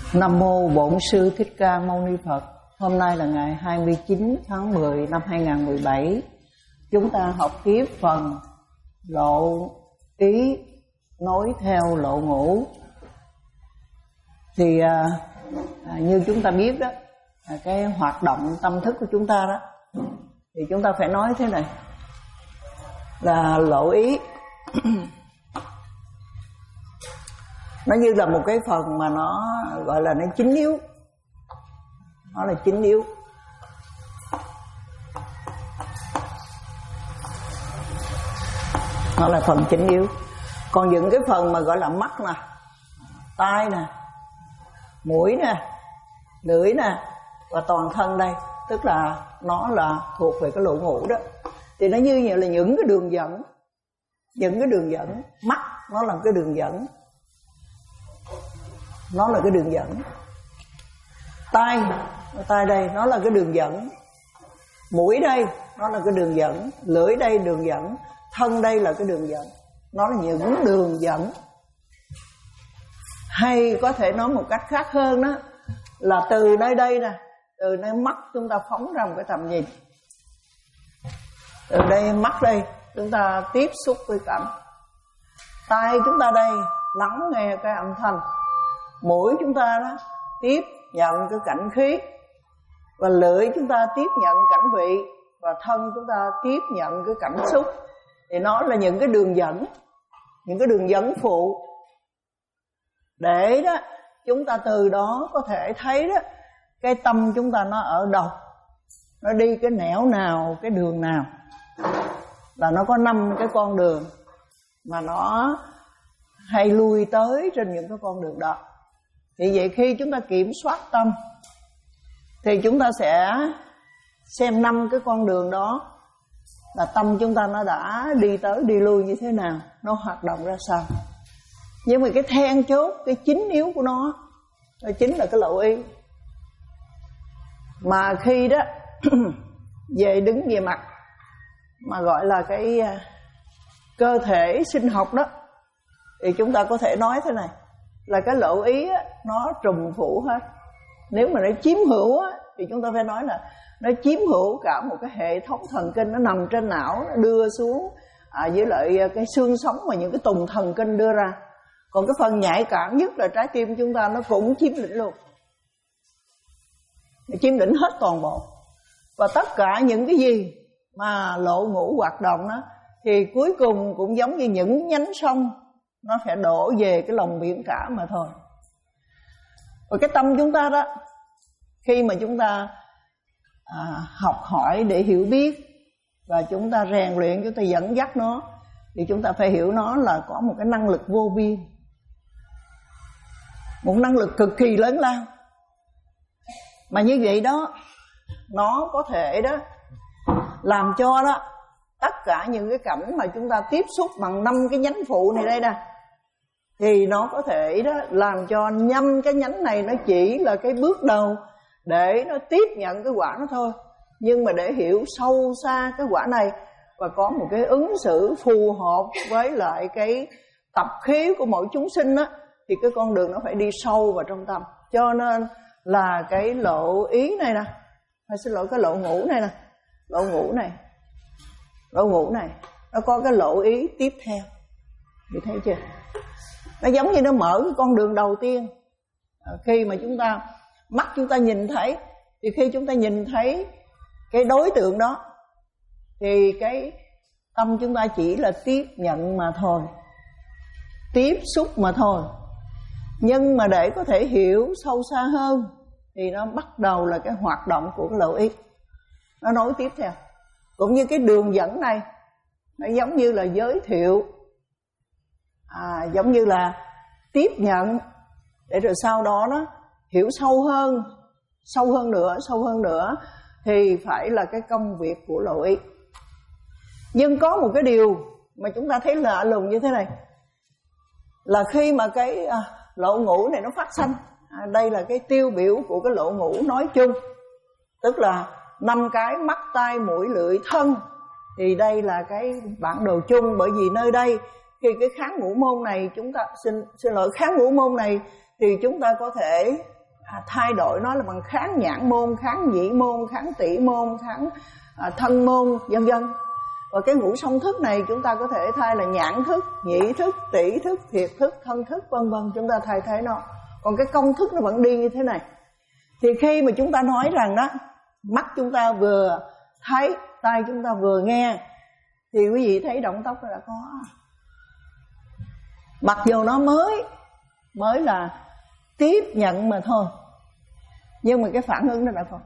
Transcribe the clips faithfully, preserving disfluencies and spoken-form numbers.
Nam mô Bổn Sư Thích Ca Mâu Ni Phật. Hôm nay là ngày hai mươi chín tháng mười năm hai nghìn không trăm mười bảy. Chúng ta học tiếp phần lộ ý nối theo lộ ngũ. Thì à, à, như chúng ta biết đó, à, cái hoạt động tâm thức của chúng ta đó, thì chúng ta phải nói thế này là lộ ý nó như là một cái phần mà nó gọi là nó chính yếu, nó là chính yếu. Nó là phần chính yếu. Còn những cái phần mà gọi là mắt nè, tai nè, mũi nè, lưỡi nè và toàn thân đây, tức là nó là thuộc về cái lộ ngũ đó. Thì nó như vậy là những cái đường dẫn, những cái đường dẫn. Mắt nó là cái đường dẫn, nó là cái đường dẫn. Tai, tai đây nó là cái đường dẫn. Mũi đây nó là cái đường dẫn. Lưỡi đây đường dẫn. Thân đây là cái đường dẫn. Nó là những đường dẫn. Hay có thể nói một cách khác hơn đó là từ nơi đây nè, từ nơi mắt chúng ta phóng ra một cái tầm nhìn. Từ đây mắt đây chúng ta tiếp xúc với cảnh. Tai chúng ta đây lắng nghe cái âm thanh. Mũi chúng ta đó tiếp nhận cái cảnh khí. Và lưỡi chúng ta tiếp nhận cảnh vị. Và thân chúng ta tiếp nhận cái cảm xúc. Thì nó là những cái đường dẫn, những cái đường dẫn phụ, để đó chúng ta từ đó có thể thấy đó cái tâm chúng ta nó ở đâu, nó đi cái nẻo nào, cái đường nào. Là nó có năm cái con đường mà nó hay lui tới trên những cái con đường đó. Thì vậy khi chúng ta kiểm soát tâm thì chúng ta sẽ xem năm cái con đường đó là tâm chúng ta nó đã đi tới đi lui như thế nào, nó hoạt động ra sao. Nhưng mà cái then chốt, cái chính yếu của nó, nó chính là cái lộ ý. Mà khi đó về đứng về mặt mà gọi là cái cơ thể sinh học đó, thì chúng ta có thể nói thế này là cái lộ ý á, nó trùm phủ hết. Nếu mà nó chiếm hữu á, thì chúng ta phải nói là nó chiếm hữu cả một cái hệ thống thần kinh, nó nằm trên não, nó đưa xuống à, với lại cái xương sống và những cái tùng thần kinh đưa ra. Còn cái phần nhạy cảm nhất là trái tim chúng ta, nó cũng chiếm lĩnh luôn, nó chiếm lĩnh hết toàn bộ. Và tất cả những cái gì mà lộ ngũ hoạt động đó, thì cuối cùng cũng giống như những nhánh sông, nó phải đổ về cái lòng biển cả mà thôi. Và cái tâm chúng ta đó, khi mà chúng ta à, học hỏi để hiểu biết và chúng ta rèn luyện, chúng ta dẫn dắt nó, thì chúng ta phải hiểu nó là có một cái năng lực vô biên, một năng lực cực kỳ lớn lao. Mà như vậy đó, nó có thể đó làm cho đó tất cả những cái cảnh mà chúng ta tiếp xúc bằng năm cái nhánh phụ này đây nè, thì nó có thể đó làm cho năm cái nhánh này nó chỉ là cái bước đầu để nó tiếp nhận cái quả nó thôi. Nhưng mà để hiểu sâu xa cái quả này và có một cái ứng xử phù hợp với lại cái tập khí của mỗi chúng sinh á, thì cái con đường nó phải đi sâu vào trong tâm. Cho nên là cái lộ ý này nè, hay xin lỗi, cái lộ ngũ này nè, lộ ngũ này, lộ ngũ này nó có cái lộ ý tiếp theo. Chị thấy chưa? Nó giống như nó mở cái con đường đầu tiên. à, Khi mà chúng ta, mắt chúng ta nhìn thấy, thì khi chúng ta nhìn thấy cái đối tượng đó, thì cái tâm chúng ta chỉ là tiếp nhận mà thôi, tiếp xúc mà thôi. Nhưng mà để có thể hiểu sâu xa hơn thì nó bắt đầu là cái hoạt động của cái lộ ý, nó nối tiếp theo. Cũng như cái đường dẫn này, nó giống như là giới thiệu, à, giống như là tiếp nhận, để rồi sau đó nó hiểu sâu hơn, sâu hơn nữa, sâu hơn nữa, thì phải là cái công việc của lộ ý. Nhưng có một cái điều mà chúng ta thấy lạ lùng như thế này, là khi mà cái à, lộ ngũ này nó phát sanh, à, đây là cái tiêu biểu của cái lộ ngũ nói chung, tức là năm cái mắt, tai, mũi, lưỡi, thân. Thì đây là cái bản đồ chung, bởi vì nơi đây khi cái kháng ngũ môn này chúng ta xin xin lỗi kháng ngũ môn này thì chúng ta có thể à, thay đổi nó là bằng kháng nhãn môn, kháng nhĩ môn, kháng tỷ môn, kháng à, thân môn, vân vân. Và cái ngũ song thức này chúng ta có thể thay là nhãn thức, nhĩ thức, tỷ thức, thiệt thức, thân thức, vân vân. Chúng ta thay thế nó. Còn cái công thức nó vẫn đi như thế này. Thì khi mà chúng ta nói rằng đó, mắt chúng ta vừa thấy, tai chúng ta vừa nghe, thì quý vị thấy động tóc nó đã có. Mặc dù nó mới mới là tiếp nhận mà thôi, nhưng mà cái phản ứng nó đã có.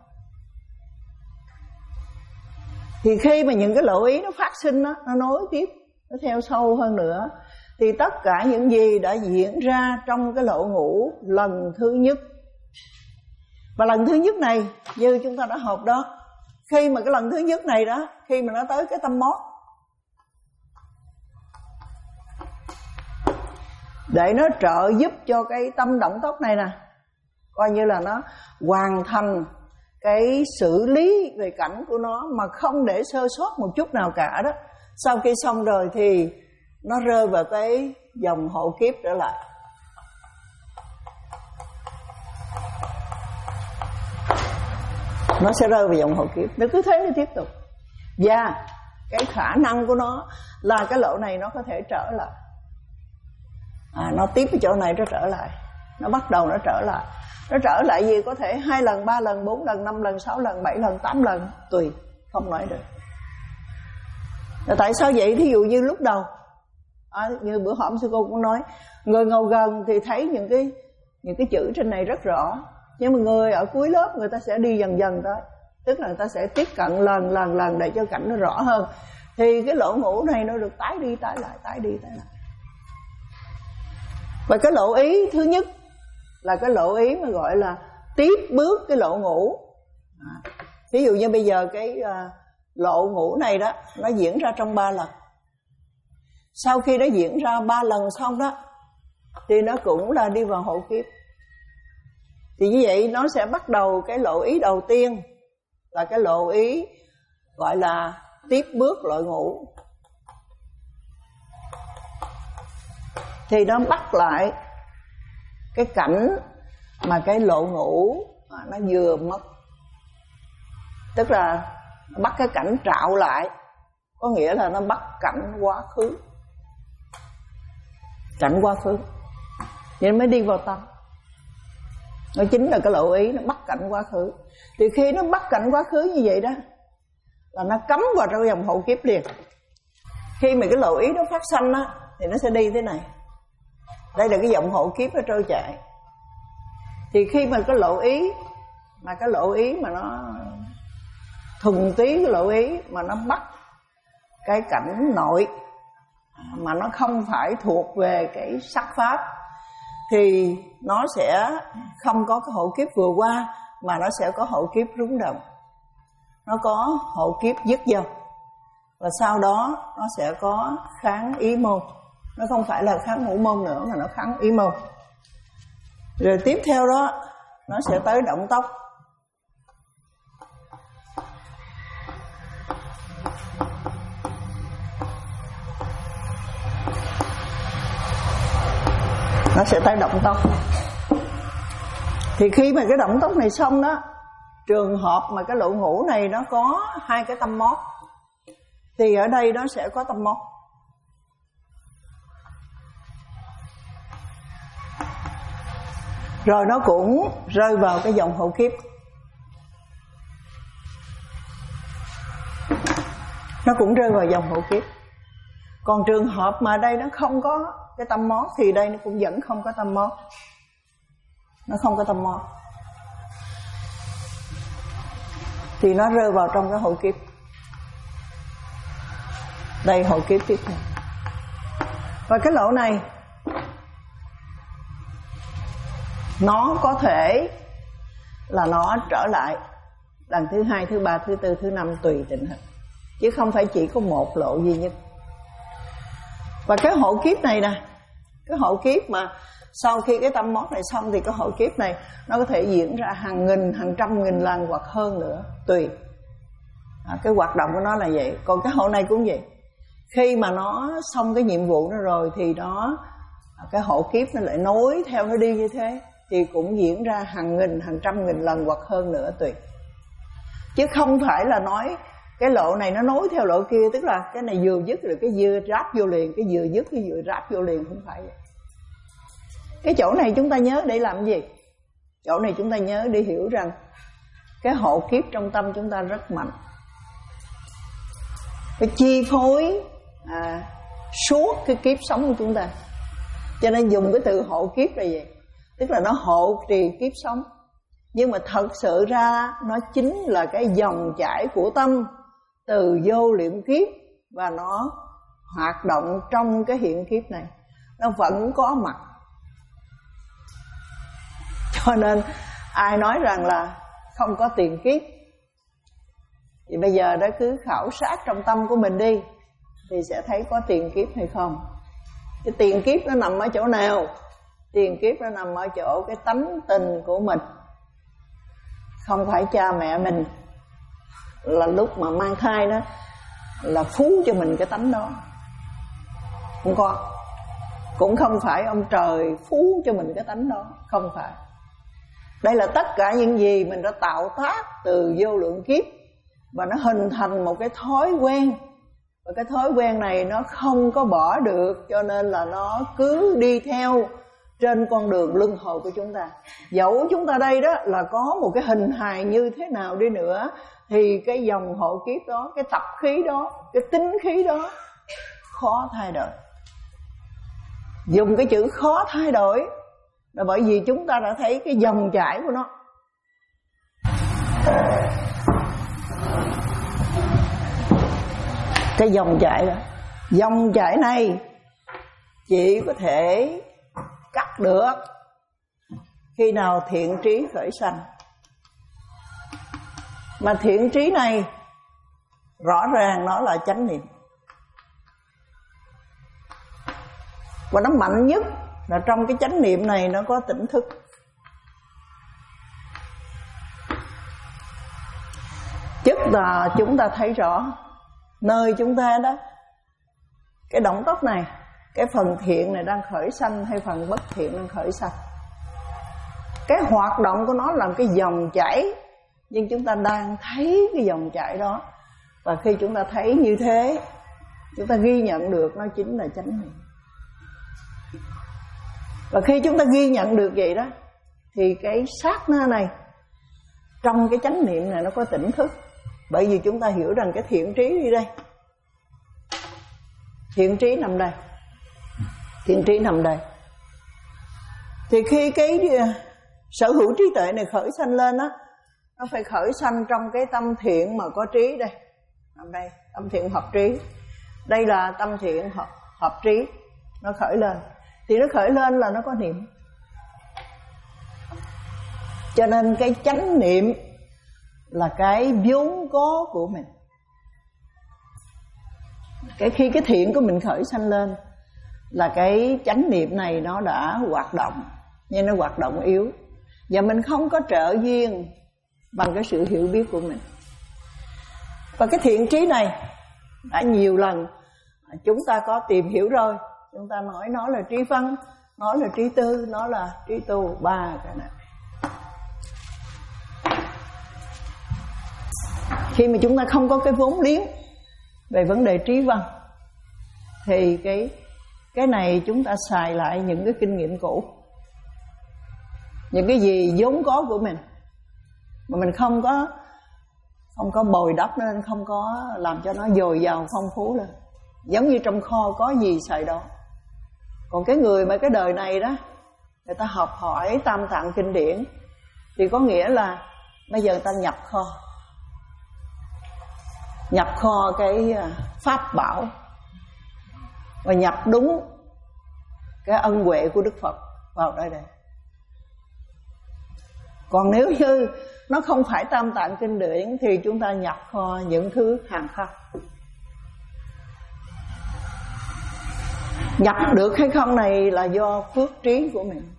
Thì khi mà những cái lộ ý nó phát sinh đó, nó nối tiếp, nó theo sâu hơn nữa, thì tất cả những gì đã diễn ra trong cái lộ ngũ lần thứ nhất. Và lần thứ nhất này, như chúng ta đã học đó, khi mà cái lần thứ nhất này đó, khi mà nó tới cái tâm mót, để nó trợ giúp cho cái tâm động tóc này nè, coi như là nó hoàn thành cái xử lý về cảnh của nó mà không để sơ sót một chút nào cả đó. Sau khi xong rồi thì nó rơi vào cái dòng hộ kiếp trở lại. Nó sẽ rơi vào dòng hộ kiếp. Nó cứ thế nó tiếp tục. Và cái khả năng của nó là cái lộ này nó có thể trở lại. À, nó tiếp cái chỗ này nó trở lại. Nó bắt đầu nó trở lại. Nó trở lại gì có thể hai lần, ba lần, bốn lần, năm lần, sáu lần, bảy lần, tám lần, tùy, không nói được. Rồi tại sao vậy? Thí dụ như lúc đầu, à, như bữa hổm sư cô cũng nói, người ngồi gần thì thấy những cái những cái chữ trên này rất rõ, nhưng mà người ở cuối lớp người ta sẽ đi dần dần tới, tức là người ta sẽ tiếp cận lần lần lần để cho cảnh nó rõ hơn. Thì cái lỗ ngũ này nó được tái đi tái lại, tái đi tái lại. Và cái lộ ý thứ nhất là cái lộ ý mà gọi là tiếp bước cái lộ ngũ. À, ví dụ như bây giờ cái uh, lộ ngũ này đó, nó diễn ra trong ba lần. Sau khi nó diễn ra ba lần xong đó, thì nó cũng là đi vào hộ kiếp. Thì như vậy nó sẽ bắt đầu cái lộ ý đầu tiên là cái lộ ý gọi là tiếp bước lộ ngũ. Thì nó bắt lại cái cảnh mà cái lộ ngũ mà nó vừa mất. Tức là nó bắt cái cảnh trạo lại, có nghĩa là nó bắt cảnh quá khứ. Cảnh quá khứ vậy nó mới đi vào tâm. Nó chính là cái lộ ý nó bắt cảnh quá khứ. Thì khi nó bắt cảnh quá khứ như vậy đó, là nó cắm vào trong dòng hộ kiếp liền. Khi mà cái lộ ý nó phát sanh á, thì nó sẽ đi thế này. Đây là cái dòng hộ kiếp nó trôi chạy. Thì khi mà cái lộ ý, mà cái lộ ý mà nó thuần túy, cái lộ ý mà nó bắt cái cảnh nội, mà nó không phải thuộc về cái sắc pháp, thì nó sẽ không có cái hộ kiếp vừa qua, mà nó sẽ có hộ kiếp rúng động. Nó có hộ kiếp dứt dần. Và sau đó nó sẽ có kháng ý môn. Nó không phải là kháng ngũ môn nữa, mà nó kháng ý môn. Rồi tiếp theo đó, nó sẽ tới động tóc. Nó sẽ tới động tóc. Thì khi mà cái động tóc này xong đó, trường hợp mà cái lộ ngũ này nó có hai cái tâm mót, thì ở đây nó sẽ có tâm mót. Rồi nó cũng rơi vào cái dòng hộ kiếp. Nó cũng rơi vào dòng hộ kiếp. Còn trường hợp mà đây nó không có cái tâm mót, thì đây nó cũng vẫn không có tâm mót. Nó không có tâm mót, thì nó rơi vào trong cái hộ kiếp. Đây hộ kiếp tiếp theo. Và cái lỗ này nó có thể là nó trở lại lần thứ hai, thứ ba, thứ tư, thứ năm tùy tình hình, chứ không phải chỉ có một lộ duy nhất. Và cái hộ kiếp này nè, cái hộ kiếp mà sau khi cái tâm mót này xong, thì cái hộ kiếp này nó có thể diễn ra hàng nghìn, hàng trăm nghìn lần hoặc hơn nữa, tùy. À, cái hoạt động của nó là vậy. Còn cái hộ này cũng vậy. Khi mà nó xong cái nhiệm vụ nó rồi, thì nó cái hộ kiếp nó lại nối theo nó đi như thế. thì cũng diễn ra hàng nghìn, hàng trăm nghìn lần hoặc hơn nữa tùy. Chứ không phải là nói cái lộ này nó nối theo lộ kia, tức là cái này vừa dứt rồi cái vừa ráp vô liền, cái vừa dứt cái vừa ráp vô liền, không phải vậy. Cái chỗ này chúng ta nhớ để làm gì? Chỗ này chúng ta nhớ để hiểu rằng cái hộ kiếp trong tâm chúng ta rất mạnh, cái chi phối à, suốt cái kiếp sống của chúng ta. Cho nên dùng cái từ hộ kiếp là gì? Tức là nó hộ trì kiếp sống. Nhưng mà thật sự ra nó chính là cái dòng chảy của tâm từ vô lượng kiếp, và nó hoạt động trong cái hiện kiếp này, nó vẫn có mặt. Cho nên ai nói rằng là không có tiền kiếp thì bây giờ đó cứ khảo sát trong tâm của mình đi, thì sẽ thấy có tiền kiếp hay không. Cái tiền kiếp nó nằm ở chỗ nào? Tiền kiếp nó nằm ở chỗ cái tánh tình của mình. Không phải cha mẹ mình là lúc mà mang thai đó là phú cho mình cái tánh đó, không có. Cũng không phải ông trời phú cho mình cái tánh đó, không phải. Đây là tất cả những gì mình đã tạo tác từ vô lượng kiếp, và nó hình thành một cái thói quen. Và cái thói quen này nó không có bỏ được, cho nên là nó cứ đi theo trên con đường luân hồi của chúng ta. Dẫu chúng ta đây đó là có một cái hình hài như thế nào đi nữa, thì cái dòng hộ kiếp đó, cái tập khí đó, cái tính khí đó khó thay đổi. Dùng cái chữ khó thay đổi là bởi vì chúng ta đã thấy cái dòng chảy của nó. Cái dòng chảy đó, dòng chảy này chỉ có thể cắt được khi nào thiện trí khởi sanh. Mà thiện trí này rõ ràng nó là chánh niệm, và nó mạnh nhất là trong cái chánh niệm này nó có tỉnh thức. Tức là chúng ta thấy rõ nơi chúng ta đó, cái động tác này, cái phần thiện này đang khởi sanh hay phần bất thiện đang khởi sanh. Cái hoạt động của nó làm cái dòng chảy, nhưng chúng ta đang thấy cái dòng chảy đó. Và khi chúng ta thấy như thế, chúng ta ghi nhận được nó chính là chánh niệm. Và khi chúng ta ghi nhận được vậy đó, thì cái sát na này, trong cái chánh niệm này nó có tỉnh thức. Bởi vì chúng ta hiểu rằng cái thiện trí đi đây, thiện trí nằm đây, thiện trí nằm đây. Thì khi cái sở hữu trí tuệ này khởi sanh lên á, nó phải khởi sanh trong cái tâm thiện mà có trí đây, nằm đây, tâm thiện hợp trí. Đây là tâm thiện hợp, hợp trí, nó khởi lên. Thì nó khởi lên là nó có niệm. Cho nên cái chánh niệm là cái vốn có của mình. Cái khi cái thiện của mình khởi sanh lên là cái chánh niệm này nó đã hoạt động, nhưng nó hoạt động yếu, và mình không có trợ duyên bằng cái sự hiểu biết của mình. Và cái thiện trí này đã nhiều lần chúng ta có tìm hiểu rồi. Chúng ta nói nó là trí văn, nó là trí tư, nó là trí tu, ba cái này. Khi mà chúng ta không có cái vốn liếng về vấn đề trí văn, thì cái cái này chúng ta xài lại những cái kinh nghiệm cũ, những cái gì vốn có của mình mà mình không có không có bồi đắp nên không có làm cho nó dồi dào phong phú lên. Giống như trong kho có gì xài đó. Còn cái người mà cái đời này đó, người ta học hỏi tam tạng kinh điển, thì có nghĩa là bây giờ người ta nhập kho, nhập kho cái pháp bảo, và nhập đúng cái ân huệ của Đức Phật vào đây đây. Còn nếu như nó không phải tam tạng kinh điển thì chúng ta nhập kho những thứ hàng khác. Nhập được hay không này là do phước trí của mình,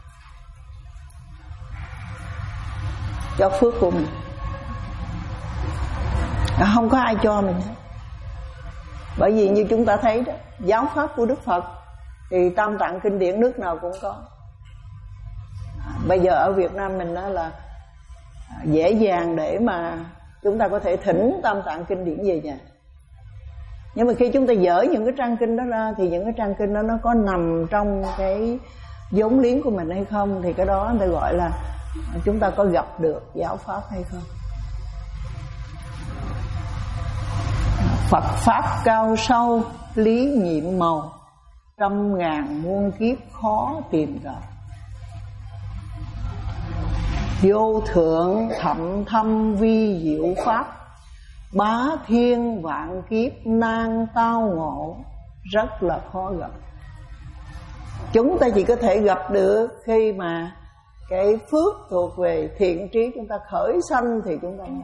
do phước của mình, không có ai cho mình hết. Bởi vì như chúng ta thấy đó, giáo pháp của Đức Phật thì tam tạng kinh điển nước nào cũng có. Bây giờ ở Việt Nam mình đó là dễ dàng để mà chúng ta có thể thỉnh Tam Tạng kinh điển về nhà. Nhưng mà khi chúng ta dỡ những cái trang kinh đó ra thì những cái trang kinh đó nó có nằm trong cái vốn liếng của mình hay không, thì cái đó người ta gọi là chúng ta có gặp được giáo pháp hay không. Phật pháp cao sâu, lý nhiệm màu, trăm ngàn muôn kiếp khó tìm gặp. Vô thượng thậm thâm vi diệu pháp, bá thiên vạn kiếp nan tao ngộ, rất là khó gặp. Chúng ta chỉ có thể gặp được khi mà cái phước thuộc về thiện trí chúng ta khởi sanh thì chúng ta nghe.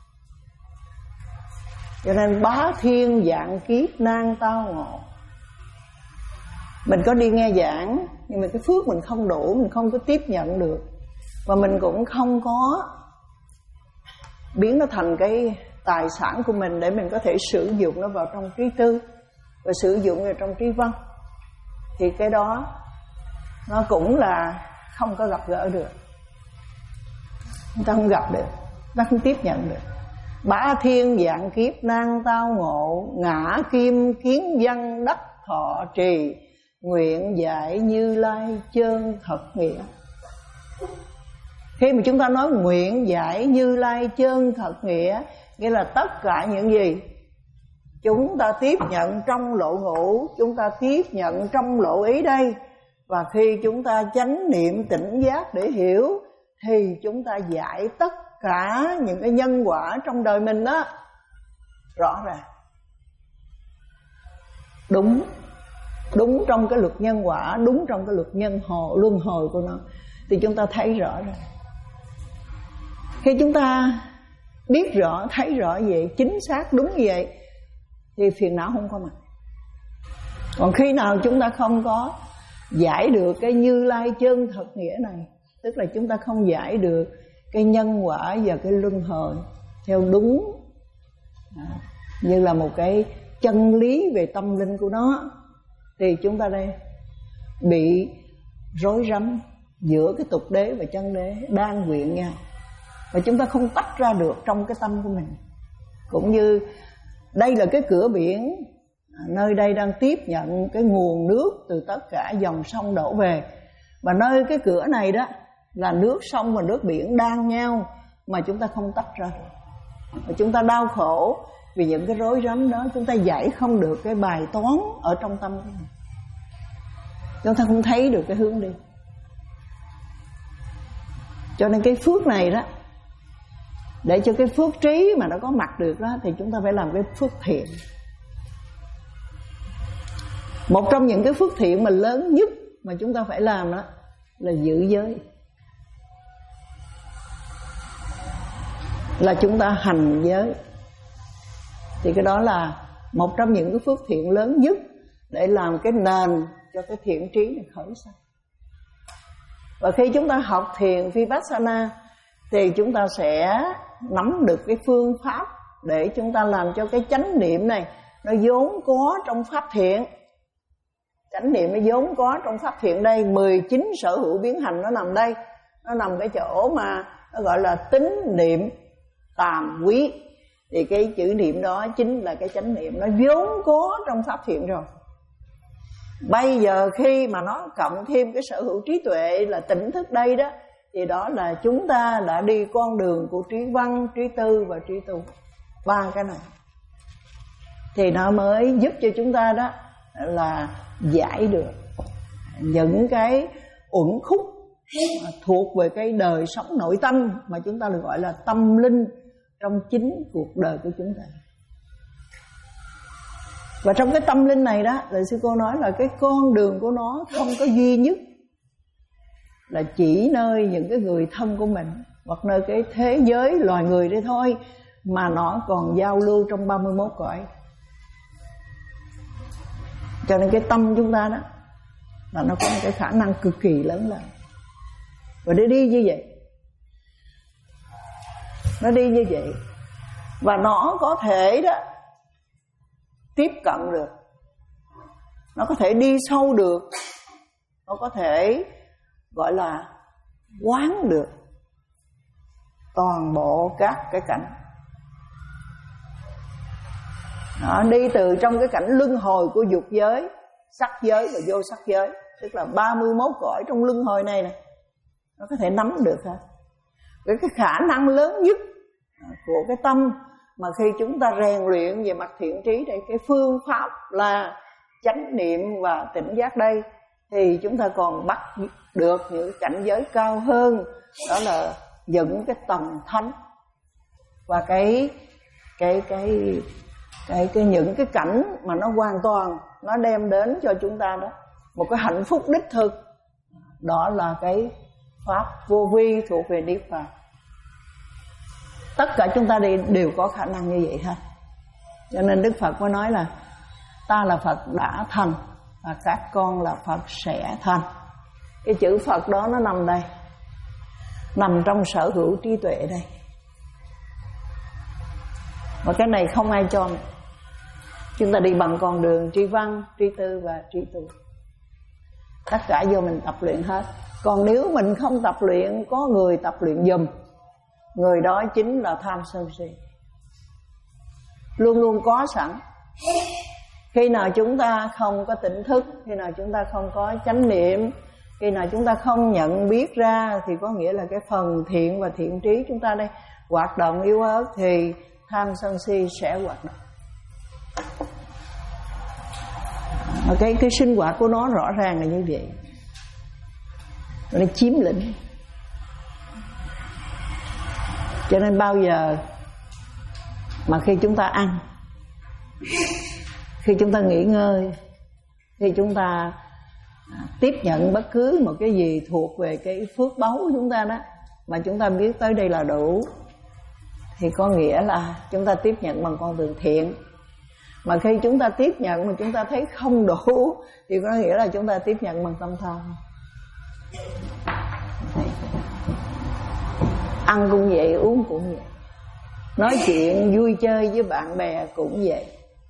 Cho nên bá thiên vạn kiếp nan tao ngộ. Mình có đi nghe giảng, nhưng mà cái phước mình không đủ, mình không có tiếp nhận được, và mình cũng không có biến nó thành cái tài sản của mình để mình có thể sử dụng nó vào trong trí tư và sử dụng vào trong trí văn, thì cái đó nó cũng là không có gặp gỡ được. Chúng ta không gặp được, chúng ta không tiếp nhận được. Bá thiên vạn kiếp nan tao ngộ, ngã kim kiến văn đắc thọ trì, nguyện dạy Như Lai chân thật nghĩa. Khi mà chúng ta nói nguyện dạy Như Lai chân thật nghĩa, nghĩa là tất cả những gì chúng ta tiếp nhận trong lộ ngũ, chúng ta tiếp nhận trong lộ ý đây, và khi chúng ta chánh niệm tỉnh giác để hiểu, thì chúng ta giải tất cả những cái nhân quả trong đời mình đó rõ ràng, đúng đúng trong cái luật nhân quả, đúng trong cái luật nhân hồi luân hồi của nó, thì chúng ta thấy rõ ràng. Khi chúng ta biết rõ, thấy rõ vậy, chính xác đúng như vậy, thì phiền não không có mặt. Còn khi nào chúng ta không có giải được cái Như Lai chân thật nghĩa này, tức là chúng ta không giải được cái nhân quả và cái luân hồi theo đúng à, như là một cái chân lý về tâm linh của nó, thì chúng ta đây bị rối rắm giữa cái tục đế và chân đế đang quyện nhau, và chúng ta không tách ra được trong cái tâm của mình. Cũng như đây là cái cửa biển, nơi đây đang tiếp nhận cái nguồn nước từ tất cả dòng sông đổ về, và nơi cái cửa này đó là nước sông và nước biển đan nhau mà chúng ta không tách ra được. Và chúng ta đau khổ vì những cái rối rắm đó, chúng ta giải không được cái bài toán ở trong tâm của mình, chúng ta không thấy được cái hướng đi. Cho nên cái phước này đó, để cho cái phước trí mà nó có mặt được đó, thì chúng ta phải làm cái phước thiện. Một trong những cái phước thiện mà lớn nhất mà chúng ta phải làm đó là giữ giới, là chúng ta hành giới. Thì cái đó là một trong những cái phước thiện lớn nhất để làm cái nền cho cái thiện trí này khởi sanh. Và khi chúng ta học thiền Vipassana thì chúng ta sẽ nắm được cái phương pháp để chúng ta làm cho cái chánh niệm này nó vốn có trong pháp thiện. Chánh niệm nó vốn có trong pháp thiện đây, mười chín sở hữu biến hành nó nằm đây. Nó nằm cái chỗ mà nó gọi là tín niệm tàm quý. Thì cái chữ niệm đó chính là cái chánh niệm, nó vốn có trong pháp thiện rồi. Bây giờ khi mà nó cộng thêm cái sở hữu trí tuệ là tỉnh thức đây đó, thì đó là chúng ta đã đi con đường của trí văn, trí tư và trí tu. Ba cái này thì nó mới giúp cho chúng ta đó là giải được những cái uẩn khúc thuộc về cái đời sống nội tâm mà chúng ta được gọi là tâm linh trong chính cuộc đời của chúng ta. Và trong cái tâm linh này đó, Đại sư cô nói là cái con đường của nó không có duy nhất là chỉ nơi những cái người thân của mình hoặc nơi cái thế giới loài người đây thôi, mà nó còn giao lưu trong ba mươi mốt cõi. Cho nên cái tâm chúng ta đó là nó có một cái khả năng cực kỳ lớn lao. Và để đi như vậy, nó đi như vậy, và nó có thể đó tiếp cận được, nó có thể đi sâu được, nó có thể gọi là quán được toàn bộ các cái cảnh. Đó, đi từ trong cái cảnh luân hồi của dục giới, sắc giới và vô sắc giới, tức là ba mươi mốt cõi trong luân hồi này nè, nó có thể nắm được ha. Cái, cái khả năng lớn nhất của cái tâm mà khi chúng ta rèn luyện về mặt thiện trí đây, cái phương pháp là chánh niệm và tỉnh giác đây, thì chúng ta còn bắt được những cảnh giới cao hơn, đó là những cái tầng thánh và cái cái cái cái cái những cái cảnh mà nó hoàn toàn nó đem đến cho chúng ta đó một cái hạnh phúc đích thực, đó là cái pháp vô vi thuộc về niết bàn. Tất cả chúng ta đi đều có khả năng như vậy thôi. Cho nên Đức Phật có nói là ta là Phật đã thành và các con là Phật sẽ thành. Cái chữ Phật đó nó nằm đây, nằm trong sở hữu trí tuệ đây. Và cái này không ai cho. Chúng ta đi bằng con đường tri văn, tri tư và tri tu. Tất cả vô mình tập luyện hết. Còn nếu mình không tập luyện, có người tập luyện giùm, người đó chính là tham sân si, luôn luôn có sẵn. Khi nào chúng ta không có tỉnh thức, khi nào chúng ta không có chánh niệm, khi nào chúng ta không nhận biết ra, thì có nghĩa là cái phần thiện và thiện trí chúng ta đây hoạt động yếu ớt, thì tham sân si sẽ hoạt động. Và cái, cái sinh hoạt của nó rõ ràng là như vậy. Nó chiếm lĩnh. Cho nên bao giờ mà khi chúng ta ăn, khi chúng ta nghỉ ngơi, khi chúng ta tiếp nhận bất cứ một cái gì thuộc về cái phước báu của chúng ta đó, mà chúng ta biết tới đây là đủ, thì có nghĩa là chúng ta tiếp nhận bằng con đường thiện. Mà khi chúng ta tiếp nhận mà chúng ta thấy không đủ, thì có nghĩa là chúng ta tiếp nhận bằng tâm tham. Ăn cũng vậy, uống cũng vậy, nói chuyện vui chơi với bạn bè cũng vậy.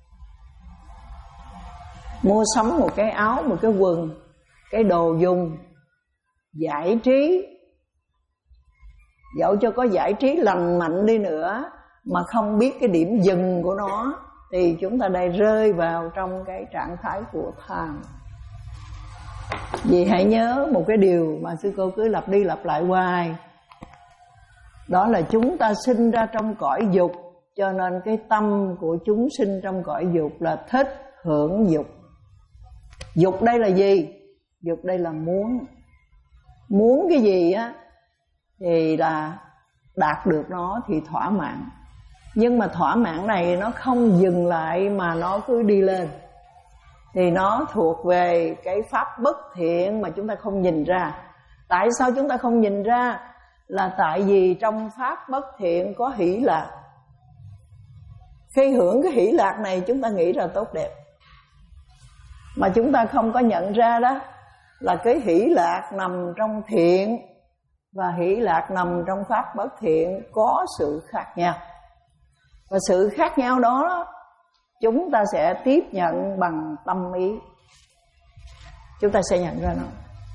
Mua sắm một cái áo, một cái quần, cái đồ dùng, giải trí, dẫu cho có giải trí lành mạnh đi nữa, mà không biết cái điểm dừng của nó, thì chúng ta đây rơi vào trong cái trạng thái của tham. Vì hãy nhớ một cái điều mà sư cô cứ lặp đi lặp lại hoài, đó là chúng ta sinh ra trong cõi dục, cho nên cái tâm của chúng sinh trong cõi dục là thích hưởng dục. Dục đây là gì? Dục đây là muốn. Muốn cái gì á thì là đạt được nó thì thỏa mãn. Nhưng mà thỏa mãn này nó không dừng lại mà nó cứ đi lên, thì nó thuộc về cái pháp bất thiện mà chúng ta không nhìn ra. Tại sao chúng ta không nhìn ra? Là tại vì trong pháp bất thiện có hỷ lạc. Khi hưởng cái hỷ lạc này chúng ta nghĩ là tốt đẹp, mà chúng ta không có nhận ra đó là cái hỷ lạc nằm trong thiện và hỷ lạc nằm trong pháp bất thiện có sự khác nhau. Và sự khác nhau đó chúng ta sẽ tiếp nhận bằng tâm ý, chúng ta sẽ nhận ra nó.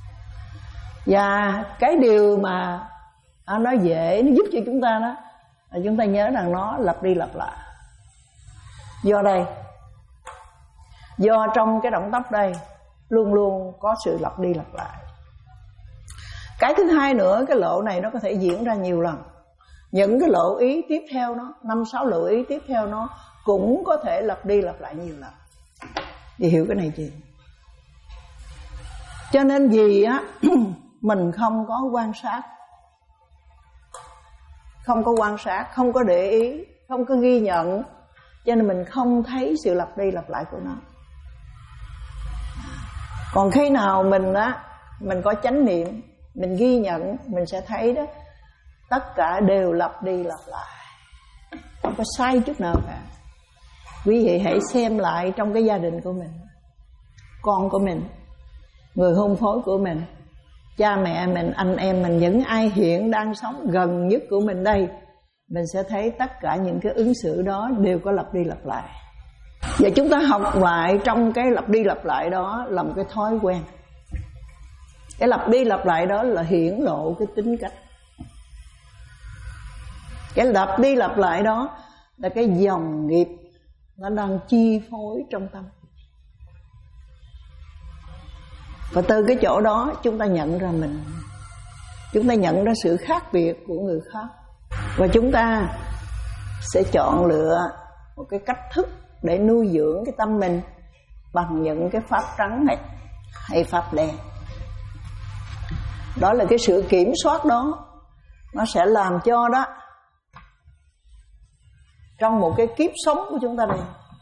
Và cái điều mà nó dễ, nó giúp cho chúng ta đó là chúng ta nhớ rằng nó lặp đi lặp lại. Do đây, do trong cái động tác đây luôn luôn có sự lặp đi lặp lại. Cái thứ hai nữa, cái lộ này nó có thể diễn ra nhiều lần. Những cái lộ ý tiếp theo nó, năm sáu lộ ý tiếp theo nó cũng có thể lặp đi lặp lại nhiều lần. Vì hiểu cái này chị. Cho nên vì á mình không có quan sát, không có quan sát, không có để ý, không có ghi nhận, cho nên mình không thấy sự lặp đi lặp lại của nó. Còn khi nào mình á mình có chánh niệm, mình ghi nhận, mình sẽ thấy đó, tất cả đều lặp đi lặp lại, không có sai chút nào cả. Quý vị hãy xem lại trong cái gia đình của mình, con của mình, người hôn phối của mình, cha mẹ mình, anh em mình, những ai hiện đang sống gần nhất của mình đây, mình sẽ thấy tất cả những cái ứng xử đó đều có lặp đi lặp lại. Và chúng ta học lại trong cái lặp đi lặp lại đó là một cái thói quen. Cái lặp đi lặp lại đó là hiển lộ cái tính cách. Cái lặp đi lặp lại đó là cái dòng nghiệp nó đang chi phối trong tâm. Và từ cái chỗ đó chúng ta nhận ra mình, chúng ta nhận ra sự khác biệt của người khác, và chúng ta sẽ chọn lựa một cái cách thức để nuôi dưỡng cái tâm mình bằng những cái pháp trắng này hay pháp đen. Đó là cái sự kiểm soát đó, nó sẽ làm cho đó trong một cái kiếp sống của chúng ta đây,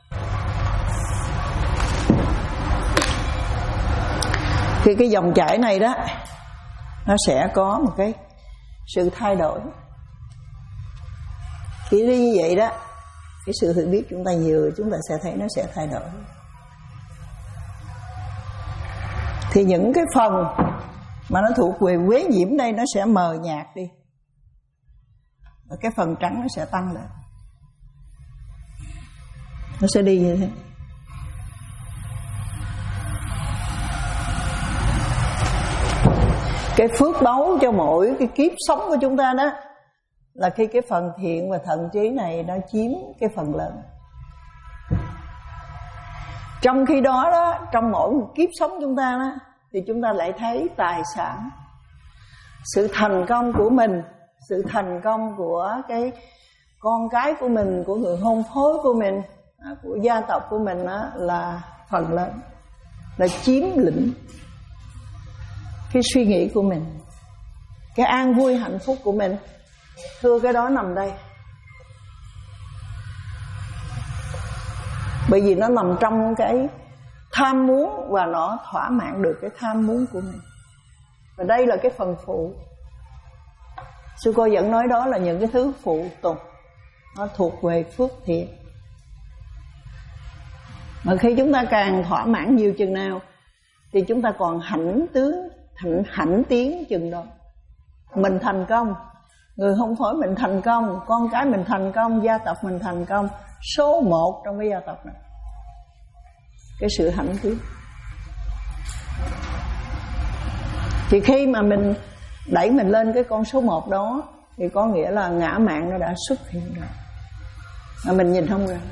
thì cái dòng chảy này đó nó sẽ có một cái sự thay đổi. Chỉ đi như vậy đó, cái sự hiểu biết chúng ta nhiều, chúng ta sẽ thấy nó sẽ thay đổi. Thì những cái phần mà nó thuộc về quế nhiễm đây nó sẽ mờ nhạt đi, và cái phần trắng nó sẽ tăng lên. Nó sẽ đi như thế. Cái phước báu cho mỗi cái kiếp sống của chúng ta đó là khi cái phần thiện và thận trí này nó chiếm cái phần lớn. Trong khi đó đó, trong mỗi một kiếp sống chúng ta đó, thì chúng ta lại thấy tài sản, sự thành công của mình, sự thành công của cái con cái của mình, của người hôn phối của mình, của gia tộc của mình đó, là phần lớn, là chiếm lĩnh cái suy nghĩ của mình, cái an vui hạnh phúc của mình. Thưa, cái đó nằm đây. Bởi vì nó nằm trong cái tham muốn, và nó thỏa mãn được cái tham muốn của mình. Và đây là cái phần phụ. Sư cô vẫn nói đó là những cái thứ phụ tục, nó thuộc về phước thiện. Mà khi chúng ta càng thỏa mãn nhiều chừng nào thì chúng ta còn hãnh tướng, hãnh, hãnh tiến chừng đó. Mình thành công, người hôn phối mình thành công, con cái mình thành công, gia tộc mình thành công, số một trong cái gia tộc này. Cái sự hãnh tiến. Thì khi mà mình đẩy mình lên cái con số một đó thì có nghĩa là ngã mạn nó đã xuất hiện rồi, mà mình nhìn không ra.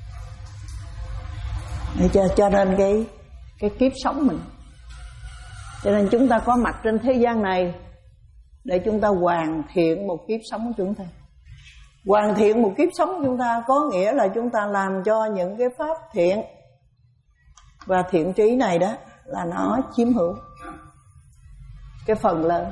Để cho, cho nên cái, cái kiếp sống mình, cho nên chúng ta có mặt trên thế gian này để chúng ta hoàn thiện một kiếp sống của chúng ta. Hoàn thiện một kiếp sống của chúng ta có nghĩa là chúng ta làm cho những cái pháp thiện và thiện trí này đó là nó chiếm hữu cái phần lớn.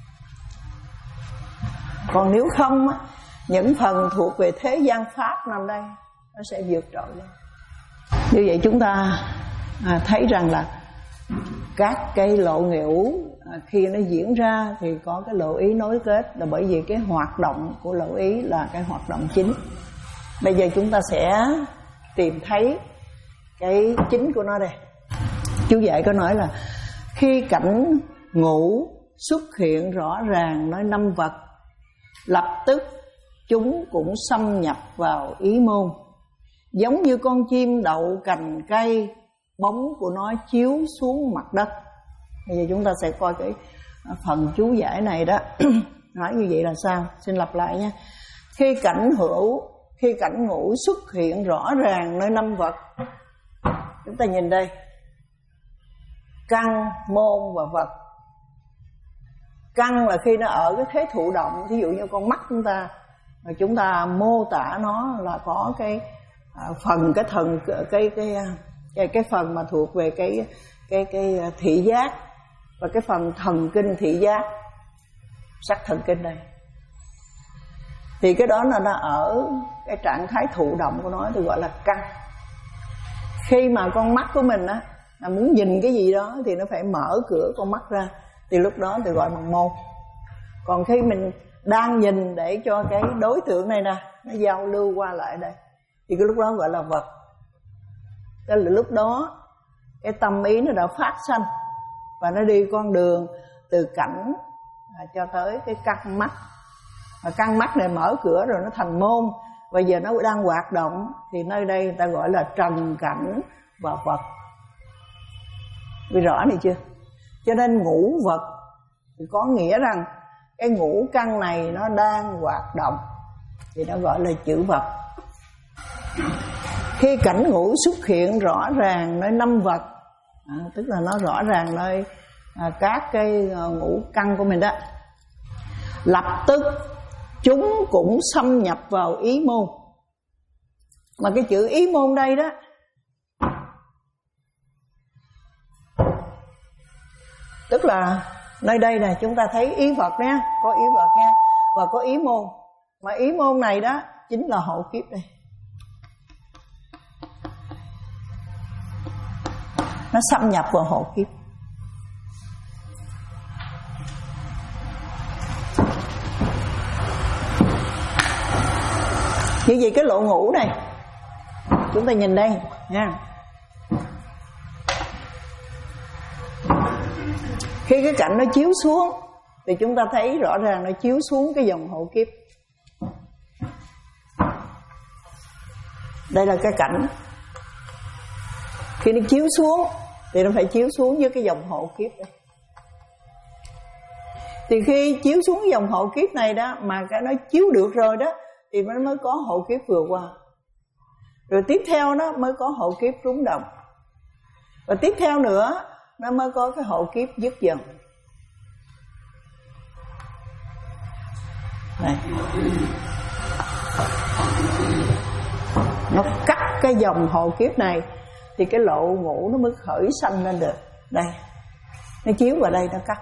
Còn nếu không, những phần thuộc về thế gian pháp nằm đây nó sẽ vượt trội lên. Như vậy chúng ta à, thấy rằng là các cái lộ ngũ à, khi nó diễn ra thì có cái lộ ý nối kết, là bởi vì cái hoạt động của lộ ý là cái hoạt động chính. Bây giờ chúng ta sẽ tìm thấy cái chính của nó đây. Chú dạy có nói là khi cảnh ngũ xuất hiện rõ ràng nói năm vật, lập tức chúng cũng xâm nhập vào ý môn, giống như con chim đậu cành cây, bóng của nó chiếu xuống mặt đất. Bây giờ chúng ta sẽ coi cái phần chú giải này đó. Nói như vậy là sao? Xin lặp lại nha. Khi cảnh hữu, khi cảnh ngũ xuất hiện rõ ràng nơi năm vật, chúng ta nhìn đây, căn, môn và vật. Căn là khi nó ở cái thế thụ động, ví dụ như con mắt chúng ta, mà chúng ta mô tả nó là có cái à, phần cái thần cái cái cái cái phần mà thuộc về cái cái cái thị giác, và cái phần thần kinh thị giác, sắc thần kinh đây. Thì cái đó là nó ở cái trạng thái thụ động của nó thì gọi là căn. Khi mà con mắt của mình á là muốn nhìn cái gì đó thì nó phải mở cửa con mắt ra, thì lúc đó thì gọi bằng môn. Còn khi mình đang nhìn để cho cái đối tượng này nè nó giao lưu qua lại đây thì cái lúc đó gọi là vật. Tức là lúc đó cái tâm ý nó đã phát sanh và nó đi con đường từ cảnh à, cho tới cái căn mắt. Và căn mắt này mở cửa rồi nó thành môn, và giờ nó đang hoạt động thì nơi đây người ta gọi là trần cảnh và vật. Vì rõ này chưa? Cho nên ngũ vật thì có nghĩa rằng cái ngũ căn này nó đang hoạt động, thì nó gọi là chữ vật. Khi cảnh ngũ xuất hiện rõ ràng nơi năm vật, à, tức là nó rõ ràng nơi à, các cái à, ngũ căn của mình đó, lập tức chúng cũng xâm nhập vào ý môn. Mà cái chữ ý môn đây đó, tức là nơi đây nè, chúng ta thấy ý vật nha, có ý vật nha, và có ý môn. Mà ý môn này đó chính là hộ kiếp đây. Nó xâm nhập vào hộ kiếp. Như vậy cái lộ ngũ này, chúng ta nhìn đây nha. Khi cái cảnh nó chiếu xuống thì chúng ta thấy rõ ràng nó chiếu xuống cái dòng hộ kiếp. Đây là cái cảnh. Khi nó chiếu xuống thì nó phải chiếu xuống với cái dòng hộ kiếp đây. Thì khi chiếu xuống cái dòng hộ kiếp này đó, mà cái nó chiếu được rồi đó, thì nó mới có hộ kiếp vừa qua. Rồi tiếp theo nó mới có hộ kiếp rúng động. Và tiếp theo nữa nó mới có cái hộ kiếp dứt dần. Này. Nó cắt cái dòng hộ kiếp này thì cái lộ ngũ nó mới khởi sanh lên được. Đây, nó chiếu vào đây, nó cắt,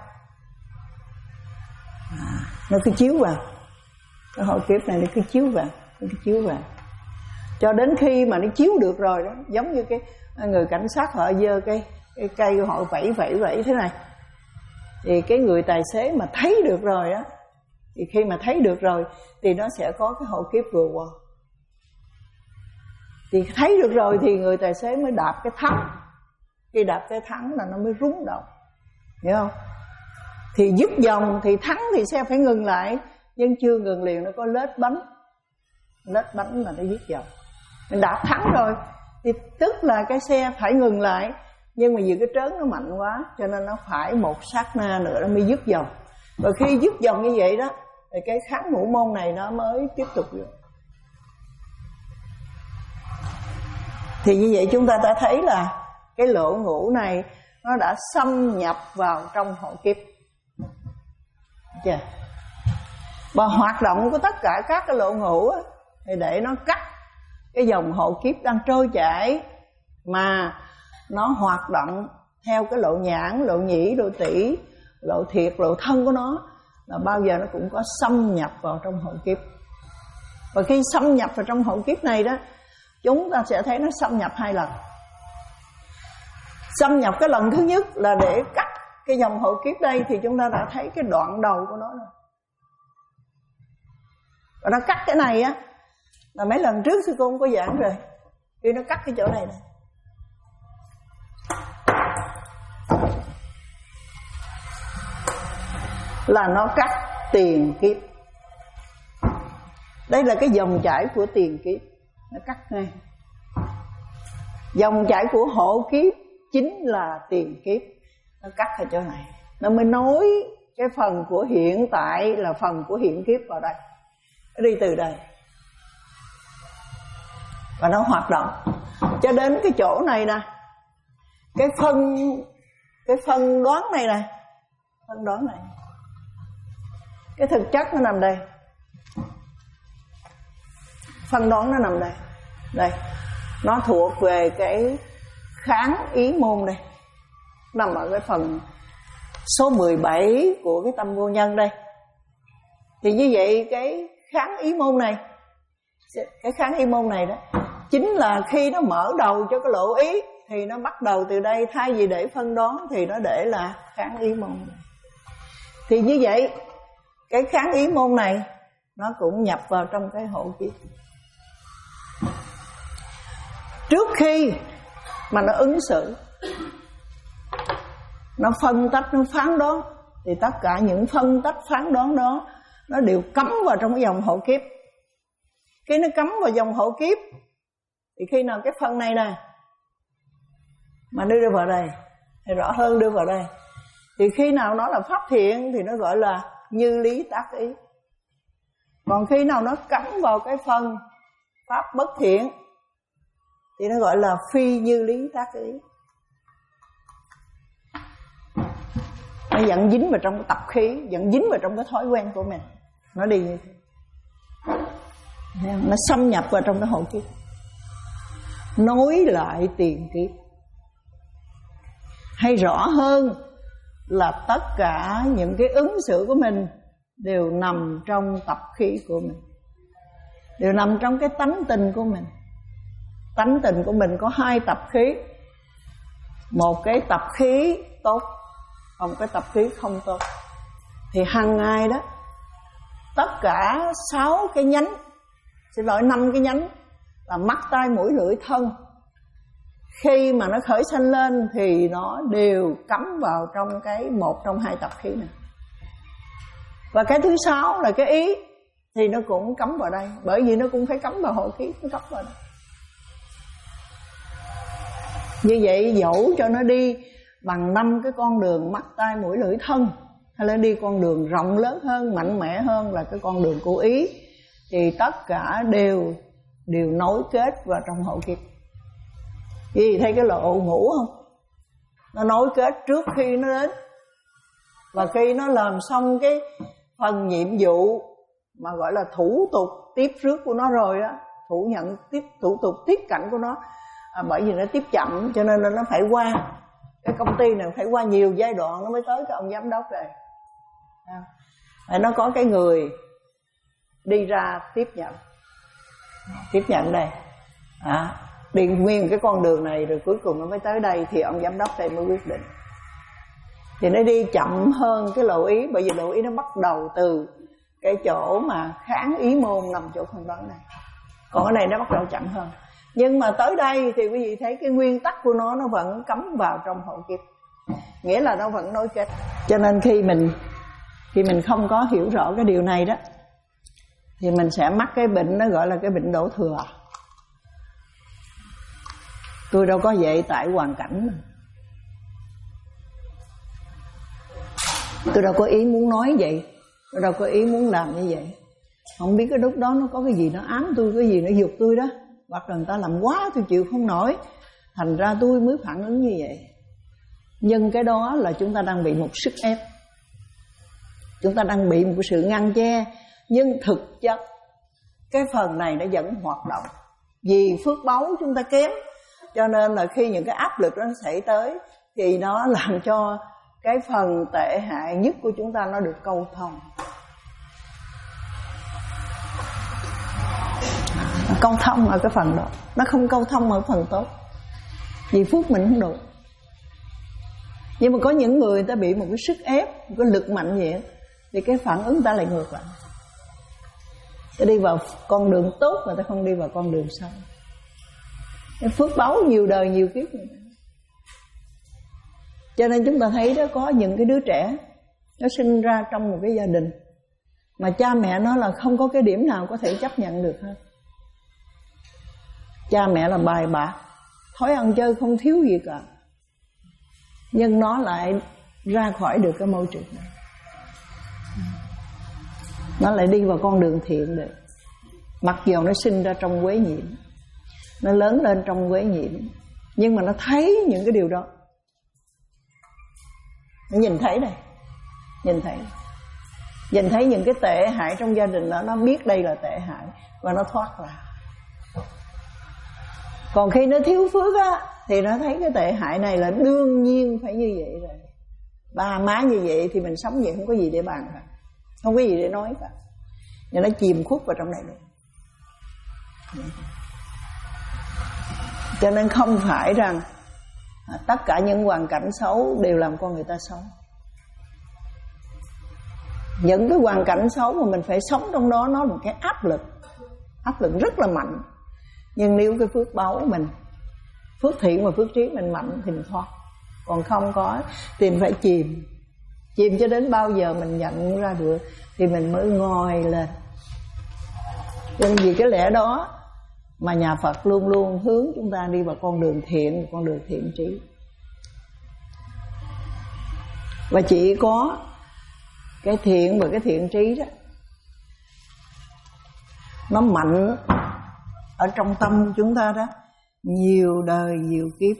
à, nó cứ chiếu vào cái hộ kiếp này, nó cứ chiếu vào, nó cứ chiếu vào cho đến khi mà nó chiếu được rồi đó. Giống như cái người cảnh sát họ giơ cái, cái cây của họ vẫy vẫy vẫy thế này, thì cái người tài xế mà thấy được rồi á, thì khi mà thấy được rồi thì nó sẽ có cái hộ kiếp vừa qua. Thì thấy được rồi thì người tài xế mới đạp cái thắng. Khi đạp cái thắng là nó mới rúng động, hiểu không? Thì dứt dòng thì thắng thì xe phải ngừng lại, nhưng chưa ngừng liền nó có lết bánh. Lết bánh là nó dứt dòng. Mình đạp thắng rồi thì tức là cái xe phải ngừng lại, nhưng mà vì cái trớn nó mạnh quá cho nên nó phải một sát na nữa nó mới dứt dòng. Và khi dứt dòng như vậy đó thì cái kháng ngũ môn này nó mới tiếp tục được. Thì như vậy chúng ta đã thấy là cái lộ ngũ này nó đã xâm nhập vào trong hộ kiếp. Chưa? Và hoạt động của tất cả các cái lộ ngũ á, thì để nó cắt cái dòng hộ kiếp đang trôi chảy, mà nó hoạt động theo cái lộ nhãn, lộ nhĩ, lộ tỷ, lộ thiệt, lộ thân của nó, là bao giờ nó cũng có xâm nhập vào trong hộ kiếp. Và khi xâm nhập vào trong hộ kiếp này đó, chúng ta sẽ thấy nó xâm nhập hai lần. Xâm nhập cái lần thứ nhất là để cắt cái dòng hộ kiếp đây, thì chúng ta đã thấy cái đoạn đầu của nó rồi. Và nó cắt cái này á, là mấy lần trước sư cô không có giảng rồi, khi nó cắt cái chỗ này này. Là nó cắt tiền kiếp. Đây là cái dòng chảy của tiền kiếp, nó cắt ngay. Dòng chảy của hộ kiếp chính là tiền kiếp, nó cắt ở chỗ này, nó mới nối cái phần của hiện tại là phần của hiện kiếp vào đây, nó đi từ đây và nó hoạt động cho đến cái chỗ này nè, cái phân cái phân đoán này nè, phân đoán này, cái thực chất nó nằm đây, phân đoán nó nằm đây, đây nó thuộc về cái kháng ý môn đây, nằm ở cái phần số mười bảy của cái tâm vô nhân đây. Thì như vậy cái kháng ý môn này, cái kháng ý môn này đó chính là khi nó mở đầu cho cái lộ ý thì nó bắt đầu từ đây, thay vì để phân đoán thì nó để là kháng ý môn. Thì như vậy cái kháng ý môn này nó cũng nhập vào trong cái hộ kiếp. Trước khi mà nó ứng xử, nó phân tách, nó phán đoán, thì tất cả những phân tách phán đoán đó nó đều cắm vào trong cái dòng hộ kiếp. Khi nó cắm vào dòng hộ kiếp thì khi nào cái phân này nè mà đưa vào đây, thì rõ hơn đưa vào đây, Thì khi nào nó là pháp thiện thì nó gọi là như lý tác ý. Còn khi nào nó cắm vào cái phần pháp bất thiện thì nó gọi là phi như lý tác ý. Nó dẫn dính vào trong cái tập khí, dẫn dính vào trong cái thói quen của mình. Nó đi như thế, nó xâm nhập vào trong cái hộ kiếp, nối lại tiền kiếp. Hay rõ hơn là tất cả những cái ứng xử của mình đều nằm trong tập khí của mình, đều nằm trong cái tánh tình của mình. Tánh tình của mình có hai tập khí, một cái tập khí tốt, còn cái tập khí không tốt. Thì hàng ngày đó, tất cả sáu cái nhánh, xin lỗi năm cái nhánh là mắt, tai, mũi, lưỡi, thân, khi mà nó khởi sanh lên thì nó đều cắm vào trong cái một trong hai tập khí này. Và cái thứ sáu là cái ý, thì nó cũng cắm vào đây, bởi vì nó cũng phải cắm vào hộ khí, nó cắm vào đây. Như vậy dẫu cho nó đi bằng năm cái con đường mắt, tai, mũi, lưỡi, thân, hay là đi con đường rộng lớn hơn, mạnh mẽ hơn là cái con đường của ý, thì tất cả đều đều nối kết vào trong hộ kiếp. Vì thấy cái lộ ngủ không? Nó nối kết trước khi nó đến. Và khi nó làm xong cái phần nhiệm vụ mà gọi là thủ tục tiếp rước của nó rồi đó, thủ nhận tiếp thủ tục tiếp cận của nó, à, bởi vì nó tiếp chậm cho nên là nó phải qua cái công ty này, phải qua nhiều giai đoạn nó mới tới cái ông giám đốc này. Phải nó có cái người đi ra tiếp nhận, tiếp nhận đây, à, đi nguyên cái con đường này rồi cuối cùng nó mới tới đây thì ông giám đốc đây mới quyết định. Thì nó đi chậm hơn cái lộ ý, bởi vì lộ ý nó bắt đầu từ cái chỗ mà kháng ý môn nằm chỗ phân đoán này, còn cái này nó bắt đầu chậm hơn. Nhưng mà tới đây thì quý vị thấy cái nguyên tắc của nó nó vẫn cắm vào trong hộ kiếp, nghĩa là nó vẫn nối kết. Cho nên khi mình khi mình không có hiểu rõ cái điều này đó thì mình sẽ mắc cái bệnh, nó gọi là cái bệnh đổ thừa. Tôi đâu có vậy tại hoàn cảnh mà. Tôi đâu có ý muốn nói vậy, tôi đâu có ý muốn làm như vậy. Không biết cái lúc đó nó có cái gì nó ám tôi, cái gì nó giục tôi đó, hoặc là người ta làm quá tôi chịu không nổi, thành ra tôi mới phản ứng như vậy. Nhưng cái đó là chúng ta đang bị một sức ép, chúng ta đang bị một cái sự ngăn che. Nhưng thực chất cái phần này nó vẫn hoạt động. Vì phước báu chúng ta kém, cho nên là khi những cái áp lực đó nó xảy tới thì nó làm cho cái phần tệ hại nhất của chúng ta nó được câu thông. Câu thông ở cái phần đó, nó không câu thông ở phần tốt, vì phước mình không đủ. Nhưng mà có những người, người ta bị một cái sức ép, một cái lực mạnh vậy, thì cái phản ứng ta lại ngược lại. Ta đi vào con đường tốt mà ta không đi vào con đường xấu. Cái phước báu nhiều đời nhiều kiếp này. Cho nên chúng ta thấy đó, có những cái đứa trẻ nó sinh ra trong một cái gia đình mà cha mẹ nó là không có cái điểm nào có thể chấp nhận được hết. Cha mẹ là bài bạc, thói ăn chơi không thiếu gì cả, nhưng nó lại ra khỏi được cái môi trường này, nó lại đi vào con đường thiện được. Mặc dù nó sinh ra trong quế nhiễm, nó lớn lên trong quế nhiễm, nhưng mà nó thấy những cái điều đó, nó nhìn thấy đây, nhìn thấy nhìn thấy những cái tệ hại trong gia đình đó, nó biết đây là tệ hại và nó thoát ra. Còn khi nó thiếu phước á, thì nó thấy cái tệ hại này là đương nhiên phải như vậy rồi. Ba má như vậy thì mình sống vậy không có gì để bàn cả, không có gì để nói cả, và nó chìm khuất vào trong này luôn. Cho nên không phải rằng tất cả những hoàn cảnh xấu đều làm con người ta xấu. Những cái hoàn cảnh xấu mà mình phải sống trong đó, nó là một cái áp lực, áp lực rất là mạnh. Nhưng nếu cái phước báu mình, phước thiện và phước trí mình mạnh thì mình thoát. Còn không có thì mình phải chìm, chìm cho đến bao giờ mình nhận ra được thì mình mới ngoi lên. Nên vì cái lẽ đó mà nhà Phật luôn luôn hướng chúng ta đi vào con đường thiện, con đường thiện trí. Và chỉ có cái thiện và cái thiện trí đó nó mạnh ở trong tâm của chúng ta đó, nhiều đời nhiều kiếp.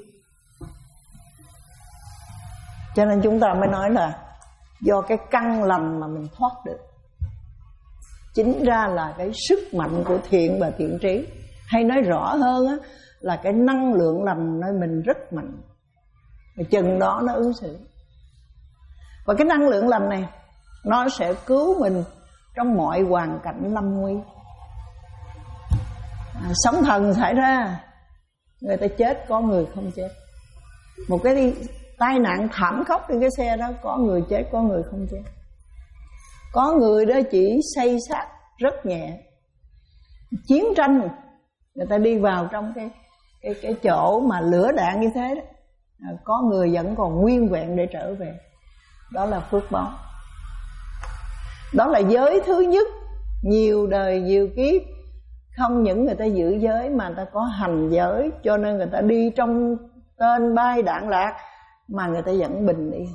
Cho nên chúng ta mới nói là do cái căn lành mà mình thoát được. Chính ra là cái sức mạnh của thiện và thiện trí. Hay nói rõ hơn á, là cái năng lượng lành nơi mình rất mạnh, và chừng đó nó ứng xử. Và cái năng lượng lành này nó sẽ cứu mình trong mọi hoàn cảnh lâm nguy. à, Sóng thần xảy ra, người ta chết, có người không chết. Một cái đi tai nạn thảm khốc trên cái xe đó, có người chết, có người không chết. Có người đó chỉ xây xác rất nhẹ. Chiến tranh, người ta đi vào trong cái cái cái chỗ mà lửa đạn như thế đó, à, có người vẫn còn nguyên vẹn để trở về. Đó là phước báo. Đó là giới thứ nhất, nhiều đời nhiều kiếp. Không những người ta giữ giới mà người ta có hành giới, cho nên người ta đi trong tên bay đạn lạc mà người ta vẫn bình yên.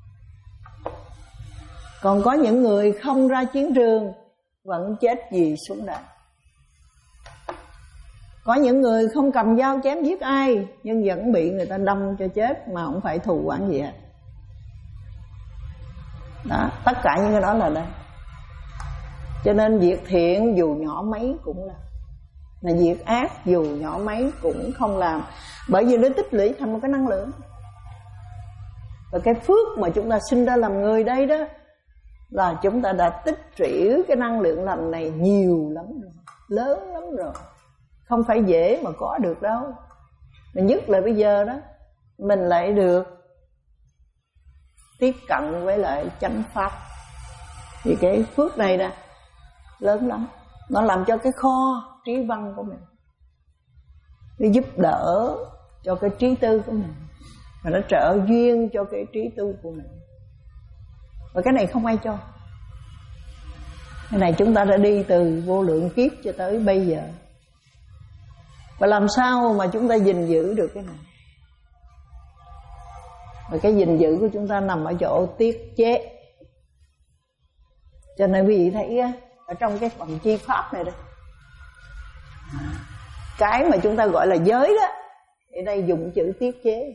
Còn có những người không ra chiến trường vẫn chết vì súng đạn. Có những người không cầm dao chém giết ai nhưng vẫn bị người ta đâm cho chết mà không phải thù oán gì hết. Đó, tất cả những cái đó là đây. Cho nên việc thiện dù nhỏ mấy cũng làm, mà việc ác dù nhỏ mấy cũng không làm. Bởi vì nó tích lũy thành một cái năng lượng. Và cái phước mà chúng ta sinh ra làm người đây đó, là chúng ta đã tích trữ cái năng lượng lành này nhiều lắm rồi, lớn lắm rồi. Không phải dễ mà có được đâu. Mà nhất là bây giờ đó, mình lại được tiếp cận với lại chánh pháp. Thì cái phước này nè lớn lắm. Nó làm cho cái kho trí văn của mình, nó giúp đỡ cho cái trí tư của mình, và nó trợ duyên cho cái trí tu của mình. Và cái này không ai cho. Cái này chúng ta đã đi từ vô lượng kiếp cho tới bây giờ. Và làm sao mà chúng ta gìn giữ được cái này? Và cái gìn giữ của chúng ta nằm ở chỗ tiết chế. Cho nên quý vị thấy á, ở trong cái phần chi pháp này đây, cái mà chúng ta gọi là giới đó, ở đây dùng chữ tiết chế.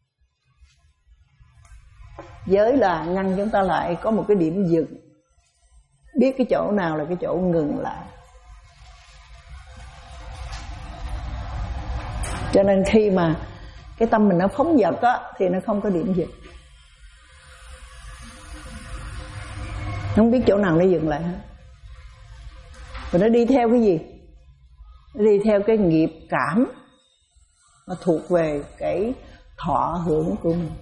Giới là ngăn chúng ta lại có một cái điểm dừng, biết cái chỗ nào là cái chỗ ngừng lại. Cho nên khi mà cái tâm mình nó phóng dật á, thì nó không có điểm dừng, không biết chỗ nào nó dừng lại hết. Và nó đi theo cái gì? Nó đi theo cái nghiệp cảm, nó thuộc về cái thọ hưởng của mình.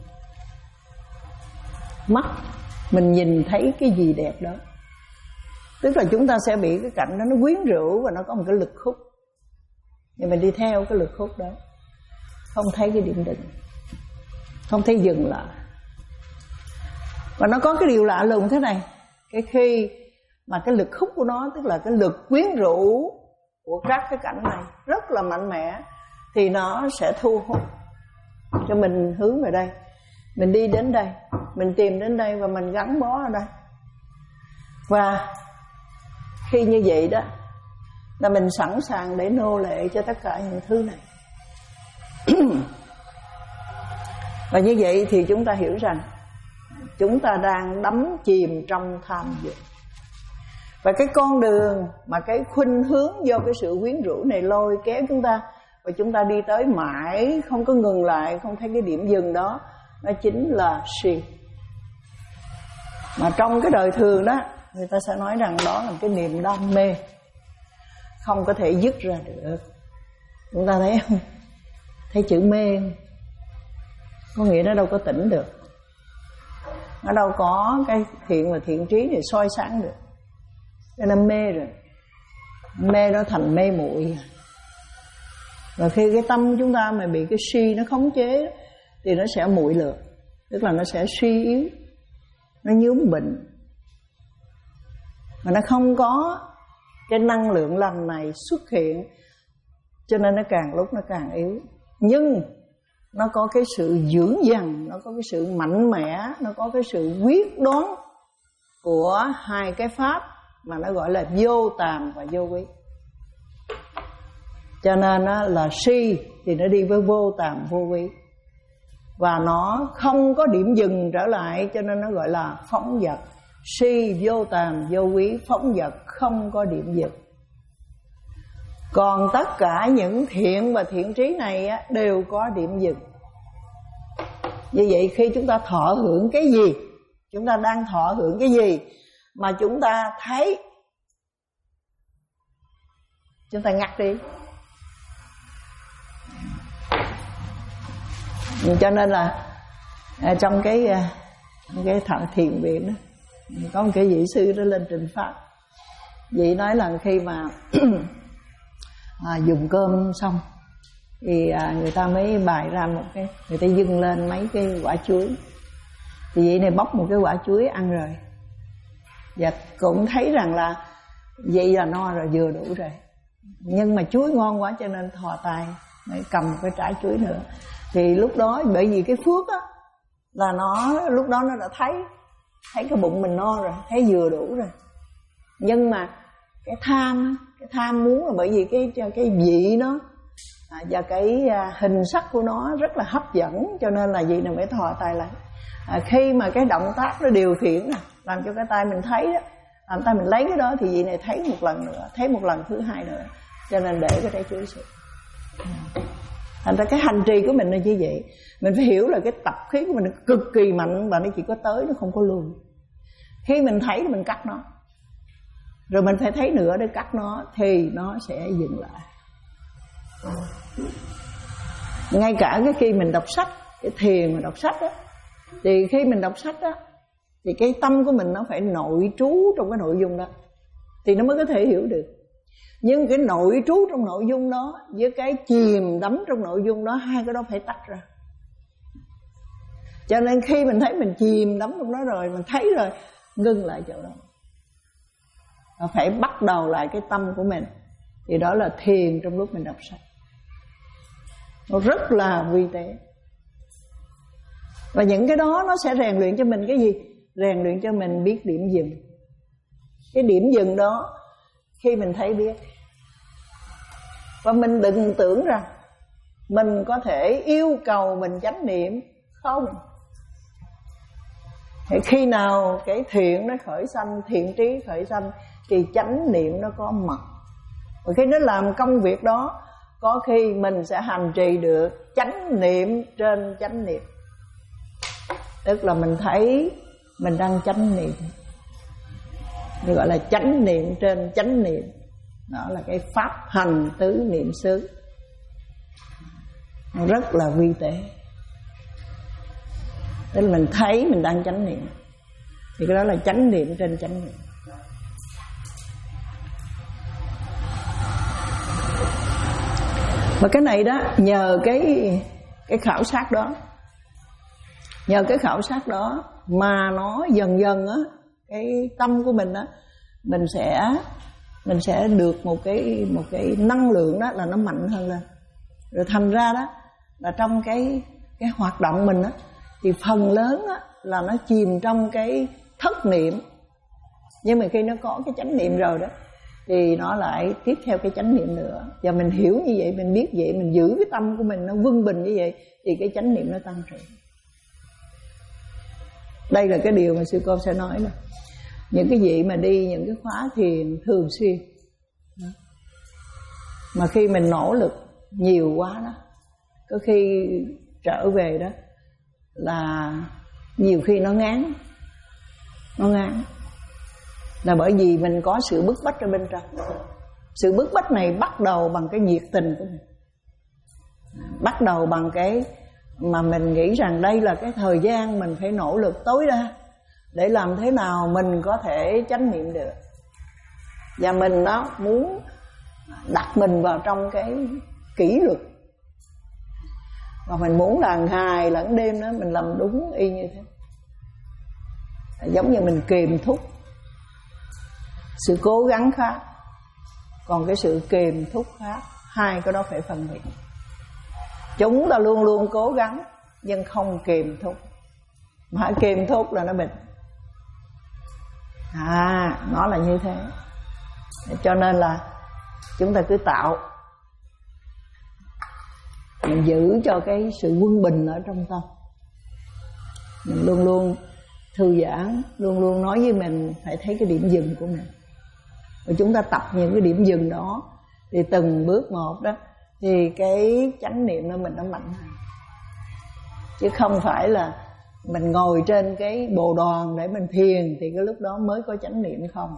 Mắt mình nhìn thấy cái gì đẹp đó, tức là chúng ta sẽ bị cái cảnh đó nó quyến rũ, và nó có một cái lực hút, thì mình đi theo cái lực hút đó, không thấy cái điểm định, không thấy dừng lại. Và nó có cái điều lạ lùng thế này, cái khi mà cái lực hút của nó, tức là cái lực quyến rũ của các cái cảnh này rất là mạnh mẽ, thì nó sẽ thu hút cho mình hướng về đây. Mình đi đến đây, mình tìm đến đây, và mình gắn bó ở đây. Và khi như vậy đó, là mình sẵn sàng để nô lệ cho tất cả những thứ này. Và như vậy thì chúng ta hiểu rằng chúng ta đang đắm chìm trong tham dục. Và cái con đường mà cái khuynh hướng do cái sự quyến rũ này lôi kéo chúng ta, và chúng ta đi tới mãi không có ngừng lại, không thấy cái điểm dừng đó, nó chính là si. Mà trong cái đời thường đó, người ta sẽ nói rằng đó là cái niềm đam mê, không có thể dứt ra được. Chúng ta thấy không? Thấy chữ mê không? Có nghĩa nó đâu có tỉnh được, nó đâu có cái thiện và thiện trí để soi sáng được. Cho nên mê rồi, mê nó thành mê muội. Và khi cái tâm chúng ta mà bị cái si nó khống chế, thì nó sẽ muội lược, tức là nó sẽ suy yếu, nó nhuốm bệnh, mà nó không có cái năng lượng lành này xuất hiện, cho nên nó càng lúc nó càng yếu. Nhưng nó có cái sự vững dằn, nó có cái sự mạnh mẽ, nó có cái sự quyết đoán của hai cái pháp mà nó gọi là vô tàm và vô quý. Cho nên là si thì nó đi với vô tàm vô quý, và nó không có điểm dừng trở lại, cho nên nó gọi là phóng dật. Si vô tàm vô quý, phóng dật không có điểm dừng. Còn tất cả những thiện và thiện trí này á, đều có điểm dừng. Như vậy khi chúng ta thọ hưởng cái gì, chúng ta đang thọ hưởng cái gì mà chúng ta thấy, chúng ta ngắt đi. Cho nên là trong cái cái thằng thiền viện đó, có một cái vị sư đó lên trình pháp. Vị nói là khi mà à, dùng cơm xong thì à, người ta mới bày ra một cái, người ta dâng lên mấy cái quả chuối. Thì vị này bóc một cái quả chuối ăn rồi, và cũng thấy rằng là vậy là no rồi, vừa đủ rồi. Nhưng mà chuối ngon quá cho nên thò tay mới cầm một cái trái chuối nữa. Thì lúc đó bởi vì cái phước á, là nó lúc đó nó đã thấy thấy cái bụng mình no rồi, thấy vừa đủ rồi. Nhưng mà cái tham, cái tham muốn là bởi vì cái cái vị nó à, và cái à, hình sắc của nó rất là hấp dẫn, cho nên là vị này mới thò tay lại. À, khi mà cái động tác nó điều khiển nè, làm cho cái tay mình thấy đó, làm tay mình lấy cái đó, thì vị này thấy một lần nữa, thấy một lần thứ hai nữa, cho nên để cái trái chuối xuống. Thành ra cái hành trì của mình là như vậy. Mình phải hiểu là cái tập khí của mình cực kỳ mạnh, và nó chỉ có tới, nó không có lui. Khi mình thấy thì mình cắt nó, rồi mình phải thấy nữa để cắt nó, thì nó sẽ dừng lại. Ngay cả cái khi mình đọc sách, cái thiền mà đọc sách á, thì khi mình đọc sách á, thì cái tâm của mình nó phải nội trú trong cái nội dung đó, thì nó mới có thể hiểu được. Nhưng cái nội trú trong nội dung đó với cái chìm đắm trong nội dung đó, hai cái đó phải tách ra. Cho nên khi mình thấy mình chìm đắm trong đó rồi, mình thấy rồi, ngưng lại chỗ đó, và phải bắt đầu lại cái tâm của mình. Thì đó là thiền trong lúc mình đọc sách. Nó rất là vi tế. Và những cái đó nó sẽ rèn luyện cho mình cái gì? Rèn luyện cho mình biết điểm dừng. Cái điểm dừng đó khi mình thấy biết. Và mình đừng tưởng rằng mình có thể yêu cầu mình chánh niệm. Không. Thì khi nào cái thiện nó khởi sanh, thiện trí khởi sanh, thì chánh niệm nó có mặt. Và khi nó làm công việc đó, có khi mình sẽ hành trì được chánh niệm trên chánh niệm. Tức là mình thấy mình đang chánh niệm, nó gọi là chánh niệm trên chánh niệm. Đó là cái pháp hành tứ niệm xứ, nó rất là vi tế. Tức là mình thấy mình đang chánh niệm, thì cái đó là chánh niệm trên chánh niệm. Và cái này đó, nhờ cái cái khảo sát đó, nhờ cái khảo sát đó mà nó dần dần á, cái tâm của mình á, mình sẽ mình sẽ được một cái một cái năng lượng đó là nó mạnh hơn lên. Rồi thành ra đó là trong cái cái hoạt động mình á, thì phần lớn á là nó chìm trong cái thất niệm. Nhưng mà khi nó có cái chánh niệm rồi đó, thì nó lại tiếp theo cái chánh niệm nữa. Và mình hiểu như vậy, mình biết vậy, mình giữ cái tâm của mình nó vững bình như vậy, thì cái chánh niệm nó tăng trưởng. Đây là cái điều mà sư cô sẽ nói đó. Những cái vị mà đi những cái khóa thiền thường xuyên đó, mà khi mình nỗ lực nhiều quá đó, có khi trở về đó là nhiều khi nó ngán. Nó ngán là bởi vì mình có sự bức bách ở bên trong. Sự bức bách này bắt đầu bằng cái nhiệt tình của mình, bắt đầu bằng cái mà mình nghĩ rằng đây là cái thời gian mình phải nỗ lực tối đa để làm thế nào mình có thể chánh niệm được. Và mình đó muốn đặt mình vào trong cái kỷ luật, và mình muốn là ngày lẫn đêm đó mình làm đúng y như thế. Giống như mình kiềm thúc. Sự cố gắng khác, còn cái sự kiềm thúc khác. Hai cái đó phải phân biệt. Chúng ta luôn luôn cố gắng nhưng không kiềm thúc. Mà kiềm thúc là nó bệnh. À, nó là như thế. Cho nên là chúng ta cứ tạo, mình giữ cho cái sự quân bình ở trong tâm. Mình luôn luôn thư giãn, luôn luôn nói với mình phải thấy cái điểm dừng của mình. Và chúng ta tập những cái điểm dừng đó thì từng bước một đó, thì cái chánh niệm của mình nó mạnh hơn. Chứ không phải là mình ngồi trên cái bồ đoàn để mình thiền thì cái lúc đó mới có chánh niệm không.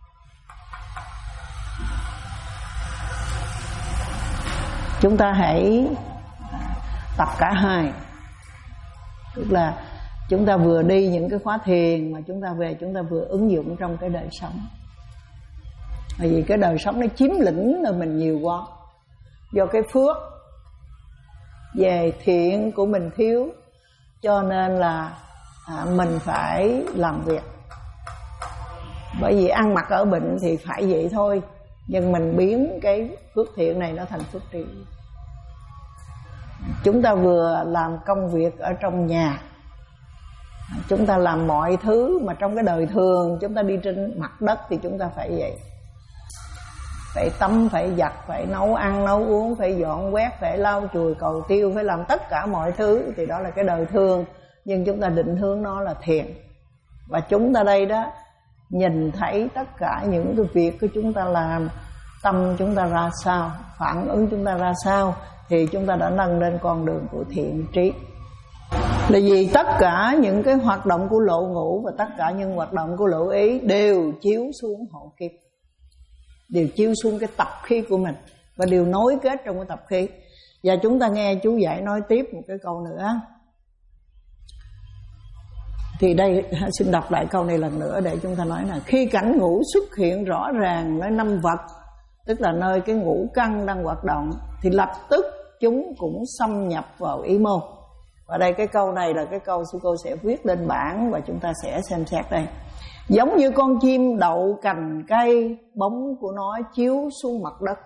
Chúng ta hãy tập cả hai. Tức là chúng ta vừa đi những cái khóa thiền mà chúng ta về chúng ta vừa ứng dụng trong cái đời sống. Bởi vì cái đời sống nó chiếm lĩnh ở mình nhiều quá. Do cái phước về thiện của mình thiếu, cho nên là à, mình phải làm việc. Bởi vì ăn mặc ở bệnh thì phải vậy thôi, nhưng mình biến cái phước thiện này nó thành phước trị. Chúng ta vừa làm công việc ở trong nhà, chúng ta làm mọi thứ mà trong cái đời thường chúng ta đi trên mặt đất thì chúng ta phải vậy. Phải tắm, phải giặt, phải nấu ăn, nấu uống, phải dọn quét, phải lau chùi, cầu tiêu, phải làm tất cả mọi thứ. Thì đó là cái đời thường. Nhưng chúng ta định hướng nó là thiền. Và chúng ta đây đó, nhìn thấy tất cả những cái việc của chúng ta làm, tâm chúng ta ra sao, phản ứng chúng ta ra sao, thì chúng ta đã nâng lên con đường của thiện trí. Là vì tất cả những cái hoạt động của lộ ngũ và tất cả những hoạt động của lộ ý đều chiếu xuống hộ kiếp, đều chiếu xuống cái tập khí của mình và đều nối kết trong cái tập khí. Và chúng ta nghe chú giải nói tiếp một cái câu nữa. Thì đây xin đọc lại câu này lần nữa để chúng ta nói là khi cảnh ngũ xuất hiện rõ ràng nơi năm vật, tức là nơi cái ngũ căn đang hoạt động, thì lập tức chúng cũng xâm nhập vào ý môn. Và đây cái câu này là cái câu sư cô sẽ viết lên bảng và chúng ta sẽ xem xét đây. Giống như con chim đậu cành cây, bóng của nó chiếu xuống mặt đất.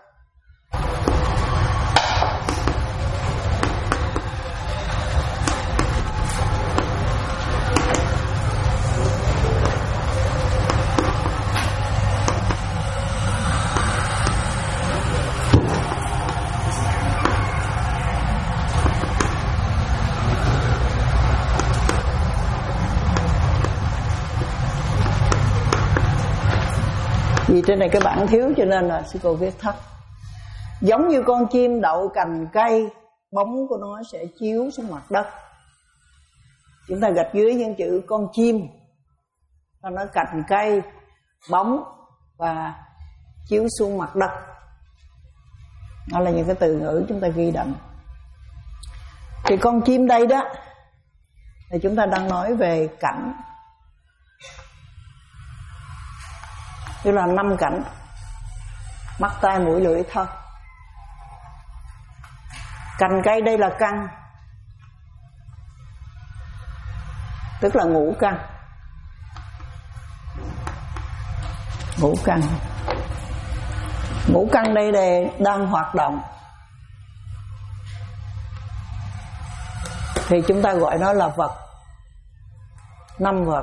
Vì trên này cái bảng thiếu cho nên là sư cô viết thấp. Giống như con chim đậu cành cây, bóng của nó sẽ chiếu xuống mặt đất. Chúng ta gạch dưới những chữ con chim, nó nói cành cây, bóng và chiếu xuống mặt đất. Đó là những cái từ ngữ chúng ta ghi đậm. Thì con chim đây đó, thì chúng ta đang nói về cảnh, tức là năm cảnh: mắt, tai, mũi, lưỡi, thân. Cành cây đây là căn, tức là ngũ căn. Ngũ căn Ngũ căn đây là đang hoạt động, thì chúng ta gọi nó là vật, năm vật.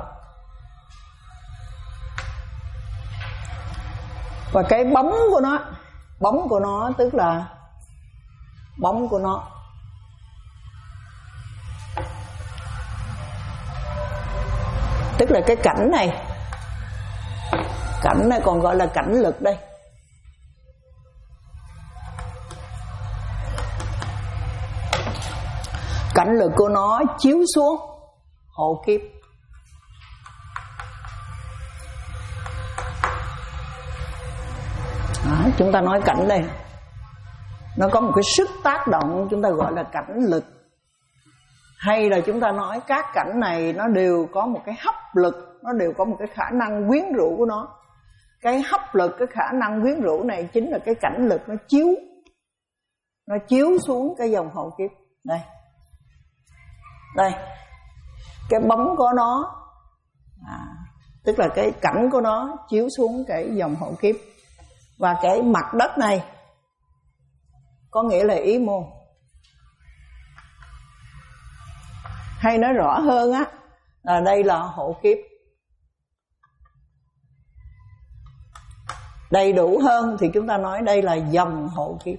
Và cái bóng của nó, bóng của nó tức là bóng của nó tức là cái cảnh này. Cảnh này còn gọi là cảnh lực đây. Cảnh lực của nó chiếu xuống hộ kiếp. Đó, chúng ta nói cảnh đây, nó có một cái sức tác động, chúng ta gọi là cảnh lực. Hay là chúng ta nói các cảnh này nó đều có một cái hấp lực, nó đều có một cái khả năng quyến rũ của nó. Cái hấp lực, cái khả năng quyến rũ này chính là cái cảnh lực nó chiếu, nó chiếu xuống cái dòng hộ kiếp. Đây, đây, cái bóng của nó, à, tức là cái cảnh của nó chiếu xuống cái dòng hộ kiếp. Và cái mặt đất này có nghĩa là ý môn. Hay nói rõ hơn á, là đây là hộ kiếp. Đầy đủ hơn thì chúng ta nói đây là dòng hộ kiếp.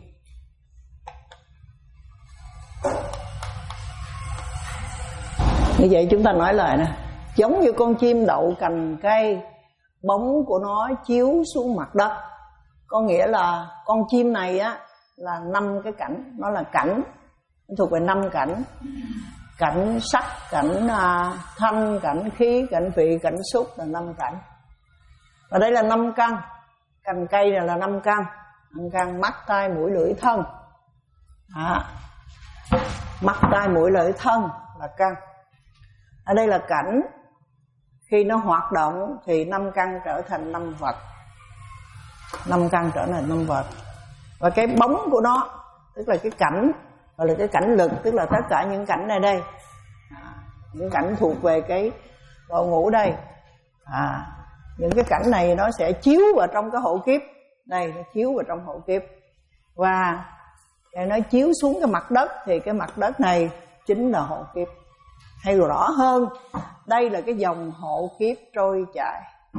Như vậy chúng ta nói lại nè, giống như con chim đậu cành cây, bóng của nó chiếu xuống mặt đất. Có nghĩa là con chim này á là năm cái cảnh, nó là cảnh, nó thuộc về năm cảnh. Cảnh sắc, cảnh à, thanh, cảnh khí, cảnh vị, cảnh xúc là năm cảnh. Và đây là năm căn. Cành cây này là năm căn. Năm căn mắt, tai, mũi, lưỡi, thân. À, mắt, tai, mũi, lưỡi, thân là căn. Ở đây là cảnh. Khi nó hoạt động thì năm căn trở thành năm vật. Năm căn trở thành năm vật. Và cái bóng của nó, tức là cái cảnh, gọi là cái cảnh lực, tức là tất cả những cảnh này đây. À, những cảnh thuộc về cái đội ngũ đây. À, những cái cảnh này nó sẽ chiếu vào trong cái hộ kiếp. Đây, nó chiếu vào trong hộ kiếp. Và nó chiếu xuống cái mặt đất thì cái mặt đất này chính là hộ kiếp. Hay rõ hơn, đây là cái dòng hộ kiếp trôi chảy.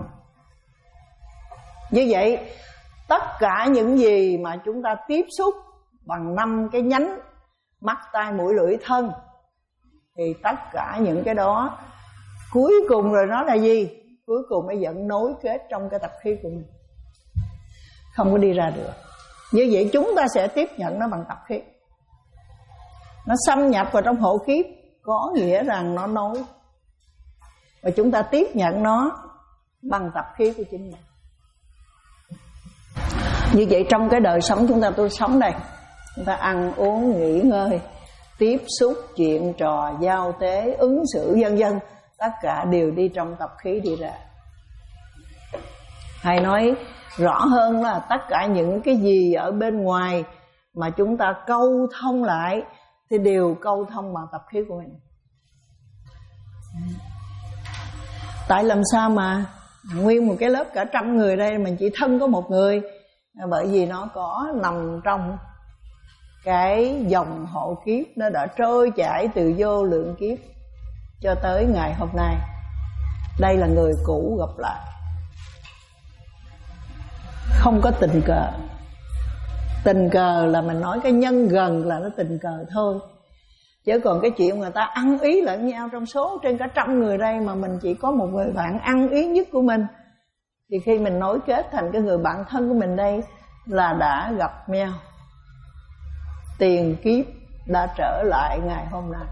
Như vậy, tất cả những gì mà chúng ta tiếp xúc bằng năm cái nhánh mắt, tai, mũi, lưỡi, thân, thì tất cả những cái đó cuối cùng rồi nó là gì? Cuối cùng mới dẫn nối kết trong cái tập khí của mình, không có đi ra được. Như vậy chúng ta sẽ tiếp nhận nó bằng tập khí. Nó xâm nhập vào trong hộ kiếp, có nghĩa rằng nó nối. Và chúng ta tiếp nhận nó bằng tập khí của chính mình. Như vậy trong cái đời sống chúng ta tôi sống đây, chúng ta ăn uống nghỉ ngơi, tiếp xúc chuyện trò giao tế ứng xử vân vân, tất cả đều đi trong tập khí đi ra. Hay nói rõ hơn là tất cả những cái gì ở bên ngoài mà chúng ta câu thông lại thì đều câu thông bằng tập khí của mình. Tại làm sao mà nguyên một cái lớp cả trăm người đây mình chỉ thân có một người? Bởi vì nó có nằm trong cái dòng hộ kiếp, nó đã trôi chảy từ vô lượng kiếp cho tới ngày hôm nay. Đây là người cũ gặp lại, không có tình cờ. Tình cờ là mình nói cái nhân gần là nó tình cờ thôi. Chứ còn cái chuyện người ta ăn ý lẫn nhau trong số trên cả trăm người đây mà mình chỉ có một người bạn ăn ý nhất của mình, thì khi mình nối kết thành cái người bạn thân của mình đây là đã gặp nhau. Tiền kiếp đã trở lại ngày hôm nay.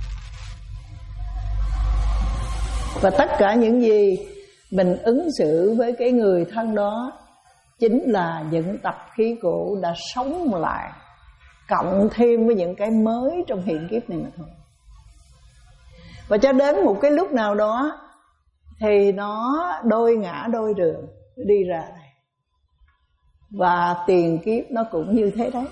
Và tất cả những gì mình ứng xử với cái người thân đó chính là những tập khí cũ đã sống lại, cộng thêm với những cái mới trong hiện kiếp này mà thôi. Và cho đến một cái lúc nào đó thì nó đôi ngã đôi đường đi ra đây. Và tiền kiếp nó cũng như thế đấy.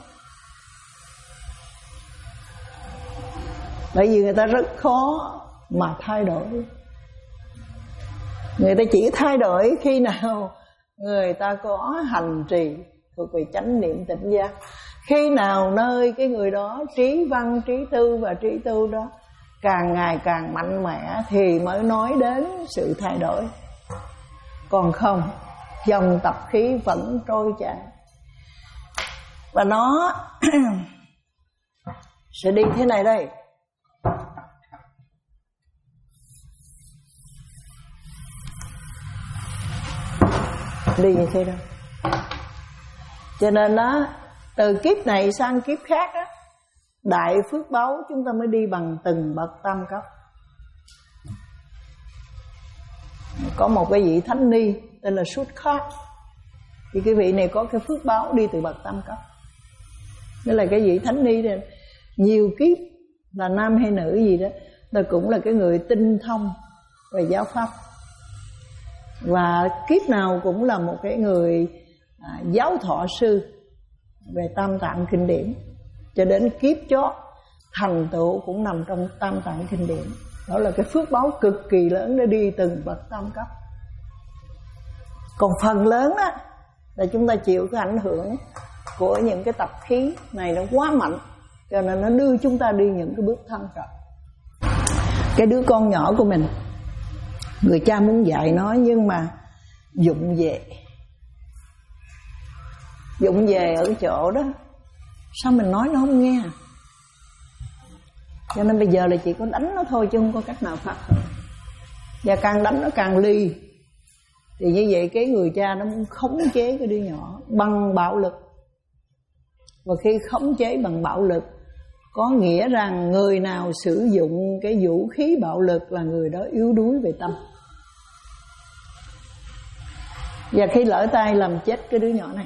Bởi vì người ta rất khó mà thay đổi. Người ta chỉ thay đổi khi nào người ta có hành trì thuộc về chánh niệm tỉnh giác. Khi nào nơi cái người đó trí văn, trí tư và trí tư đó càng ngày càng mạnh mẽ thì mới nói đến sự thay đổi. Còn không, dòng tập khí vẫn trôi chảy. Và nó sẽ đi thế này đây. Đi như thế đó. Cho nên đó, từ kiếp này sang kiếp khác đó, đại phước báu chúng ta mới đi bằng từng bậc tam cấp. Có một cái vị thánh ni tên là Sút Khát, thì cái vị này có cái phước báo đi từ bậc tam cấp. Đó là cái vị thánh ni này, nhiều kiếp là nam hay nữ gì đó, là cũng là cái người tinh thông về giáo pháp. Và kiếp nào cũng là một cái người à, giáo thọ sư về tam tạng kinh điển. Cho đến kiếp chót thành tựu cũng nằm trong tam tạng kinh điển. Đó là cái phước báo cực kỳ lớn để đi từng bậc tam cấp. Còn phần lớn á là chúng ta chịu cái ảnh hưởng của những cái tập khí này nó quá mạnh, cho nên nó đưa chúng ta đi những cái bước thăng trầm. Cái đứa con nhỏ của mình, người cha muốn dạy nó nhưng mà vụng về. Vụng về ở cái chỗ đó, sao mình nói nó không nghe. Cho nên bây giờ là chỉ có đánh nó thôi chứ không có cách nào phát thôi. Và càng đánh nó càng ly. Thì như vậy cái người cha nó muốn khống chế cái đứa nhỏ bằng bạo lực. Và khi khống chế bằng bạo lực, có nghĩa rằng người nào sử dụng cái vũ khí bạo lực là người đó yếu đuối về tâm. Và khi lỡ tay làm chết cái đứa nhỏ này,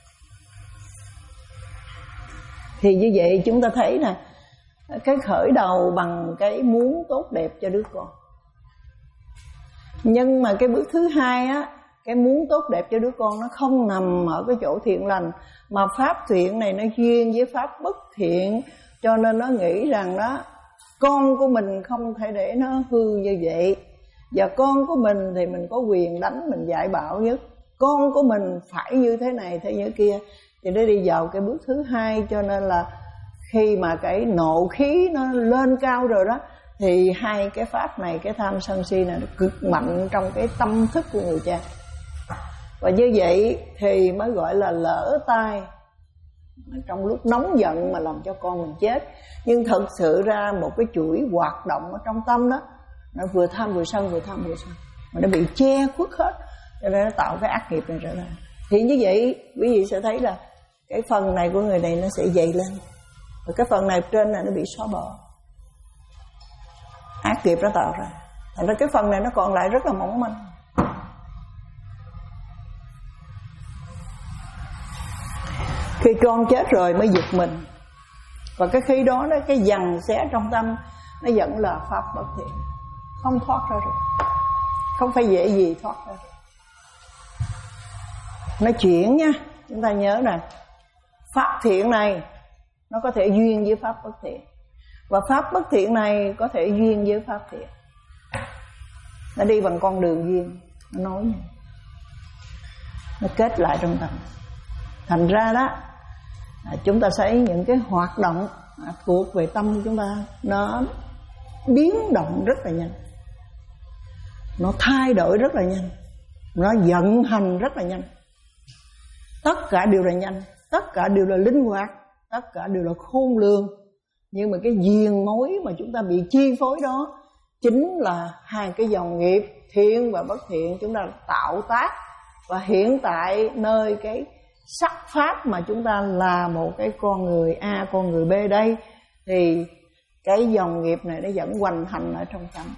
thì như vậy chúng ta thấy là cái khởi đầu bằng cái muốn tốt đẹp cho đứa con. Nhưng mà cái bước thứ hai á, cái muốn tốt đẹp cho đứa con nó không nằm ở cái chỗ thiện lành, mà pháp thiện này nó duyên với pháp bất thiện. Cho nên nó nghĩ rằng đó, con của mình không thể để nó hư như vậy, và con của mình thì mình có quyền đánh, mình dạy bảo nhất. Con của mình phải như thế này, thế như kia. Thì nó đi vào cái bước thứ hai. Cho nên là khi mà cái nộ khí nó lên cao rồi đó, thì hai cái pháp này, cái tham sân si này nó cực mạnh trong cái tâm thức của người cha. Và như vậy thì mới gọi là lỡ tay trong lúc nóng giận mà làm cho con mình chết. Nhưng thật sự ra một cái chuỗi hoạt động ở trong tâm đó, nó vừa tham vừa sân, vừa tham vừa sân, mà nó bị che khuất hết, cho nên nó tạo cái ác nghiệp này trở ra. Thì như vậy quý vị sẽ thấy là cái phần này của người này nó sẽ dày lên, và cái phần này trên này nó bị xóa bỏ, ác nghiệp nó tạo ra. Thành ra cái phần này nó còn lại rất là mỏng manh. Khi con chết rồi mới giật mình. Và cái khi đó, đó cái dằn xé trong tâm nó vẫn là pháp bất thiện, không thoát ra được, không phải dễ gì thoát ra được. Nó chuyển nha, chúng ta nhớ nè, pháp thiện này nó có thể duyên với pháp bất thiện, và pháp bất thiện này có thể duyên với pháp thiện. Nó đi bằng con đường duyên, nó nói nha, nó kết lại trong tâm. Thành ra đó, chúng ta thấy những cái hoạt động thuộc về tâm của chúng ta, nó biến động rất là nhanh, nó thay đổi rất là nhanh, nó vận hành rất là nhanh. Tất cả đều là nhanh, tất cả đều là linh hoạt, tất cả đều là khôn lường. Nhưng mà cái diền mối mà chúng ta bị chi phối đó chính là hai cái dòng nghiệp thiện và bất thiện chúng ta tạo tác. Và hiện tại nơi cái sắc pháp mà chúng ta là một cái con người A, con người B đây, thì cái dòng nghiệp này nó vẫn hoành hành ở trong tâm.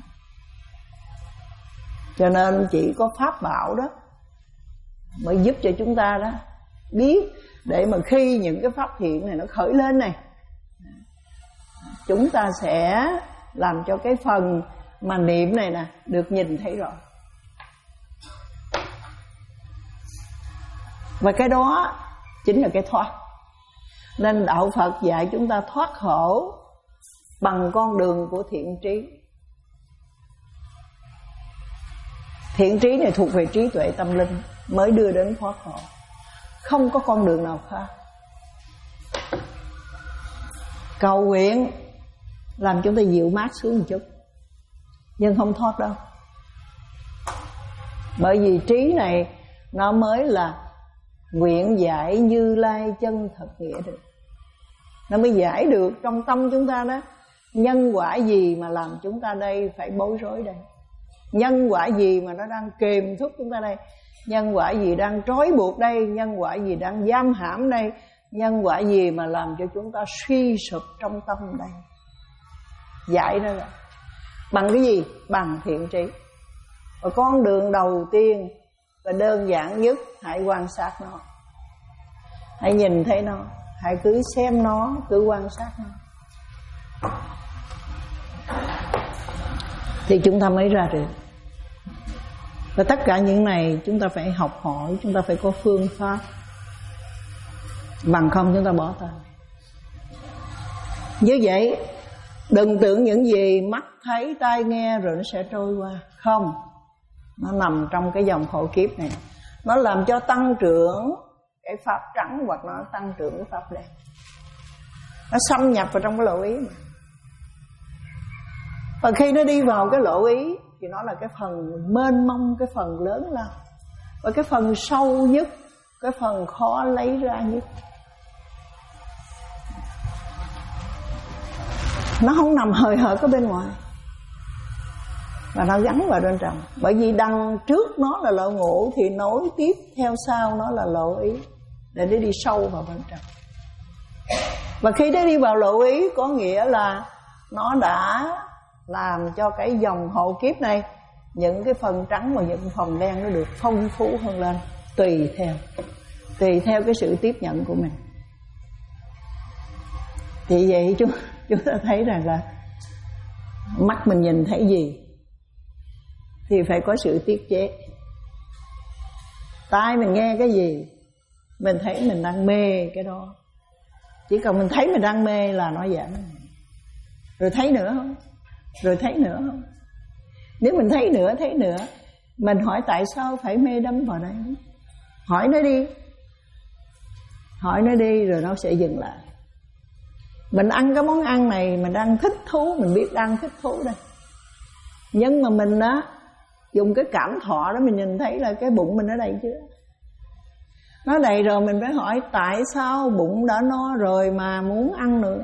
Cho nên chỉ có pháp bảo đó mới giúp cho chúng ta đó biết, để mà khi những cái pháp thiện này nó khởi lên này, chúng ta sẽ làm cho cái phần mà niệm này nè được nhìn thấy rõ. Và cái đó chính là cái thoát. Nên đạo Phật dạy chúng ta thoát khổ bằng con đường của thiện trí. Thiện trí này thuộc về trí tuệ tâm linh mới đưa đến thoát khổ, không có con đường nào khác. Cầu nguyện làm chúng ta dịu mát xuống một chút, nhưng không thoát đâu. Bởi vì trí này nó mới là nguyện giải Như Lai chân thật nghĩa được. Nó mới giải được trong tâm chúng ta đó. Nhân quả gì mà làm chúng ta đây phải bối rối đây? Nhân quả gì mà nó đang kềm thúc chúng ta đây? Nhân quả gì đang trói buộc đây? Nhân quả gì đang giam hãm đây? Nhân quả gì mà làm cho chúng ta suy sụp trong tâm đây? Giải ra là bằng cái gì? Bằng thiện trí. Và con đường đầu tiên và đơn giản nhất, hãy quan sát nó, hãy nhìn thấy nó, hãy cứ xem nó, cứ quan sát nó, thì chúng ta mới ra được. Và tất cả những này chúng ta phải học hỏi, chúng ta phải có phương pháp, bằng không chúng ta bỏ tay. Như vậy đừng tưởng những gì mắt thấy tai nghe rồi nó sẽ trôi qua. Không, nó nằm trong cái dòng khổ kiếp này. Nó làm cho tăng trưởng cái pháp trắng, hoặc nó tăng trưởng cái pháp đen. Nó xâm nhập vào trong cái lỗ ý mà. Và khi nó đi vào cái lộ ý thì nó là cái phần mênh mông, cái phần lớn lao, và cái phần sâu nhất, cái phần khó lấy ra nhất. Nó không nằm hời hợt ở bên ngoài, và nó gắn vào bên trong. Bởi vì đằng trước nó là lộ ngũ thì nối tiếp theo sau nó là lộ ý, để nó đi sâu vào bên trong. Và khi nó đi vào lộ ý có nghĩa là nó đã làm cho cái dòng hộ kiếp này, những cái phần trắng và những phần đen nó được phong phú hơn lên, tùy theo tùy theo cái sự tiếp nhận của mình. Thì vậy chúng, chúng ta thấy rằng là mắt mình nhìn thấy gì thì phải có sự tiết chế. Tai mình nghe cái gì, mình thấy mình đang mê cái đó. Chỉ cần mình thấy mình đang mê là nó giảm. Rồi thấy nữa không? Rồi thấy nữa không? Nếu mình thấy nữa, thấy nữa, mình hỏi tại sao phải mê đắm vào đây? Hỏi nó đi. Hỏi nó đi rồi nó sẽ dừng lại. Mình ăn cái món ăn này mình đang thích thú, mình biết đang thích thú đây. Nhưng mà mình á, dùng cái cảm thọ đó mình nhìn thấy là cái bụng mình ở đây chưa? Nó đầy rồi mình phải hỏi tại sao bụng đã no rồi mà muốn ăn nữa.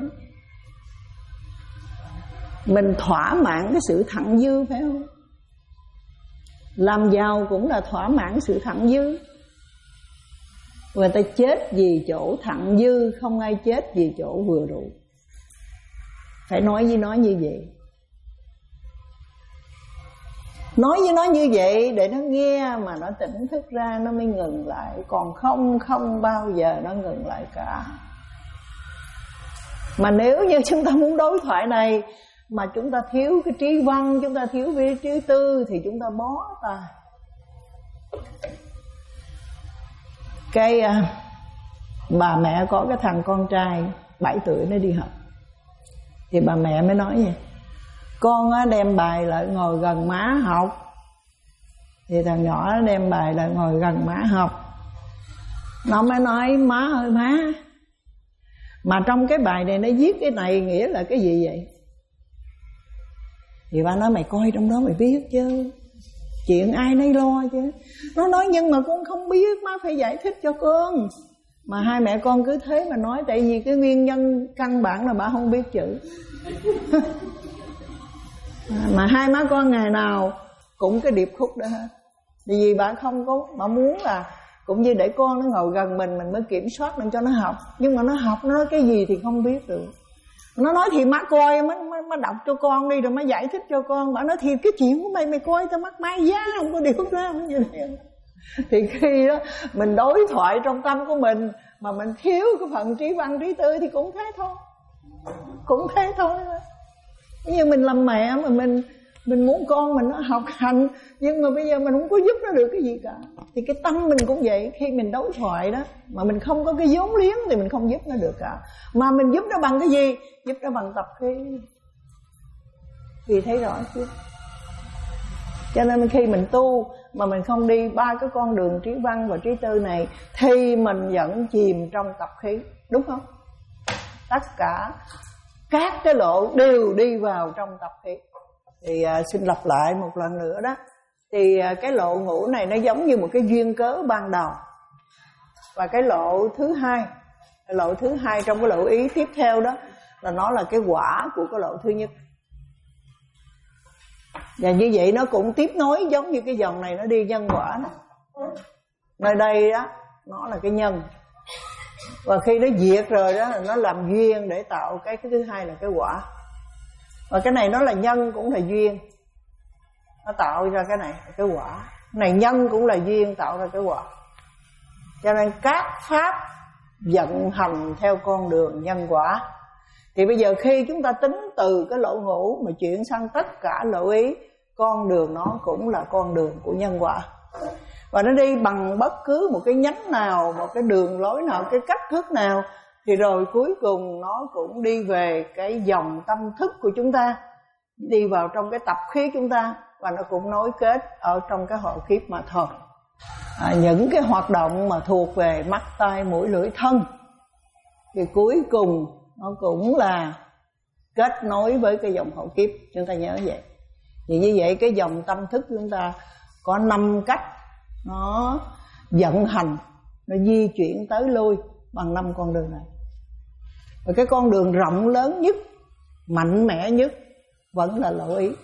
Mình thỏa mãn cái sự thặng dư phải không? Làm giàu cũng là thỏa mãn sự thặng dư. Người ta chết vì chỗ thặng dư, không ai chết vì chỗ vừa đủ. Phải nói với nó như vậy. Nói với nó như vậy để nó nghe mà nó tỉnh thức ra nó mới ngừng lại. Còn không, không bao giờ nó ngừng lại cả. Mà nếu như chúng ta muốn đối thoại này mà chúng ta thiếu cái trí văn, chúng ta thiếu cái trí tư thì chúng ta bó tay. Cái à, bà mẹ có cái thằng con trai bảy tuổi nó đi học. Thì bà mẹ mới nói vậy: con á đem bài lại ngồi gần má học. Thì thằng nhỏ nó đem bài lại ngồi gần má học. Nó mới nói: má ơi má, mà trong cái bài này nó viết cái này nghĩa là cái gì vậy? Thì ba nói: mày coi trong đó mày biết chứ, chuyện ai nấy lo chứ. Nó nói: nhưng mà con không biết, má phải giải thích cho con. Mà hai mẹ con cứ thế mà nói, tại vì cái nguyên nhân căn bản là bà không biết chữ. Mà hai má con ngày nào cũng cái điệp khúc đó hết. Vì bà không có, bà muốn là cũng như để con nó ngồi gần mình, mình mới kiểm soát nên cho nó học. Nhưng mà nó học nó nói cái gì thì không biết được. Nó nói thì má coi, má, má, má đọc cho con đi rồi má giải thích cho con. Bà nói thì cái chuyện của mày mày coi tao mắc mai giá không có điều ra không như thế. Thì khi đó mình đối thoại trong tâm của mình mà mình thiếu cái phần trí văn trí tư thì cũng thế thôi. Cũng thế thôi. Như mình làm mẹ mà mình mình muốn con mình nó học hành, nhưng mà bây giờ mình không có giúp nó được cái gì cả. Thì cái tâm mình cũng vậy, khi mình đối thoại đó mà mình không có cái vốn liếng thì mình không giúp nó được cả. Mà mình giúp nó bằng cái gì? Giúp nó bằng tập khí. Vì thấy rõ chứ. Cho nên khi mình tu mà mình không đi ba cái con đường trí văn và trí tư này thì mình vẫn chìm trong tập khí, đúng không? Tất cả các cái lộ đều đi vào trong tập khí. Thì à, xin lặp lại một lần nữa đó. Thì à, cái lộ ngũ này nó giống như một cái duyên cớ ban đầu. Và cái lộ thứ hai, cái lộ thứ hai trong cái lộ ý tiếp theo đó là nó là cái quả của cái lộ thứ nhất. Và như vậy nó cũng tiếp nối giống như cái dòng này nó đi nhân quả đó. Nơi đây đó nó là cái nhân. Và khi nó diệt rồi đó nó làm duyên để tạo cái, cái thứ hai là cái quả. Và cái này nó là nhân cũng là duyên, nó tạo ra cái này cái quả. Cái này nhân cũng là duyên tạo ra cái quả. Cho nên các pháp vận hành theo con đường nhân quả. Thì bây giờ khi chúng ta tính từ cái lộ ngũ mà chuyển sang tất cả lộ ý, con đường nó cũng là con đường của nhân quả. Và nó đi bằng bất cứ một cái nhánh nào, một cái đường lối nào, cái cách thức nào, thì rồi cuối cùng nó cũng đi về cái dòng tâm thức của chúng ta, đi vào trong cái tập khí chúng ta, và nó cũng nối kết ở trong cái hộ kiếp mà thôi. À, những cái hoạt động mà thuộc về mắt, tai, mũi, lưỡi, thân thì cuối cùng nó cũng là kết nối với cái dòng hậu kiếp. Chúng ta nhớ vậy. Thì như vậy cái dòng tâm thức của chúng ta có năm cách nó vận hành, nó di chuyển tới lui bằng năm con đường này. Và cái con đường rộng lớn nhất, mạnh mẽ nhất vẫn là lộ ý.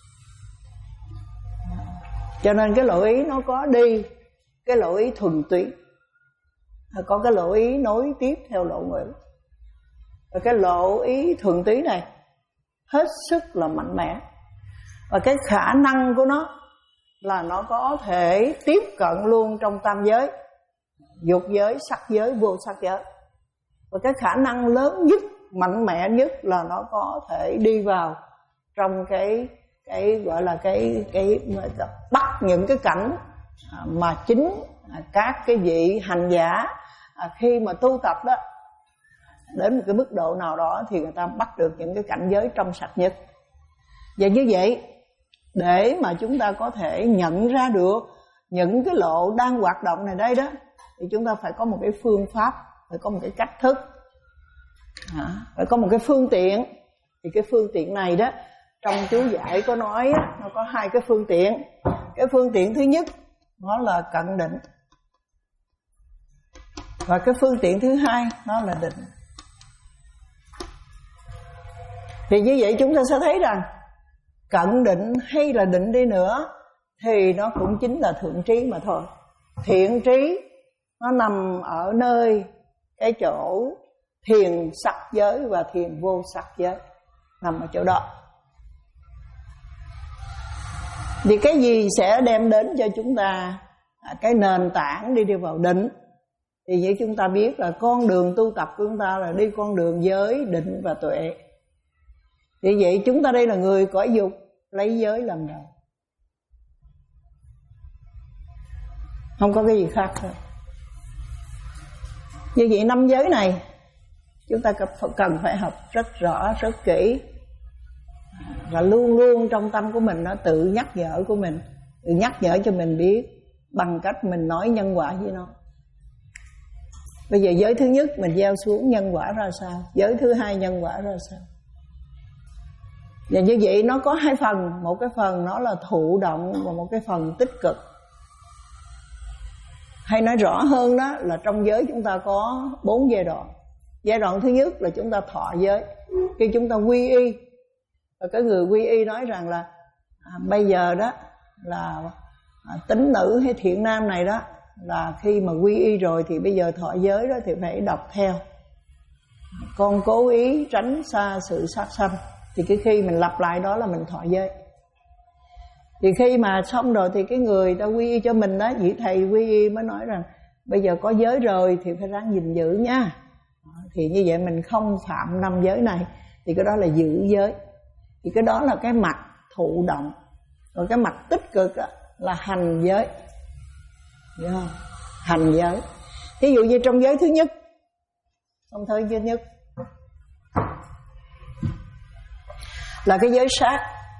Cho nên cái lộ ý nó có đi cái lộ ý thuần túy, có cái lộ ý nối tiếp theo lộ nguyện. Và cái lộ ý thuần túy này hết sức là mạnh mẽ. Và cái khả năng của nó là nó có thể tiếp cận luôn trong tam giới, dục giới, sắc giới, vô sắc giới. Và cái khả năng lớn nhất, mạnh mẽ nhất là nó có thể đi vào trong cái cái gọi là cái cái bắt những cái cảnh mà chính các cái vị hành giả khi mà tu tập đó đến một cái mức độ nào đó thì người ta bắt được những cái cảnh giới trong sạch nhất. Và như vậy, để mà chúng ta có thể nhận ra được những cái lộ đang hoạt động này đây đó, thì chúng ta phải có một cái phương pháp, phải có một cái cách thức, phải có một cái phương tiện. Thì cái phương tiện này đó, trong chú giải có nói đó, nó có hai cái phương tiện. Cái phương tiện thứ nhất nó là cận định, và cái phương tiện thứ hai nó là định. Thì như vậy chúng ta sẽ thấy rằng cận định hay là định đi nữa thì nó cũng chính là thượng trí mà thôi. Thiện trí nó nằm ở nơi cái chỗ thiền sắc giới và thiền vô sắc giới, nằm ở chỗ đó. Thì cái gì sẽ đem đến cho chúng ta cái nền tảng đi đi vào định? Thì như chúng ta biết là con đường tu tập của chúng ta là đi con đường giới, định và tuệ. Thì vậy chúng ta đây là người cõi dục, lấy giới làm đầu, không có cái gì khác thôi. Như vậy năm giới này chúng ta cần phải học rất rõ, rất kỹ. Và luôn luôn trong tâm của mình nó tự nhắc nhở của mình, tự nhắc nhở cho mình biết bằng cách mình nói nhân quả với nó. Bây giờ giới thứ nhất mình gieo xuống nhân quả ra sao, giới thứ hai nhân quả ra sao. Và như vậy nó có hai phần, một cái phần nó là thụ động và một cái phần tích cực. Hay nói rõ hơn đó là trong giới chúng ta có bốn giai đoạn. Giai đoạn thứ nhất là chúng ta thọ giới, khi chúng ta quy y. Và cái người quy y nói rằng là à, bây giờ đó là à, tính nữ hay thiện nam này đó, là khi mà quy y rồi thì bây giờ thọ giới đó thì phải đọc theo. Con cố ý tránh xa sự sát sanh. Thì cái khi mình lặp lại đó là mình thọ giới. Thì khi mà xong rồi thì cái người ta quy y cho mình đó, vị thầy quy y mới nói rằng bây giờ có giới rồi thì phải ráng gìn giữ nha. Thì như vậy mình không phạm năm giới này, thì cái đó là giữ giới. Thì cái đó là cái mặt thụ động. Còn cái mặt tích cực đó là hành giới. Hiểu không? Hành giới. Ví dụ như trong giới thứ nhất, trong giới thứ nhất là cái giới sát.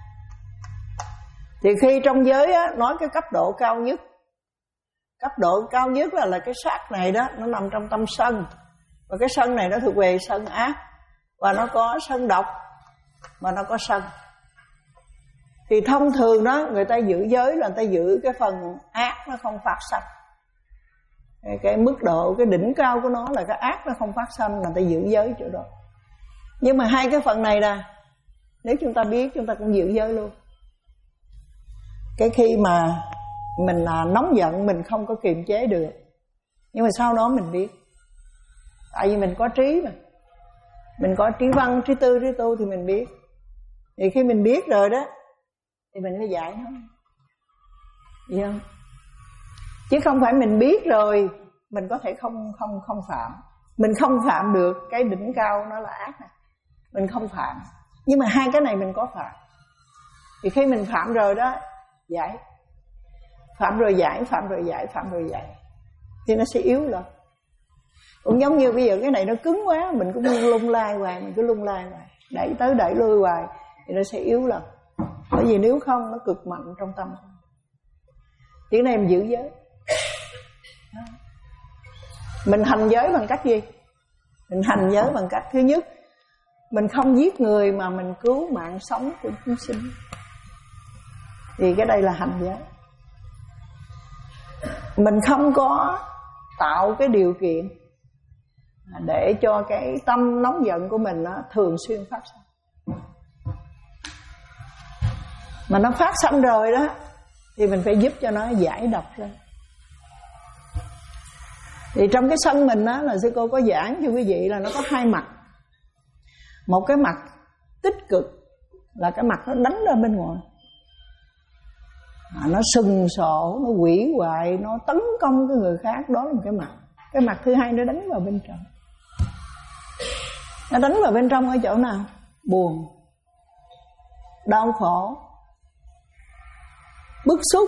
Thì khi trong giới á, nói cái cấp độ cao nhất, cấp độ cao nhất là, là cái sát này đó, nó nằm trong tâm sân. Và cái sân này nó thuộc về sân ác. Và nó có sân độc, mà nó có sân. Thì thông thường đó, người ta giữ giới là người ta giữ cái phần ác nó không phát sanh. Cái, cái mức độ, cái đỉnh cao của nó là cái ác nó không phát sanh, là người ta giữ giới chỗ đó. Nhưng mà hai cái phần này là nếu chúng ta biết, chúng ta cũng giữ giới luôn. Cái khi mà mình là nóng giận, mình không có kiềm chế được, nhưng mà sau đó mình biết. Tại vì mình có trí mà, mình có trí văn, trí tư, trí tu thì mình biết. Thì khi mình biết rồi đó thì mình mới dạy nó, hiểu không? Chứ không phải mình biết rồi mình có thể không không không phạm. Mình không phạm được cái đỉnh cao nó là ác này, mình không phạm. Nhưng mà hai cái này mình có phạm. Thì khi mình phạm rồi đó, giải. Phạm rồi giải, phạm rồi giải, phạm rồi giải, thì nó sẽ yếu lên. Cũng giống như bây giờ cái này nó cứng quá, mình cũng lung lai hoài, mình cứ lung lai hoài, đẩy tới đẩy lui hoài, thì nó sẽ yếu lên. Bởi vì nếu không nó cực mạnh trong tâm. Tiếng này mình giữ giới. Mình hành giới bằng cách gì? Mình hành giới bằng cách thứ nhất Mình không giết người mà mình cứu mạng sống của chúng sinh. Thì cái đây là hành giới. Mình không có tạo cái điều kiện để cho cái tâm nóng giận của mình nó thường xuyên phát sinh. Mà nó phát sinh rồi đó thì mình phải giúp cho nó giải độc ra. Thì trong cái sân mình đó là sư cô có giảng cho quý vị là nó có hai mặt. Một cái mặt tích cực là cái mặt nó đánh ra bên ngoài, à, nó sừng sộ, nó hủy hoại, nó tấn công cái người khác. Đó là một cái mặt. Cái mặt thứ hai nó đánh vào bên trong. Nó đánh vào bên trong ở chỗ nào? Buồn, đau khổ, bức xúc.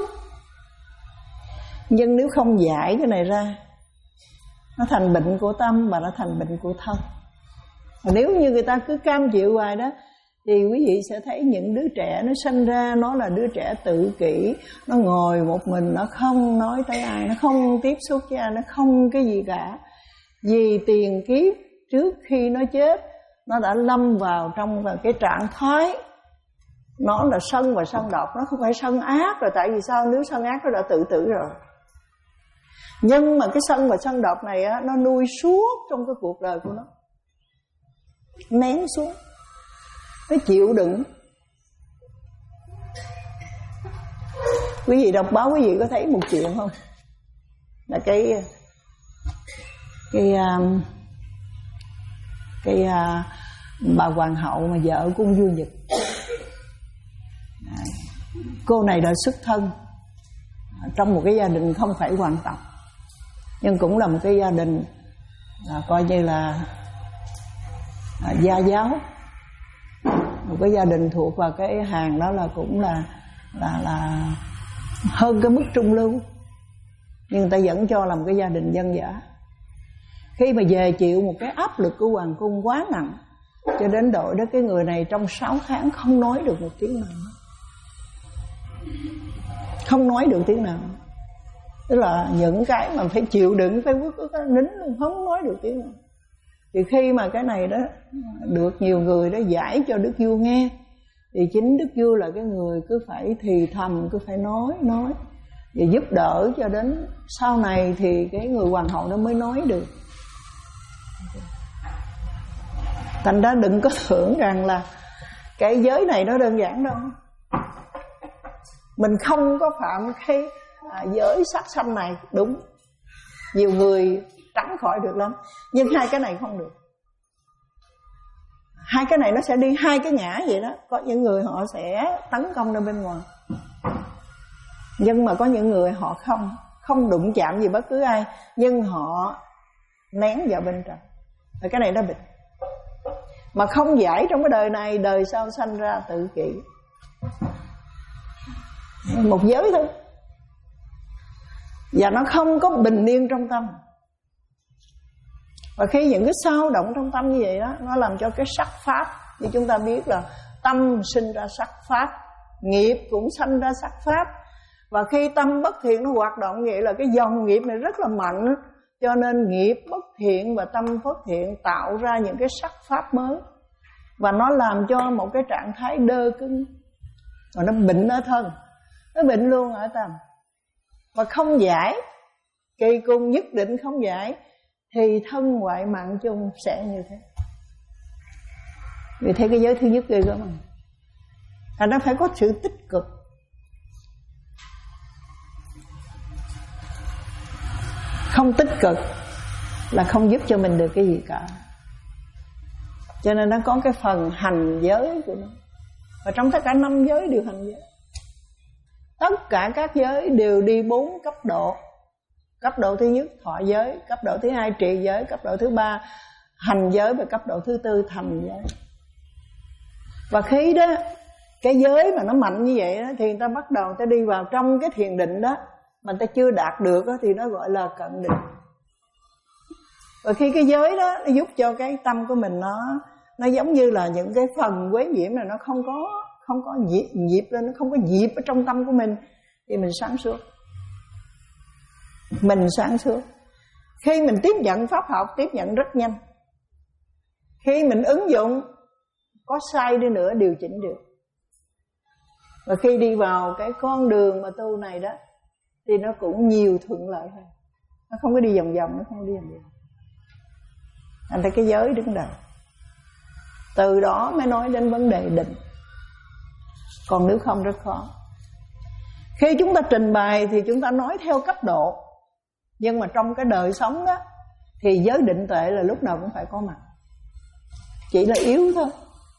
Nhưng nếu không giải cái này ra, nó thành bệnh của tâm và nó thành bệnh của thân. Và nếu như người ta cứ cam chịu hoài đó thì quý vị sẽ thấy những đứa trẻ nó sinh ra nó là đứa trẻ tự kỷ, nó ngồi một mình, nó không nói tới ai, nó không tiếp xúc với ai, nó không cái gì cả. Vì tiền kiếp trước khi nó chết, nó đã lâm vào trong cái trạng thái nó là sân và sân độc. Nó không phải sân ác rồi, tại vì sao? Nếu sân ác nó đã tự tử rồi. Nhưng mà cái sân và sân độc này á, nó nuôi suốt trong cái cuộc đời của nó, nén xuống, nó chịu đựng. Quý vị đọc báo quý vị có thấy một chuyện không? Là cái cái um, cái uh, bà hoàng hậu mà vợ của ông vua Nhật. Cô này đã xuất thân trong một cái gia đình không phải hoàng tộc, nhưng cũng là một cái gia đình à, coi như là à, gia giáo, một cái gia đình thuộc vào cái hàng đó là cũng là là là hơn cái mức trung lưu, nhưng người ta vẫn cho là một cái gia đình dân dã. Khi mà về chịu một cái áp lực của hoàng cung quá nặng, cho đến độ đó cái người này trong sáu tháng không nói được một tiếng nào, không nói được tiếng nào. Tức là những cái mà phải chịu đựng, phải quất ức nín luôn, không nói được tiếng nào. Thì khi mà cái này đó được nhiều người đó giải cho đức vua nghe, thì chính đức vua là cái người cứ phải thì thầm, cứ phải nói nói và giúp đỡ cho đến sau này thì cái người hoàng hậu đó mới nói được. Thành ra đừng có tưởng rằng là cái giới này nó đơn giản đâu. Mình không có phạm cái à, giới sát sanh này, đúng, nhiều người tránh khỏi được lắm, nhưng hai cái này không được. Hai cái này nó sẽ đi hai cái ngã vậy đó. Có những người họ sẽ tấn công ra bên ngoài, nhưng mà có những người họ không không đụng chạm gì bất cứ ai, nhưng họ nén vào bên trong. Và cái này nó bệnh, mà không giải trong cái đời này, đời sau sanh ra tự kỷ. Một giới thôi, và nó không có bình yên trong tâm. Và khi những cái xao động trong tâm như vậy đó, nó làm cho cái sắc pháp, như chúng ta biết là tâm sinh ra sắc pháp, nghiệp cũng sinh ra sắc pháp. Và khi tâm bất thiện nó hoạt động vậy là cái dòng nghiệp này rất là mạnh, cho nên nghiệp bất thiện và tâm bất thiện tạo ra những cái sắc pháp mới, và nó làm cho một cái trạng thái đơ cứng, và nó bệnh ở thân, nó bệnh luôn ở tâm. Và không giải, kỳ cùng nhất định không giải, thì thân ngoại mạng chung sẽ như thế. Vì thế cái giới thứ nhất ghê gớm mình, thành ra phải có sự tích cực. Không tích cực là không giúp cho mình được cái gì cả. Cho nên nó có cái phần hành giới của nó. Và trong tất cả năm giới đều hành giới. Tất cả các giới đều đi bốn cấp độ. Cấp độ thứ nhất thọ giới, cấp độ thứ hai trì giới, cấp độ thứ ba hành giới, và cấp độ thứ tư thành giới. Và khi đó cái giới mà nó mạnh như vậy đó, thì người ta bắt đầu người ta đi vào trong cái thiền định đó, mà người ta chưa đạt được đó, thì nó gọi là cận định. Và khi cái giới đó nó giúp cho cái tâm của mình nó nó giống như là những cái phần quế nhiễm này nó không có không có diệp lên, nó không có diệp ở trong tâm của mình, thì mình sáng suốt. Mình sáng suốt. Khi mình tiếp nhận pháp học, tiếp nhận rất nhanh. Khi mình ứng dụng có sai đi nữa điều chỉnh được. Và khi đi vào cái con đường mà tu này đó thì nó cũng nhiều thuận lợi hơn. Nó không có đi vòng vòng, nó không có đi vòng vòng. Thành ra cái giới đứng đầu. Từ đó mới nói đến vấn đề định. Còn nếu không rất khó. Khi chúng ta trình bày thì chúng ta nói theo cấp độ, nhưng mà trong cái đời sống đó thì giới định tuệ là lúc nào cũng phải có mặt, chỉ là yếu thôi.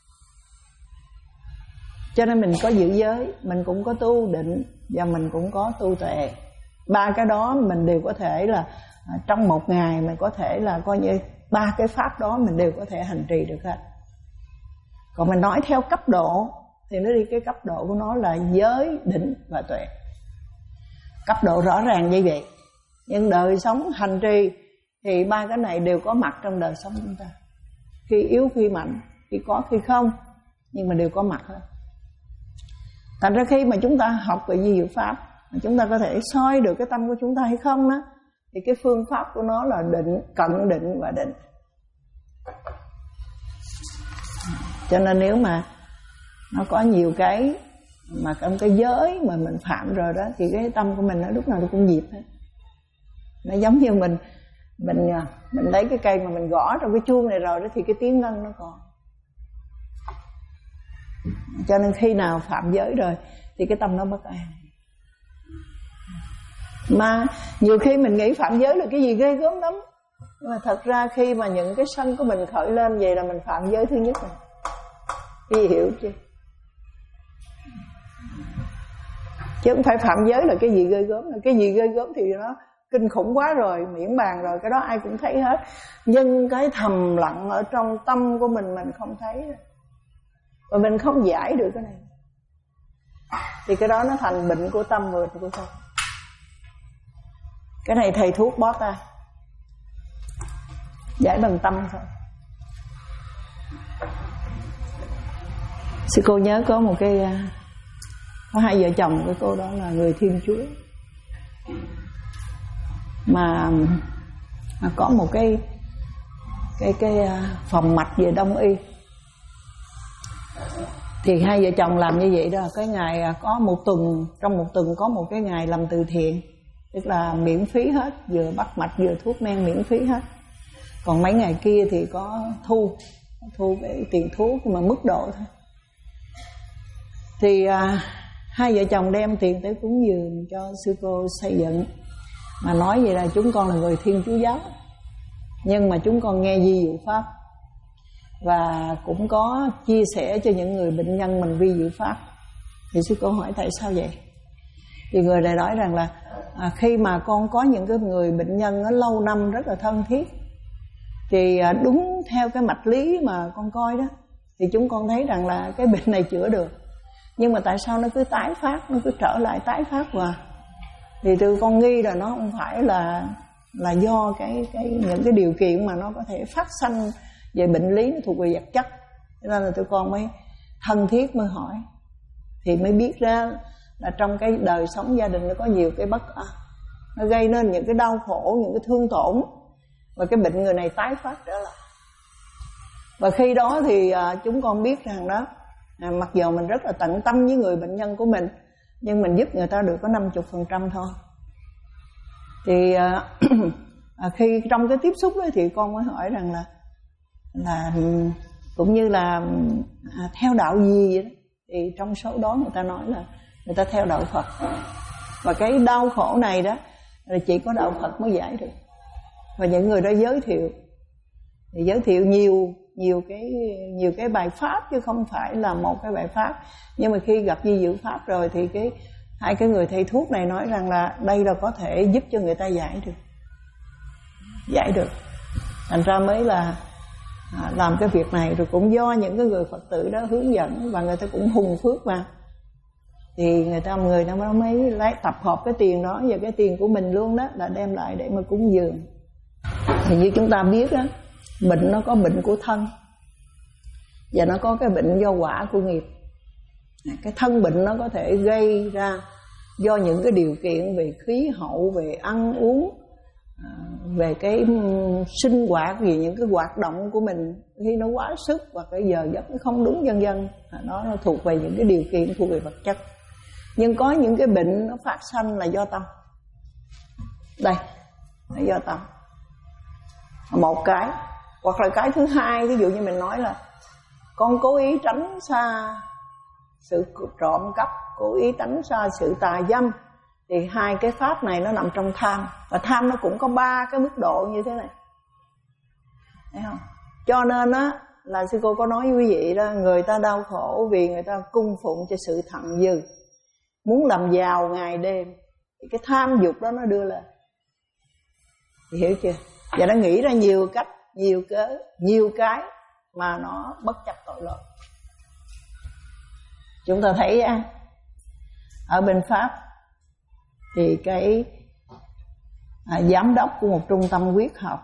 Cho nên mình có giữ giới, mình cũng có tu định và mình cũng có tu tuệ. Ba cái đó mình đều có thể là trong một ngày mình có thể là coi như ba cái pháp đó mình đều có thể hành trì được hết. Còn mình nói theo cấp độ thì nó đi cái cấp độ của nó là giới, định và tuệ. Cấp độ rõ ràng như vậy. Nhưng đời sống hành trì thì ba cái này đều có mặt trong đời sống chúng ta. Khi yếu khi mạnh, khi có khi không, nhưng mà đều có mặt hết. Thành ra khi mà chúng ta học về di diệu pháp, mà chúng ta có thể soi được cái tâm của chúng ta hay không đó, thì cái phương pháp của nó là định, cận định và định. Cho nên nếu mà nó có nhiều cái mà trong cái giới mà mình phạm rồi đó, thì cái tâm của mình nó lúc nào nó cũng diệt hết. Nó giống như mình mình mình lấy cái cây mà mình gõ trong cái chuông này rồi đó, thì cái tiếng ngân nó còn. Cho nên khi nào phạm giới rồi thì cái tâm nó bất an. Mà nhiều khi mình nghĩ phạm giới là cái gì ghê gớm lắm, nhưng mà thật ra khi mà những cái sân của mình khởi lên vậy là mình phạm giới thứ nhất rồi. Cái gì hiểu chưa? Chứ không phải phạm giới là cái gì ghê gớm. Cái gì ghê gớm thì nó kinh khủng quá rồi, miễn bàn rồi, cái đó ai cũng thấy hết. Nhưng cái thầm lặng ở trong tâm của mình mình không thấy, và mình không giải được cái này, thì cái đó nó thành bệnh của tâm và bệnh của tâm. Cái này thầy thuốc bó tay, giải bằng tâm thôi. Sư cô nhớ có một cái, có hai vợ chồng cái cô đó là người Thiên Chúa, mà, mà có một cái cái cái phòng mạch về đông y. Thì hai vợ chồng làm như vậy đó, cái ngày có một tuần, trong một tuần có một cái ngày làm từ thiện, tức là miễn phí hết, vừa bắt mạch vừa thuốc men miễn phí hết. Còn mấy ngày kia thì có thu, thu cái tiền thuốc mà mức độ thôi. Thì à, hai vợ chồng đem tiền tới cúng dường cho sư cô xây dựng, mà nói vậy là chúng con là người Thiên Chúa giáo, nhưng mà chúng con nghe di diệu pháp và cũng có chia sẻ cho những người bệnh nhân mình vi diệu pháp. Thì sư cô hỏi tại sao vậy? Thì người này nói rằng là à, khi mà con có những cái người bệnh nhân nó lâu năm rất là thân thiết, thì à, đúng theo cái mạch lý mà con coi đó, thì chúng con thấy rằng là cái bệnh này chữa được, nhưng mà tại sao nó cứ tái phát, nó cứ trở lại tái phát mà. Thì từ con nghi là nó không phải là là do cái cái những cái điều kiện mà nó có thể phát sanh về bệnh lý, nó thuộc về vật chất. Cho nên là tụi con mới thân thiết mới hỏi, thì mới biết ra là trong cái đời sống gia đình nó có nhiều cái bất an, nó gây nên những cái đau khổ, những cái thương tổn, và cái bệnh người này tái phát trở lại. Và khi đó thì à, chúng con biết rằng đó, à, mặc dù mình rất là tận tâm với người bệnh nhân của mình, nhưng mình giúp người ta được có năm mươi phần trăm thôi. Thì à, à, khi trong cái tiếp xúc đó thì con mới hỏi rằng là là cũng như là à, theo đạo gì vậy đó. Thì trong số đó người ta nói là người ta theo đạo Phật, và cái đau khổ này đó là chỉ có đạo Phật mới giải được. Và những người đó giới thiệu, thì giới thiệu nhiều nhiều cái nhiều cái bài pháp, chứ không phải là một cái bài pháp. Nhưng mà khi gặp di diệu pháp rồi thì cái hai cái người thầy thuốc này nói rằng là đây là có thể giúp cho người ta giải được, giải được. Thành ra mới là à, làm cái việc này. Rồi cũng do những cái người Phật tử đó hướng dẫn, và người ta cũng hùng phước mà, thì người ta người ta mới lấy tập hợp cái tiền đó và cái tiền của mình luôn đó, là đem lại để mà cúng dường. Thì như chúng ta biết đó, bệnh nó có bệnh của thân, và nó có cái bệnh do quả của nghiệp. Cái thân bệnh nó có thể gây ra do những cái điều kiện về khí hậu, về ăn uống, về cái sinh hoạt gì, những cái hoạt động của mình khi nó quá sức hoặc cái giờ giấc nó không đúng vân vân, nó, nó thuộc về những cái điều kiện thuộc về vật chất. Nhưng có những cái bệnh nó phát sanh là do tâm. Đây, là do tâm. Một cái. Hoặc là cái thứ hai, ví dụ như mình nói là con cố ý tránh xa sự trộm cắp, cố ý tránh xa sự tà dâm, thì hai cái pháp này nó nằm trong tham. Và tham nó cũng có ba cái mức độ như thế này, thấy không? Cho nên á là sư cô có nói với quý vị đó, người ta đau khổ vì người ta cung phụng cho sự thặng dư, muốn làm giàu ngày đêm, thì cái tham dục đó nó đưa lên, thì hiểu chưa? Và nó nghĩ ra nhiều cách, nhiều cớ, nhiều cái mà nó bất chấp tội lỗi. Chúng ta thấy á, ở bên Pháp thì cái à, giám đốc của một trung tâm huyết học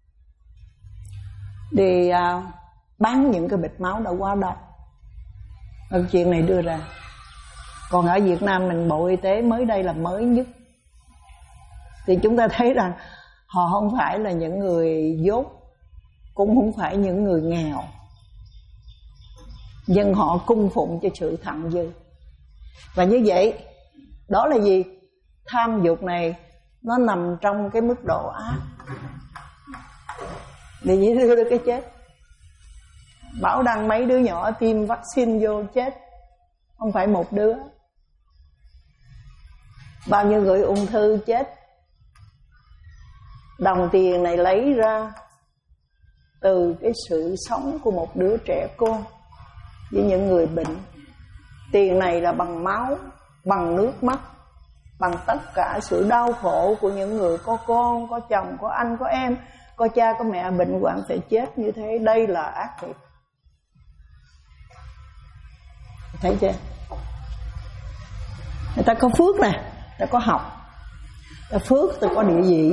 đi à, bán những cái bịch máu đã quá đông. Cái chuyện này đưa ra. Còn ở Việt Nam mình, Bộ Y tế mới đây là mới nhất, thì chúng ta thấy rằng họ không phải là những người dốt, cũng không phải những người nghèo, nhưng họ cung phụng cho sự thặng dư. Và như vậy, đó là gì? Tham dục này nó nằm trong cái mức độ ác, để chỉ đưa được cái chết. Bảo đăng mấy đứa nhỏ tiêm vaccine vô chết, không phải một đứa. Bao nhiêu người ung thư chết. Đồng tiền này lấy ra từ cái sự sống của một đứa trẻ con với những người bệnh. Tiền này là bằng máu, bằng nước mắt, bằng tất cả sự đau khổ của những người có con, có chồng, có anh, có em, có cha, có mẹ bệnh hoạn phải chết như thế. Đây là ác nghiệp. Thấy chưa? Người ta có phước nè, người ta có học, người ta phước, người ta có địa vị,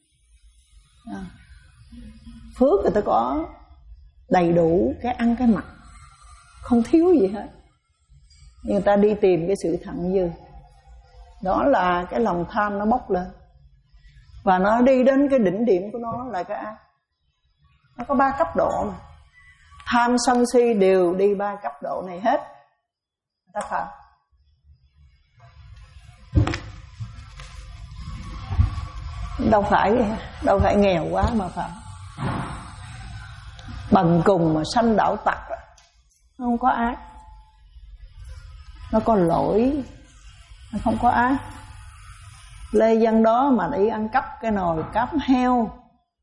phước người ta có đầy đủ cái ăn cái mặc, không thiếu gì hết. Nhưng người ta đi tìm cái sự thặng dư. Đó là cái lòng tham nó bốc lên, và nó đi đến cái đỉnh điểm của nó là cái ác. Nó có ba cấp độ mà. Tham sân si đều đi ba cấp độ này hết. Người ta phạm. Đâu phải Đâu phải nghèo quá mà phạm. Bần cùng mà sanh đạo tặc, nó không có ác, nó có lỗi, nó không có ác. Lê dân đó mà đi ăn cắp cái nồi cám heo,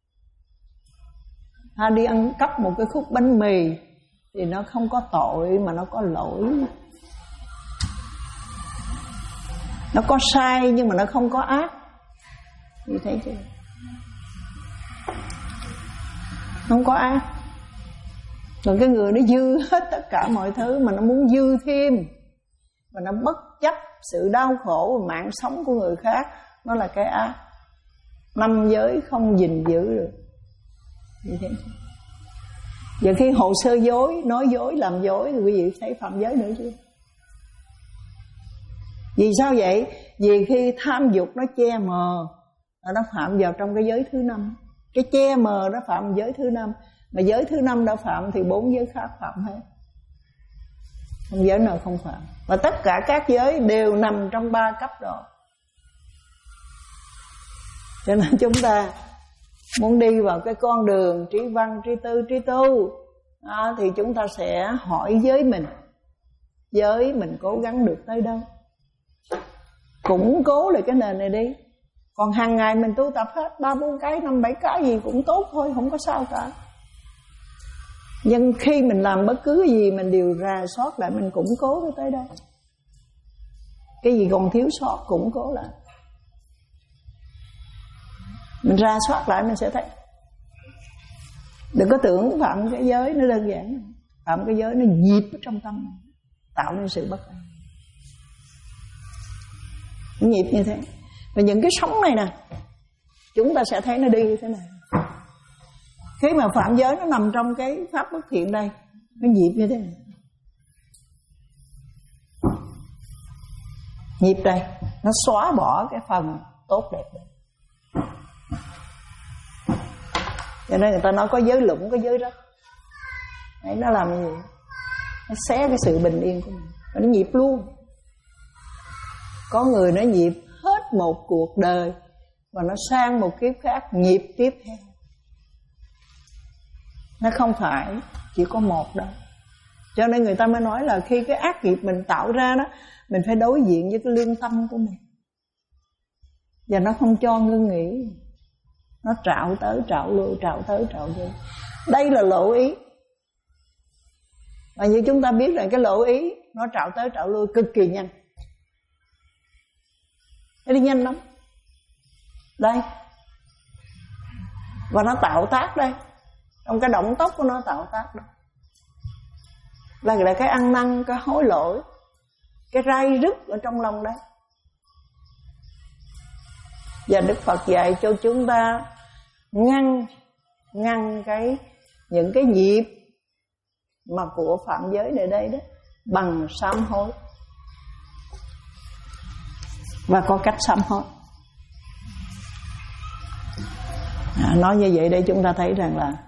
hay đi ăn cắp một cái khúc bánh mì, thì nó không có tội mà nó có lỗi. Nó có sai nhưng mà nó không có ác. Như thấy chưa? Không có ác. Còn cái người nó dư hết tất cả mọi thứ, mà nó muốn dư thêm, và nó bất chấp sự đau khổ và mạng sống của người khác, nó là cái ác. Năm giới không gìn giữ được. Như thế. Giờ khi hồ sơ dối, nói dối, làm dối, thì quý vị thấy phạm giới nữa chưa? Vì sao vậy? Vì khi tham dục nó che mờ, nó phạm vào trong cái giới thứ năm. Cái che mờ nó phạm giới thứ năm, mà giới thứ năm đã phạm thì bốn giới khác phạm hết, không giới nào không phạm. Và tất cả các giới đều nằm trong ba cấp độ. Cho nên chúng ta muốn đi vào cái con đường trí văn, trí tư, trí tu, à, thì chúng ta sẽ hỏi giới mình, giới mình cố gắng được tới đâu, củng cố lại cái nền này đi. Còn hàng ngày mình tu tập hết ba bốn cái, năm bảy cái gì cũng tốt thôi, không có sao cả. Nhưng khi mình làm bất cứ cái gì, mình đều rà soát lại, mình củng cố nó tới đâu. Cái gì còn thiếu sót củng cố lại. Mình rà soát lại mình sẽ thấy. Đừng có tưởng phạm cái giới nó đơn giản. Phạm cái giới nó nhịp ở trong tâm, tạo nên sự bất an. Nó nhịp như thế. Và những cái sống này nè, chúng ta sẽ thấy nó đi như thế này. Khi mà phạm giới nó nằm trong cái pháp bất thiện đây, nó nhịp như thế này. Nhịp đây, nó xóa bỏ cái phần tốt đẹp đây. Cho nên người ta nói có giới lũng, có giới đất. Đấy, nó làm gì? Nó xé cái sự bình yên của mình, và nó nhịp luôn. Có người nó nhịp hết một cuộc đời và nó sang một kiếp khác nhịp tiếp theo. Nó không phải chỉ có một đâu. Cho nên người ta mới nói là khi cái ác nghiệp mình tạo ra đó, mình phải đối diện với cái lương tâm của mình. Và nó không cho ngưng nghỉ. Nó trạo tới trạo lui, trạo tới trạo lui. Đây là lộ ý. Và như chúng ta biết rằng cái lộ ý nó trạo tới trạo lui cực kỳ nhanh. Nó đi nhanh lắm. Đây. Và nó tạo tác đây. Trong cái động tóc của nó tạo tác đây. Là, là cái ăn năn, cái hối lỗi, cái rai rứt ở trong lòng đấy. Và Đức Phật dạy cho chúng ta ngăn ngăn cái những cái nhịp mà của phạm giới này đây đó bằng sám hối. Và có cách sám hối. À, nói như vậy để chúng ta thấy rằng là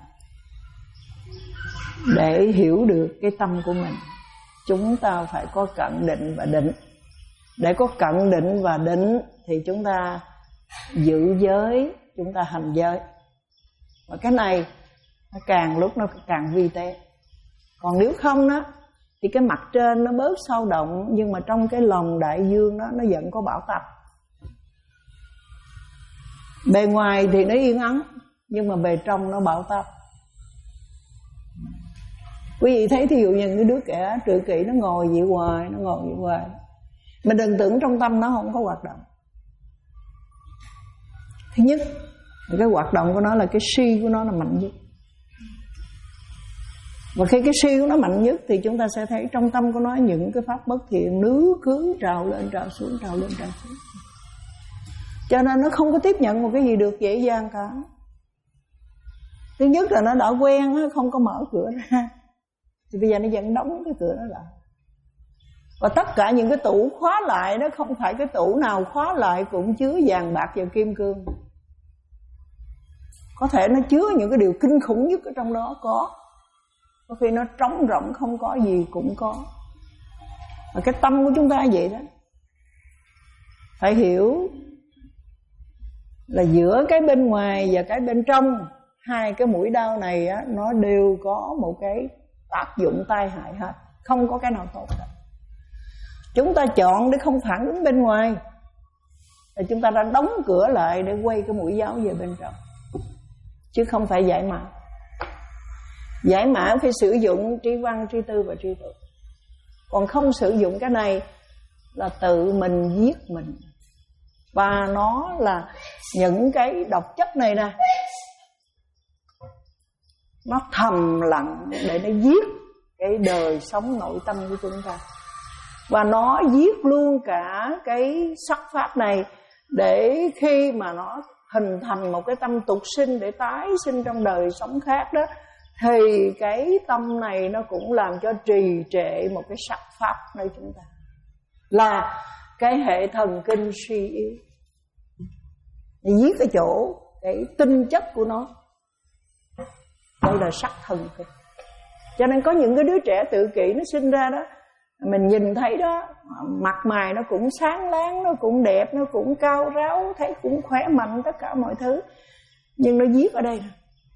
để hiểu được cái tâm của mình, chúng ta phải có cận định và định. Để có cận định và định thì chúng ta giữ giới, chúng ta hành giới. Và cái này nó càng lúc nó càng vi tế. Còn nếu không đó thì cái mặt trên nó bớt sâu động, nhưng mà trong cái lòng đại dương đó nó vẫn có bão táp. Bề ngoài thì nó yên ắng, nhưng mà bề trong nó bão táp. Quý vị thấy thí dụ như cái đứa kẻ tự kỷ nó ngồi vậy hoài, nó ngồi vậy hoài. Mình đừng tưởng trong tâm nó không có hoạt động. Thứ nhất, cái hoạt động của nó là cái si của nó là mạnh nhất. Và khi cái si của nó mạnh nhất thì chúng ta sẽ thấy trong tâm của nó những cái pháp bất thiện nứ cứ trào lên trào xuống, trào lên trào xuống. Cho nên nó không có tiếp nhận một cái gì được dễ dàng cả. Thứ nhất là nó đã quen, không có mở cửa ra, thì bây giờ nó vẫn đóng cái cửa đó lại. Và tất cả những cái tủ khóa lại đó, không phải cái tủ nào khóa lại cũng chứa vàng bạc và kim cương. Có thể nó chứa những cái điều kinh khủng nhất ở trong đó có. Có khi nó trống rỗng không có gì cũng có. Và cái tâm của chúng ta vậy đó. Phải hiểu là giữa cái bên ngoài và cái bên trong, hai cái mũi đao này á, nó đều có một cái tác dụng tai hại hết. Không có cái nào tốt hết. Chúng ta chọn để không phản ứng bên ngoài, thì chúng ta đã đóng cửa lại để quay cái mũi giáo về bên trong. Chứ không phải giải mã. Giải mã phải sử dụng trí văn, trí tư và trí tuệ. Còn không sử dụng cái này là tự mình giết mình. Và nó là những cái độc chất này nè, nó thầm lặng để nó giết cái đời sống nội tâm của chúng ta. Và nó giết luôn cả cái sắc pháp này, để khi mà nó hình thành một cái tâm tục sinh để tái sinh trong đời sống khác đó, thì cái tâm này nó cũng làm cho trì trệ một cái sắc pháp nơi chúng ta, là cái hệ thần kinh suy yếu. Giết cái chỗ cái tinh chất của nó, đây là sắc thần kinh. Cho nên có những cái đứa trẻ tự kỷ nó sinh ra đó, mình nhìn thấy đó, mặt mày nó cũng sáng láng, nó cũng đẹp, nó cũng cao ráo, thấy cũng khỏe mạnh tất cả mọi thứ. Nhưng nó giết ở đây,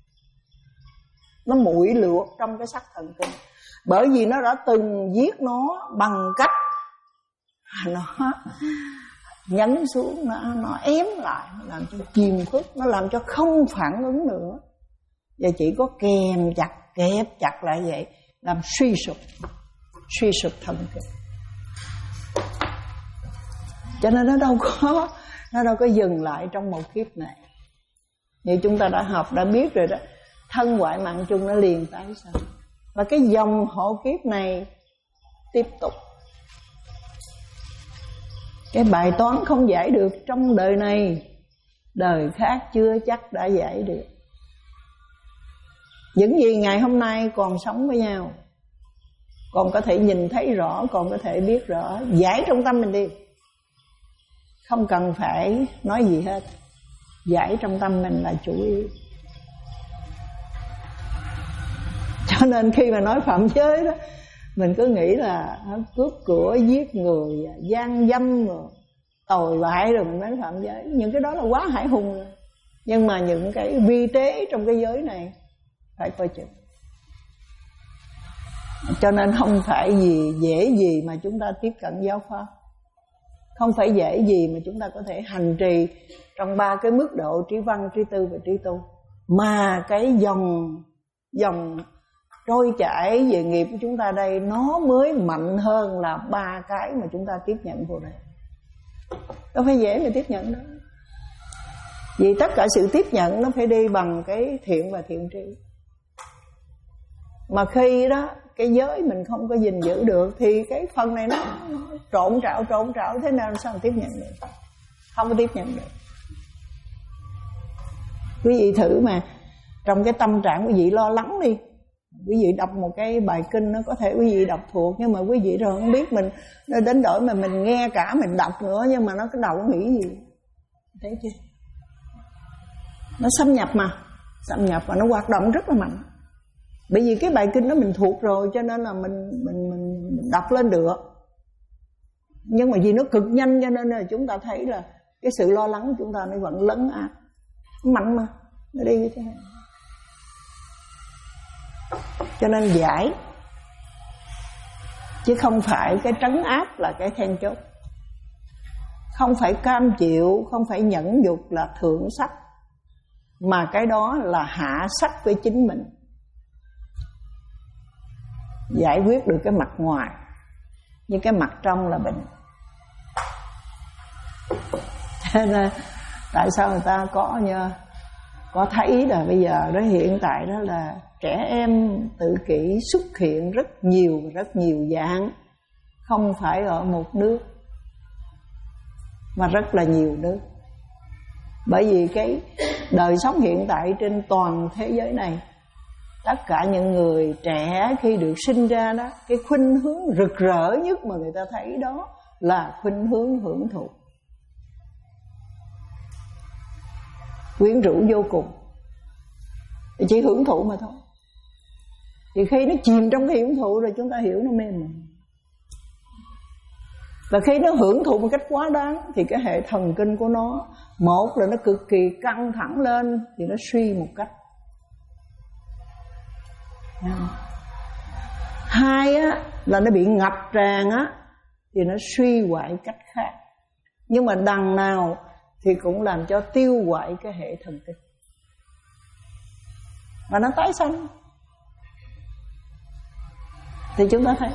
nó muội luộc trong cái sắc thần kinh. Bởi vì nó đã từng giết nó bằng cách nó nhấn xuống, nó, nó ém lại, nó làm cho chìm khuất, nó làm cho không phản ứng nữa. Và chỉ có kèm chặt, kẹp chặt lại vậy, làm suy sụp, suy sụp thần kinh. Cho nên nó đâu có, nó đâu có dừng lại trong một kiếp này. Như chúng ta đã học, đã biết rồi đó, thân ngoại mạng chung nó liền tái sanh. Và cái dòng hộ kiếp này tiếp tục. Cái bài toán không giải được trong đời này, đời khác chưa chắc đã giải được. Những gì ngày hôm nay còn sống với nhau, còn có thể nhìn thấy rõ, còn có thể biết rõ, giải trong tâm mình đi. Không cần phải nói gì hết, giải trong tâm mình là chủ yếu. Cho nên khi mà nói phạm giới đó, mình cứ nghĩ là cướp của, giết người, gian dâm rồi tồi bại rồi mình mới phạm giới. Những cái đó là quá hãi hùng rồi. Nhưng mà những cái vi tế trong cái giới này phải coi chừng. Cho nên không phải gì dễ gì mà chúng ta tiếp cận giáo pháp, không phải dễ gì mà chúng ta có thể hành trì trong ba cái mức độ trí văn, trí tư và trí tu. Mà cái dòng dòng trôi chảy về nghiệp của chúng ta đây nó mới mạnh hơn là ba cái mà chúng ta tiếp nhận vô đây. Đâu phải dễ mà tiếp nhận đó. Vì tất cả sự tiếp nhận nó phải đi bằng cái thiện và thiện tri. Mà khi đó cái giới mình không có gìn giữ được thì cái phần này nó, nó trộn trạo trộn trạo thế nào sao mà tiếp nhận được? Không có tiếp nhận được. Quý vị thử mà trong cái tâm trạng quý vị lo lắng đi, quý vị đọc một cái bài kinh nó có thể quý vị đọc thuộc, nhưng mà quý vị rồi không biết mình đến đổi mà mình nghe cả mình đọc nữa, nhưng mà nó cái đầu nó nghĩ gì, thấy chưa? Nó xâm nhập mà, xâm nhập và nó hoạt động rất là mạnh. Bởi vì cái bài kinh đó mình thuộc rồi cho nên là mình mình mình, mình đọc lên được. Nhưng mà vì nó cực nhanh cho nên là chúng ta thấy là cái sự lo lắng của chúng ta nó vẫn lấn át, mạnh mà nó đi như thế này. Cho nên giải chứ không phải cái trấn áp là cái then chốt. Không phải cam chịu, không phải nhẫn nhục là thượng sách, mà cái đó là hạ sách với chính mình. Giải quyết được cái mặt ngoài, nhưng cái mặt trong là bệnh. Cho nên tại sao người ta có như có thấy là bây giờ đó hiện tại đó là trẻ em tự kỷ xuất hiện rất nhiều rất nhiều dạng, không phải ở một nước mà rất là nhiều nước. Bởi vì cái đời sống hiện tại trên toàn thế giới này, tất cả những người trẻ khi được sinh ra đó, cái khuynh hướng rực rỡ nhất mà người ta thấy đó là khuynh hướng hưởng thụ, quyến rũ vô cùng. Thì chỉ hưởng thụ mà thôi. Thì khi nó chìm trong cái hưởng thụ rồi chúng ta hiểu nó mê mẩn. Và khi nó hưởng thụ một cách quá đáng thì cái hệ thần kinh của nó, một là nó cực kỳ căng thẳng lên thì nó suy một cách. Hai á, là nó bị ngập tràn á thì nó suy hoại cách khác. Nhưng mà đằng nào thì cũng làm cho tiêu hoại cái hệ thần kinh và nó tái sanh. Thì chúng ta thấy.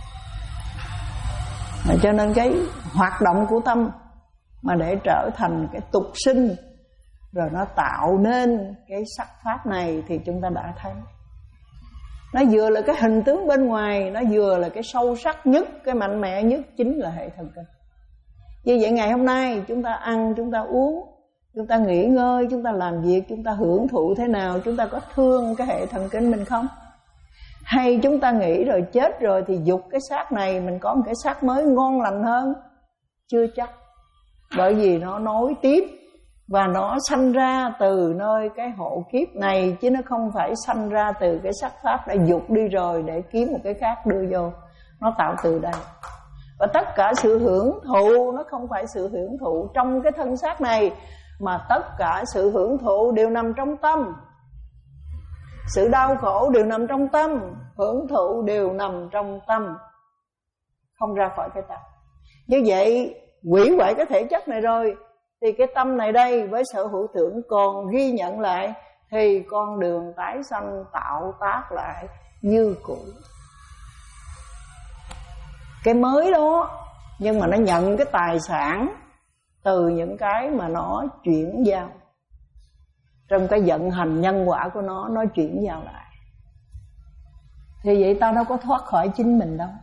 Và cho nên cái hoạt động của tâm mà để trở thành cái tục sinh rồi nó tạo nên cái sắc pháp này thì chúng ta đã thấy. Nó vừa là cái hình tướng bên ngoài, nó vừa là cái sâu sắc nhất, cái mạnh mẽ nhất chính là hệ thần kinh. Như vậy ngày hôm nay chúng ta ăn, chúng ta uống, chúng ta nghỉ ngơi, chúng ta làm việc, chúng ta hưởng thụ thế nào, chúng ta có thương cái hệ thần kinh mình không? Hay chúng ta nghĩ rồi chết rồi thì dục cái xác này mình có một cái xác mới ngon lành hơn? Chưa chắc. Bởi vì nó nối tiếp và nó sanh ra từ nơi cái hộ kiếp này, chứ nó không phải sanh ra từ cái sắc pháp đã dục đi rồi để kiếm một cái khác đưa vô. Nó tạo từ đây. Và tất cả sự hưởng thụ nó không phải sự hưởng thụ trong cái thân xác này, mà tất cả sự hưởng thụ đều nằm trong tâm. Sự đau khổ đều nằm trong tâm, hưởng thụ đều nằm trong tâm, không ra khỏi cái tâm. Như vậy hủy hoại cái thể chất này rồi thì cái tâm này đây với sở hữu tưởng còn ghi nhận lại thì con đường tái sanh tạo tác lại như cũ. Cái mới đó, nhưng mà nó nhận cái tài sản từ những cái mà nó chuyển giao. Trong cái vận hành nhân quả của nó, nó chuyển giao lại. Thì vậy ta đâu có thoát khỏi chính mình đâu.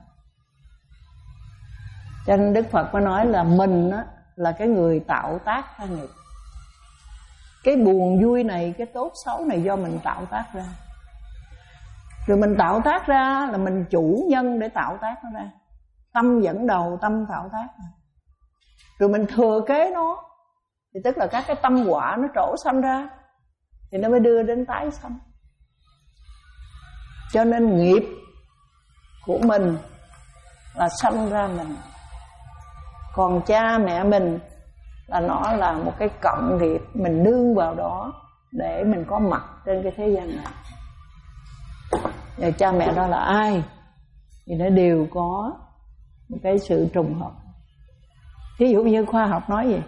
Cho nên Đức Phật mới nói là mình á, là cái người tạo tác ra nghiệp. Cái buồn vui này, cái tốt xấu này do mình tạo tác ra. Rồi mình tạo tác ra là mình chủ nhân để tạo tác nó ra. Tâm dẫn đầu, tâm tạo tác. Rồi mình thừa kế nó, thì tức là các cái tâm quả nó trổ sanh ra, thì nó mới đưa đến tái sanh. Cho nên nghiệp của mình là sanh ra mình, còn cha mẹ mình là nó là một cái cộng nghiệp mình nương vào đó để mình có mặt trên cái thế gian này. Và cha mẹ đó là ai thì nó đều có một cái sự trùng hợp. Ví dụ như khoa học nói gì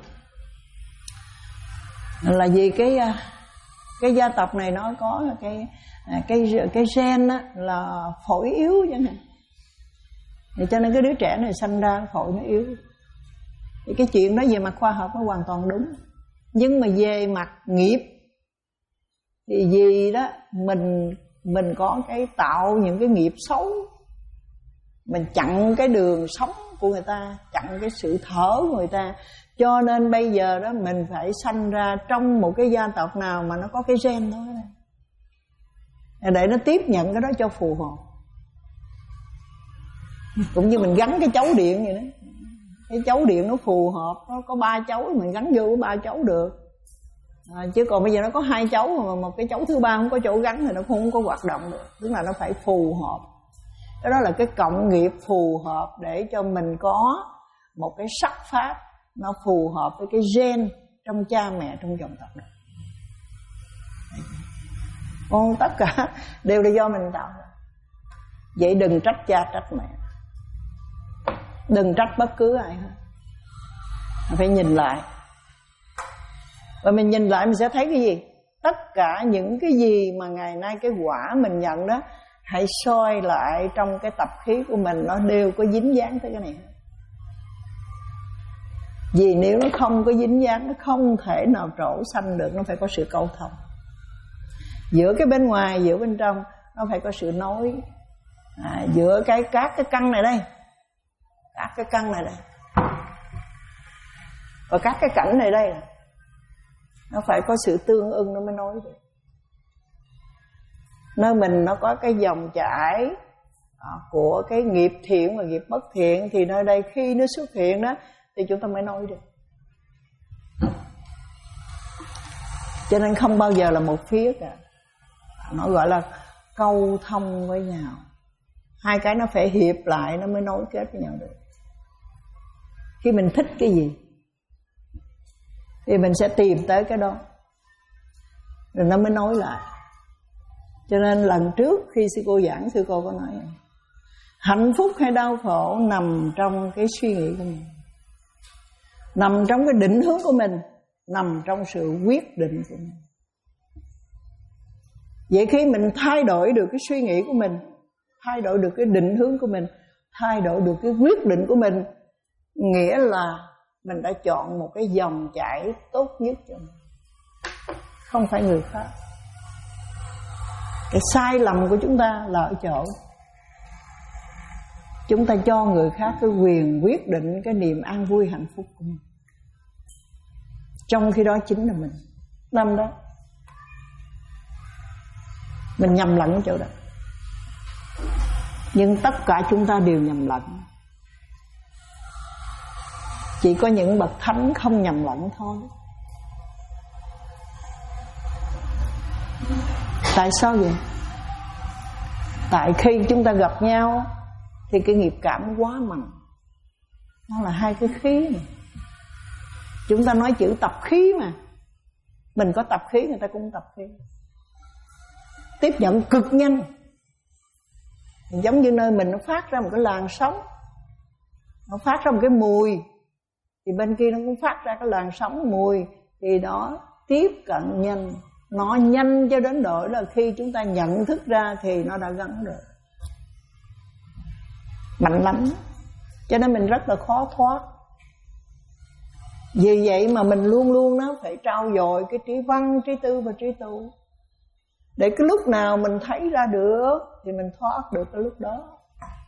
là vì cái cái gia tộc này nó có cái cái cái gen á, là phổi yếu chẳng hạn, thì cho nên cái đứa trẻ này sanh ra phổi nó yếu. Thì cái chuyện đó về mặt khoa học nó hoàn toàn đúng, nhưng mà về mặt nghiệp thì gì đó mình mình có cái tạo những cái nghiệp xấu, mình chặn cái đường sống của người ta, chặn cái sự thở của người ta. Cho nên bây giờ đó mình phải sanh ra trong một cái gia tộc nào mà nó có cái gen đó, để nó tiếp nhận cái đó cho phù hợp. Cũng như mình gắn cái chấu điện vậy đó, cái chấu điện nó phù hợp, nó có ba chấu mình gắn vô ba chấu được. À, chứ còn bây giờ nó có hai chấu mà một cái chấu thứ ba không có chỗ gắn thì nó không có hoạt động được. Tức là nó phải phù hợp. Cái đó là cái cộng nghiệp phù hợp để cho mình có một cái sắc pháp nó phù hợp với cái gen trong cha mẹ, trong dòng tộc này. Còn tất cả đều là do mình tạo. Vậy đừng trách cha trách mẹ, đừng trách bất cứ ai hết. Phải nhìn lại. Và mình nhìn lại mình sẽ thấy cái gì? Tất cả những cái gì mà ngày nay cái quả mình nhận đó, hãy soi lại trong cái tập khí của mình, nó đều có dính dáng tới cái này. Vì nếu nó không có dính dáng, nó không thể nào trổ sanh được. Nó phải có sự câu thông giữa cái bên ngoài, giữa bên trong. Nó phải có sự nối à, giữa cái các cái căn này đây, các cái căn này đây, và các cái cảnh này đây. Nó phải có sự tương ưng nó mới nối được. Nơi mình nó có cái dòng chảy của cái nghiệp thiện và nghiệp bất thiện, thì nơi đây khi nó xuất hiện đó thì chúng ta mới nối được. Cho nên không bao giờ là một phía cả. Nó gọi là câu thông với nhau. Hai cái nó phải hiệp lại nó mới nối kết với nhau được. Khi mình thích cái gì thì mình sẽ tìm tới cái đó, rồi nó mới nối lại. Cho nên lần trước khi sư cô giảng, sư cô có nói hạnh phúc hay đau khổ nằm trong cái suy nghĩ của mình, nằm trong cái định hướng của mình, nằm trong sự quyết định của mình. Vậy khi mình thay đổi được cái suy nghĩ của mình, thay đổi được cái định hướng của mình, thay đổi được cái quyết định của mình, nghĩa là mình đã chọn một cái dòng chảy tốt nhất cho mình, không phải người khác. Cái sai lầm của chúng ta là ở chỗ chúng ta cho người khác cái quyền quyết định cái niềm an vui hạnh phúc của mình, trong khi đó chính là mình năm đó mình nhầm lẫn ở chỗ đó. Nhưng tất cả chúng ta đều nhầm lẫn, chỉ có những bậc thánh không nhầm lẫn thôi. Tại sao vậy? Tại khi chúng ta gặp nhau thì cái nghiệp cảm quá mạnh. Nó là hai cái khí này. Chúng ta nói chữ tập khí mà. Mình có tập khí, người ta cũng tập khí. Tiếp nhận cực nhanh. Giống như nơi mình nó phát ra một cái làn sóng, nó phát ra một cái mùi, thì bên kia nó cũng phát ra cái làn sóng mùi. Thì đó tiếp cận nhanh. Nó nhanh cho đến độ là khi chúng ta nhận thức ra thì nó đã gắn rồi, mạnh lắm. Cho nên mình rất là khó thoát. Vì vậy mà mình luôn luôn nó phải trau dồi cái trí văn, trí tư và trí tu, để cái lúc nào mình thấy ra được thì mình thoát được cái lúc đó.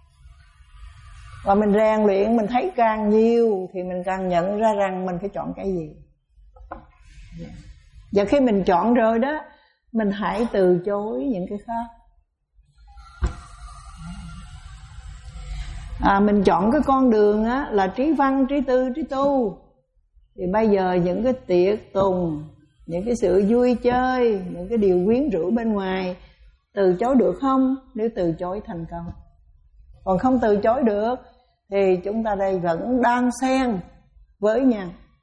Và mình rèn luyện, mình thấy càng nhiều thì mình càng nhận ra rằng mình phải chọn cái gì. Và khi mình chọn rồi đó, mình hãy từ chối những cái khác. À, mình chọn cái con đường á, là trí văn, trí tư, trí tu. Thì bây giờ những cái tiệc tùng, những cái sự vui chơi, những cái điều quyến rũ bên ngoài, Từ chối được không? Nếu từ chối thành công. Còn không từ chối được thì chúng ta đây vẫn đang xen với nhau.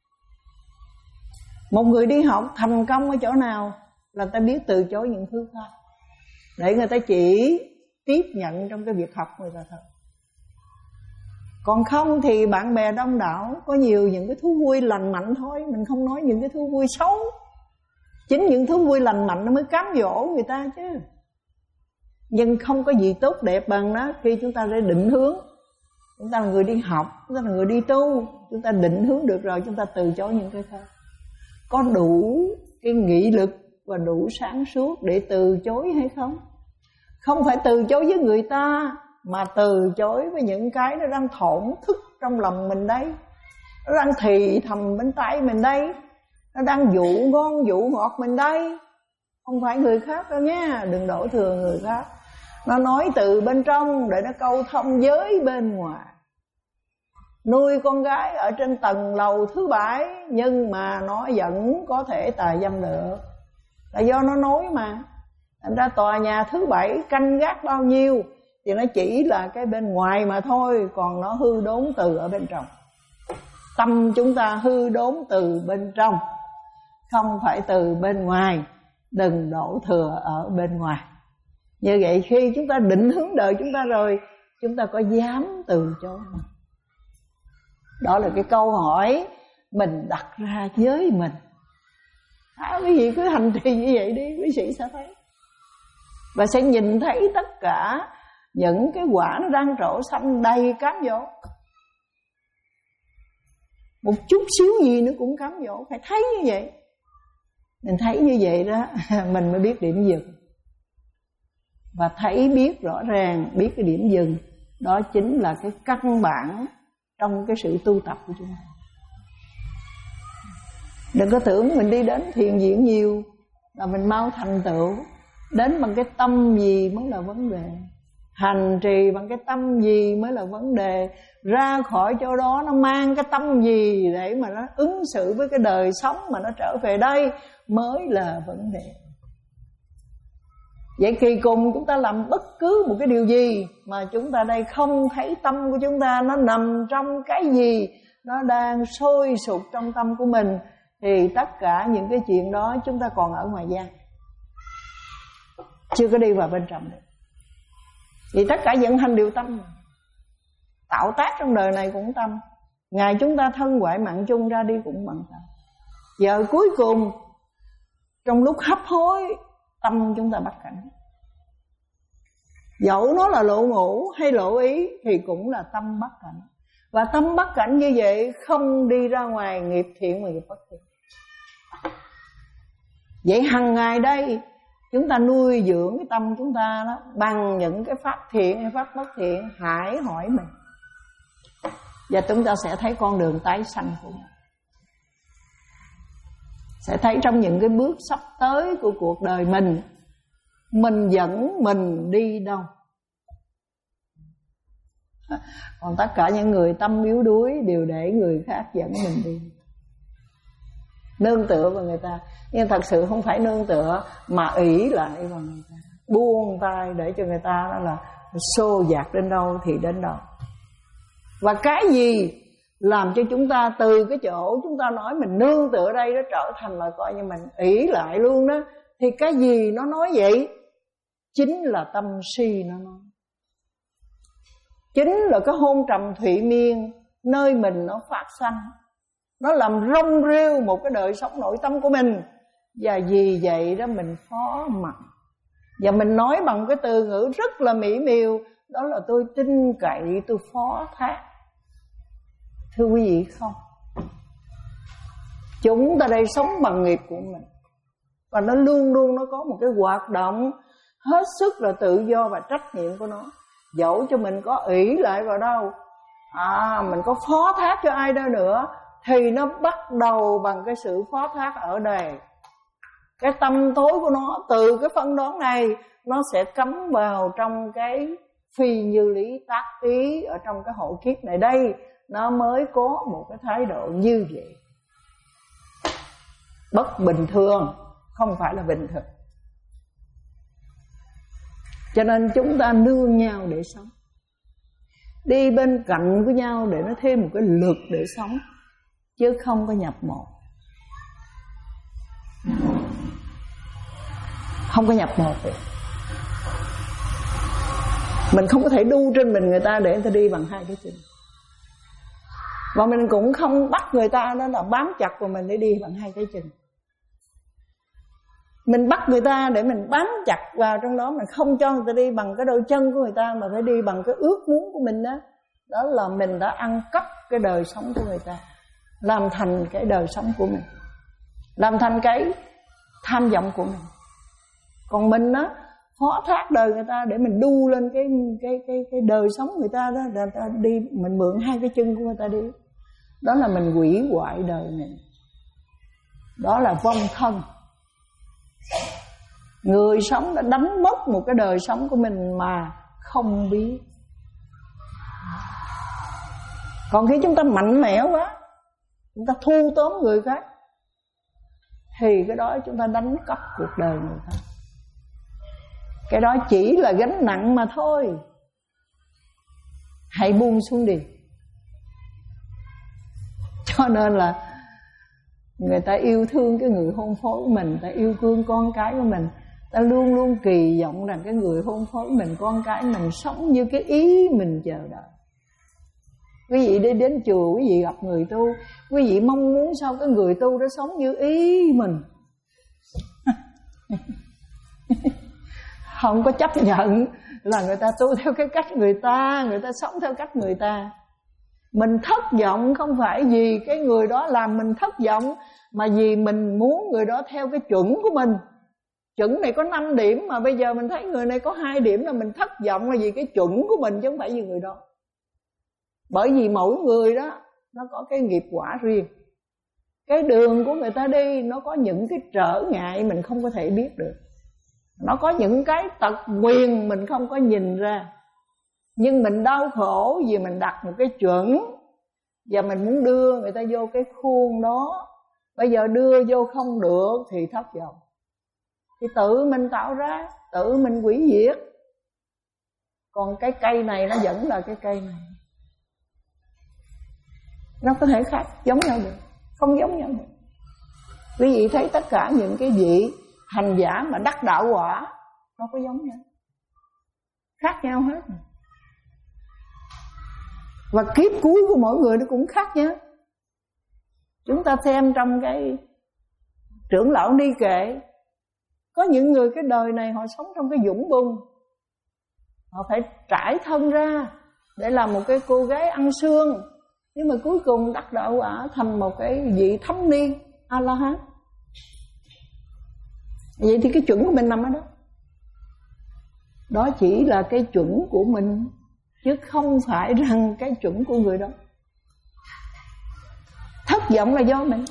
Một người đi học thành công ở chỗ nào là ta biết từ chối những thứ khác, để người ta chỉ tiếp nhận trong cái việc học người ta thôi. Còn không thì bạn bè đông đảo, có nhiều những cái thú vui lành mạnh thôi. Mình không nói những cái thú vui xấu. Chính những thú vui lành mạnh nó mới cám dỗ người ta chứ. Nhưng không có gì tốt đẹp bằng đó. Khi chúng ta đã định hướng, chúng ta là người đi học, chúng ta là người đi tu, chúng ta định hướng được rồi, chúng ta từ chối những cái khác. Có đủ cái nghị lực và đủ sáng suốt để từ chối hay không? Không phải từ chối với người ta, mà từ chối với những cái nó đang thổn thức trong lòng mình đây, nó đang thì thầm bên tai mình đây, nó đang dụ ngon dụ ngọt mình đây. Không phải người khác đâu nha, đừng đổ thừa người khác. Nó nói từ bên trong để nó câu thông với bên ngoài. Nuôi con gái ở trên tầng lầu thứ bảy, nhưng mà nó vẫn có thể tà dâm được, là do nó nói mà. Thành ra tòa nhà thứ bảy canh gác bao nhiêu thì nó chỉ là cái bên ngoài mà thôi, còn nó hư đốn từ ở bên trong. Tâm chúng ta hư đốn từ bên trong, không phải từ bên ngoài. Đừng đổ thừa ở bên ngoài. Như vậy khi chúng ta định hướng đời chúng ta rồi, chúng ta có dám từ chối không? Đó là cái câu hỏi mình đặt ra với mình. À, quý vị cứ hành trì như vậy đi, quý vị sẽ thấy. Và sẽ nhìn thấy tất cả những cái quả nó đang trổ xanh đầy cám dỗ. Một chút xíu gì nữa cũng cám dỗ, phải thấy như vậy. Mình thấy như vậy đó, mình mới biết điểm dừng. Và thấy biết rõ ràng, biết cái điểm dừng, đó chính là cái căn bản trong cái sự tu tập của chúng ta. Đừng có tưởng mình đi đến thiền viện nhiều là mình mau thành tựu. Đến bằng cái tâm gì mới là vấn đề. Hành trì bằng cái tâm gì mới là vấn đề. Ra khỏi chỗ đó nó mang cái tâm gì để mà nó ứng xử với cái đời sống mà nó trở về đây mới là vấn đề. Vậy kỳ cùng chúng ta làm bất cứ một cái điều gì mà chúng ta đây không thấy tâm của chúng ta nó nằm trong cái gì, nó đang sôi sục trong tâm của mình, thì tất cả những cái chuyện đó chúng ta còn ở ngoài gian, chưa có đi vào bên trong được. Vì tất cả vận hành đều tâm, tạo tác trong đời này cũng tâm. Ngày chúng ta thân ngoại mạng chung ra đi cũng bằng tâm. Giờ cuối cùng trong lúc hấp hối, tâm chúng ta bắt cảnh. Dẫu nó là lộ ngũ hay lộ ý thì cũng là tâm bắt cảnh. Và tâm bắt cảnh như vậy không đi ra ngoài nghiệp thiện và nghiệp bất thiện. Vậy hằng ngày đây chúng ta nuôi dưỡng cái tâm chúng ta đó bằng những cái pháp thiện hay pháp bất thiện, hãy hỏi mình. Và chúng ta sẽ thấy con đường tái sanh của mình. Sẽ thấy trong những cái bước sắp tới của cuộc đời mình, mình dẫn mình đi đâu. Còn tất cả những người tâm yếu đuối đều để người khác dẫn mình đi, nương tựa vào người ta. Nhưng thật sự không phải nương tựa, mà ỷ lại vào người ta, buông tay để cho người ta đó là xô dạt đến đâu thì đến đâu. Và cái gì làm cho chúng ta từ cái chỗ chúng ta nói mình nương tựa đây nó trở thành là coi như mình ỷ lại luôn đó, thì cái gì nó nói vậy? Chính là tâm si nó nói. Chính là cái hôn trầm thụy miên nơi mình nó phát sanh, nó làm rong rêu một cái đời sống nội tâm của mình. Và vì vậy đó mình phó mặc. Và mình nói bằng cái từ ngữ rất là mỹ miều, đó là tôi tin cậy, tôi phó thác. Thưa quý vị không, chúng ta đây sống bằng nghiệp của mình, và nó luôn luôn nó có một cái hoạt động hết sức là tự do và trách nhiệm của nó. Dẫu cho mình có ỷ lại vào đâu, à, mình có phó thác cho ai đâu nữa, thì nó bắt đầu bằng cái sự phó thác ở đây. Cái tâm tối của nó từ cái phân đoán này, nó sẽ cắm vào trong cái phi như lý tác ý ở trong cái hộ kiếp này đây, nó mới có một cái thái độ như vậy. Bất bình thường, không phải là bình thường. Cho nên chúng ta nương nhau để sống, đi bên cạnh của nhau để nó thêm một cái lực để sống, chứ không có nhập một. Không có nhập một được. Mình không có thể đu trên mình người ta để người ta đi bằng hai cái chân. Và mình cũng không bắt người ta đó là bám chặt vào mình để đi bằng hai cái chân. Mình bắt người ta để mình bám chặt vào trong đó, mình không cho người ta đi bằng cái đôi chân của người ta, mà phải đi bằng cái ước muốn của mình đó. Đó là mình đã ăn cắp cái đời sống của người ta, làm thành cái đời sống của mình, làm thành cái tham vọng của mình. Còn mình á, phó thác đời người ta để mình đu lên cái cái cái cái đời sống người ta đó, người ta đi, mình mượn hai cái chân của người ta đi. Đó là mình hủy hoại đời mình. Đó là vong thân. Người sống đã đánh mất một cái đời sống của mình mà không biết. Còn khi chúng ta mạnh mẽ quá, chúng ta thu tóm người khác, thì cái đó chúng ta đánh cắp cuộc đời người ta. Cái đó chỉ là gánh nặng mà thôi. Hãy buông xuống đi. Cho nên là người ta yêu thương cái người hôn phối của mình, ta yêu thương con cái của mình, ta luôn luôn kỳ vọng rằng cái người hôn phối của mình, con cái mình sống như cái ý mình chờ đợi. Quý vị đi đến chùa, quý vị gặp người tu, quý vị mong muốn sao cái người tu đó sống như ý mình. Không có chấp nhận là người ta tu theo cái cách người ta, người ta sống theo cách người ta. Mình thất vọng không phải vì cái người đó làm mình thất vọng, mà vì mình muốn người đó theo cái chuẩn của mình. Chuẩn này có năm điểm mà bây giờ mình thấy người này có hai điểm, là mình thất vọng là vì cái chuẩn của mình chứ không phải vì người đó. Bởi vì mỗi người đó nó có cái nghiệp quả riêng. Cái đường của người ta đi nó có những cái trở ngại mình không có thể biết được. Nó có những cái tật nguyền mình không có nhìn ra. Nhưng mình đau khổ vì mình đặt một cái chuẩn, và mình muốn đưa người ta vô cái khuôn đó. Bây giờ đưa vô không được thì thất vọng, thì tự mình tạo ra, tự mình hủy diệt. Còn cái cây này nó vẫn là cái cây này, nó có thể khác giống nhau được, không giống nhau được. Quý vị thấy tất cả những cái vị hành giả mà đắc đạo quả, nó có giống nhau, khác nhau hết. Và kiếp cuối của mỗi người nó cũng khác nhau. Chúng ta xem trong cái trưởng lão Ni Kệ, có những người cái đời này họ sống trong cái vũng bùn, họ phải trải thân ra để làm một cái cô gái ăn xương, nhưng mà cuối cùng đắc đạo quả thành một cái vị thánh ni A-la-hán. Vậy thì cái chuẩn của mình nằm ở đó. Đó chỉ là cái chuẩn của mình, chứ không phải rằng cái chuẩn của người đó. Thất vọng là do mình.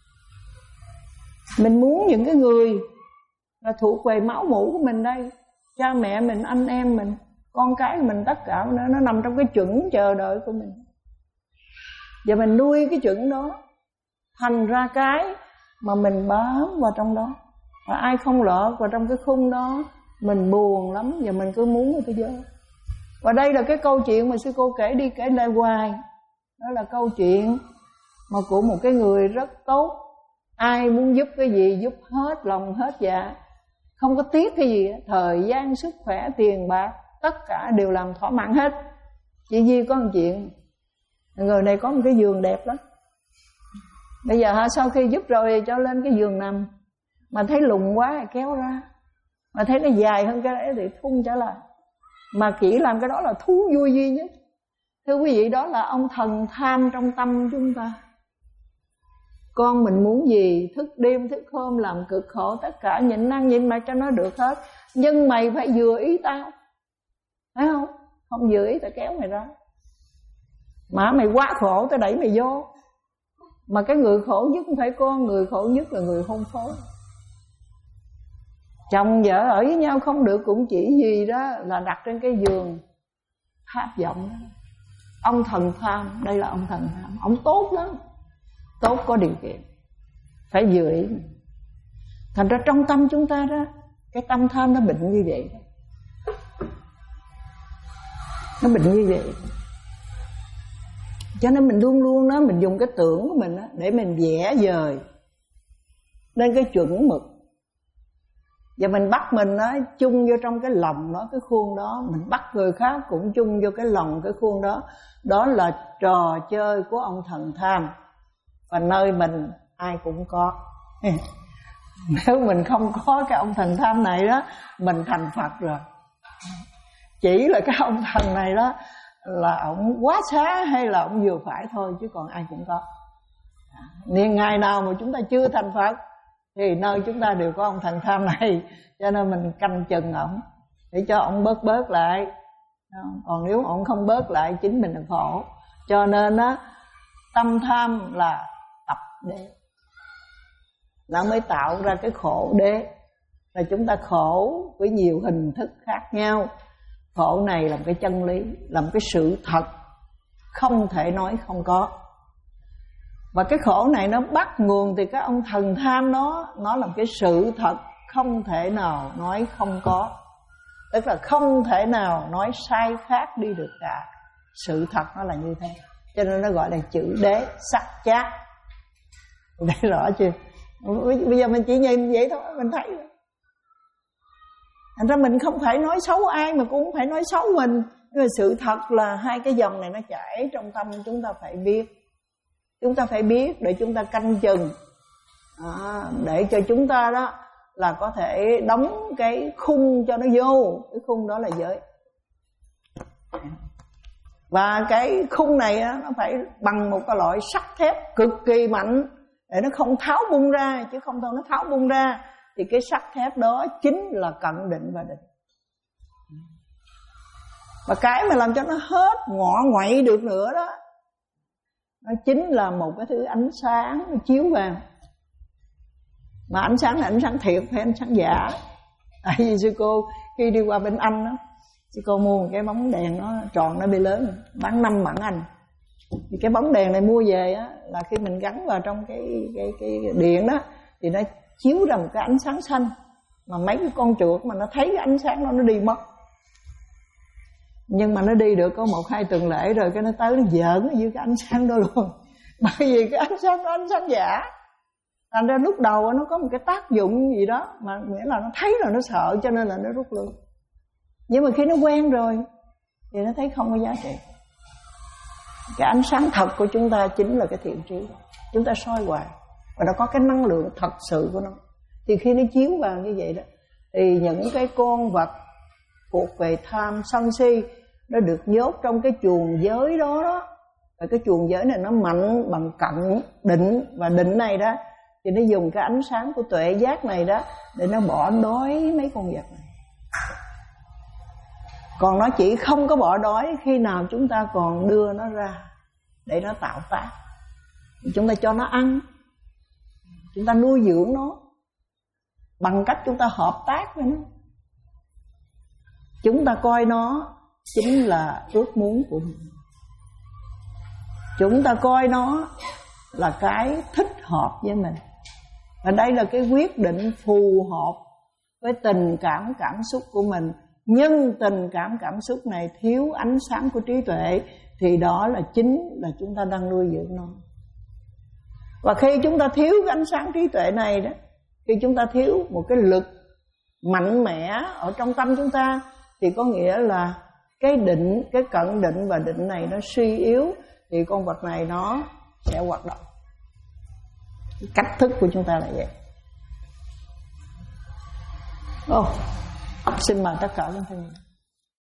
Mình muốn những cái người là thuộc về máu mủ của mình đây, cha mẹ mình, anh em mình, con cái của mình, tất cả nó, nó nằm trong cái chuẩn chờ đợi của mình. Và mình nuôi cái chuẩn đó, thành ra cái mà mình bám vào trong đó. Và ai không lọt vào trong cái khung đó, mình buồn lắm, và mình cứ muốn người ta vô. Và đây là cái câu chuyện mà sư cô kể đi kể lại hoài. Đó là câu chuyện mà của một cái người rất tốt. Ai muốn giúp cái gì giúp hết lòng hết dạ, không có tiếc cái gì. Thời gian, sức khỏe, tiền bạc, tất cả đều làm thỏa mãn hết. Chỉ vì có một chuyện, người này có một cái giường đẹp lắm. Bây giờ sau khi giúp rồi cho lên cái giường nằm, mà thấy lùng quá kéo ra, mà thấy nó dài hơn cái đấy thì thun trở lại. Mà chỉ làm cái đó là thú vui duy nhất. Thưa quý vị, đó là ông thần tham trong tâm chúng ta. Con mình muốn gì, thức đêm thức hôm làm cực khổ, tất cả nhịn ăn nhịn mặc cho nó được hết. Nhưng mày phải vừa ý tao, phải không? Không vừa ý tao kéo mày ra. Mà mày quá khổ tao đẩy mày vô. Mà cái người khổ nhất không phải con, người khổ nhất là người hôn phối. Chồng vợ ở với nhau không được cũng chỉ gì đó là đặt trên cái giường tham vọng. Ông thần tham, đây là ông thần tham. Ông tốt lắm, tốt có điều kiện, phải vừa ý. Thành ra trong tâm chúng ta đó, cái tâm tham nó bệnh như vậy đó. Nó bệnh như vậy. Cho nên mình luôn luôn đó, mình dùng cái tưởng của mình đó, để mình vẽ dời lên cái chuẩn mực. Và mình bắt mình đó, chung vô trong cái lòng đó, cái khuôn đó. Mình bắt người khác cũng chung vô cái lòng, cái khuôn đó. Đó là trò chơi của ông thần tham. Và nơi mình ai cũng có. Nếu mình không có cái ông thần tham này đó, mình thành Phật rồi. Chỉ là cái ông thần này đó là ông quá xá hay là ông vừa phải thôi, chứ còn ai cũng có. Nên ngày nào mà chúng ta chưa thành Phật thì nơi chúng ta đều có ông thần tham này. Cho nên mình canh chừng ổng để cho ổng bớt bớt lại. Còn nếu ổng không bớt lại, chính mình là khổ. Cho nên á, tâm tham là tập đế, nó mới tạo ra cái khổ đế. Và chúng ta khổ với nhiều hình thức khác nhau. Khổ này là một cái chân lý, là một cái sự thật không thể nói không có. Và cái khổ này nó bắt nguồn từ cái ông thần tham đó. Nó là một cái sự thật không thể nào nói không có. Tức là không thể nào nói sai khác đi được cả. Sự thật nó là như thế. Cho nên nó gọi là chữ đế sắc chát. Đây rõ chưa? Bây giờ mình chỉ nhìn vậy thôi, mình thấy rồi. Thành ra mình không phải nói xấu ai, mà cũng không phải nói xấu mình. Nhưng mà sự thật là hai cái dòng này nó chảy trong tâm, chúng ta phải biết. Chúng ta phải biết để chúng ta canh chừng, à, để cho chúng ta đó là có thể đóng cái khung cho nó vô. Cái khung đó là giới. Và cái khung này đó, nó phải bằng một cái loại sắt thép cực kỳ mạnh để nó không tháo bung ra. Chứ không thôi nó tháo bung ra thì cái sắt thép đó chính là cận định và định. Và cái mà làm cho nó hết ngọ ngoậy được nữa đó, nó chính là một cái thứ ánh sáng nó chiếu vào. Mà ánh sáng là ánh sáng thiệt hay ánh sáng giả. Tại vì sư cô khi đi qua bên Anh đó, sư cô mua một cái bóng đèn nó tròn, nó bị lớn, bán năm bảng Anh. Thì cái bóng đèn này mua về á, là khi mình gắn vào trong cái, cái, cái điện đó, thì nó chiếu ra một cái ánh sáng xanh. Mà mấy cái con chuột mà nó thấy cái ánh sáng đó nó đi mất. Nhưng mà nó đi được có một hai tuần lễ rồi cái nó tới nó giỡn nó dưới cái ánh sáng đó luôn. Bởi vì cái ánh sáng đó ánh sáng giả. Thành ra lúc đầu nó có một cái tác dụng gì đó, mà nghĩa là nó thấy rồi nó sợ, cho nên là nó rút lui. Nhưng mà khi nó quen rồi thì nó thấy không có giá trị. Cái ánh sáng thật của chúng ta chính là cái thiện trí. Chúng ta soi hoài và nó có cái năng lượng thật sự của nó. Thì khi nó chiếu vào như vậy đó, thì những cái con vật thuộc về tham sân si nó được nhốt trong cái chuồng giới đó đó. Và cái chuồng giới này nó mạnh bằng cận định. Và định này đó thì nó dùng cái ánh sáng của tuệ giác này đó để nó bỏ đói mấy con vật này. Còn nó chỉ không có bỏ đói khi nào chúng ta còn đưa nó ra để nó tạo tác. Chúng ta cho nó ăn, chúng ta nuôi dưỡng nó bằng cách chúng ta hợp tác với nó. Chúng ta coi nó chính là ước muốn của mình. Chúng ta coi nó là cái thích hợp với mình. Và đây là cái quyết định phù hợp với tình cảm cảm xúc của mình. Nhưng tình cảm cảm xúc này thiếu ánh sáng của trí tuệ thì đó là chính là chúng ta đang nuôi dưỡng nó. Và khi chúng ta thiếu cái ánh sáng trí tuệ này đó, khi chúng ta thiếu một cái lực mạnh mẽ ở trong tâm chúng ta, thì có nghĩa là cái định, cái cận định và định này nó suy yếu, thì con vật này nó sẽ hoạt động. Cách thức của chúng ta là vậy. Ồ, oh, xin mời tất cả các thân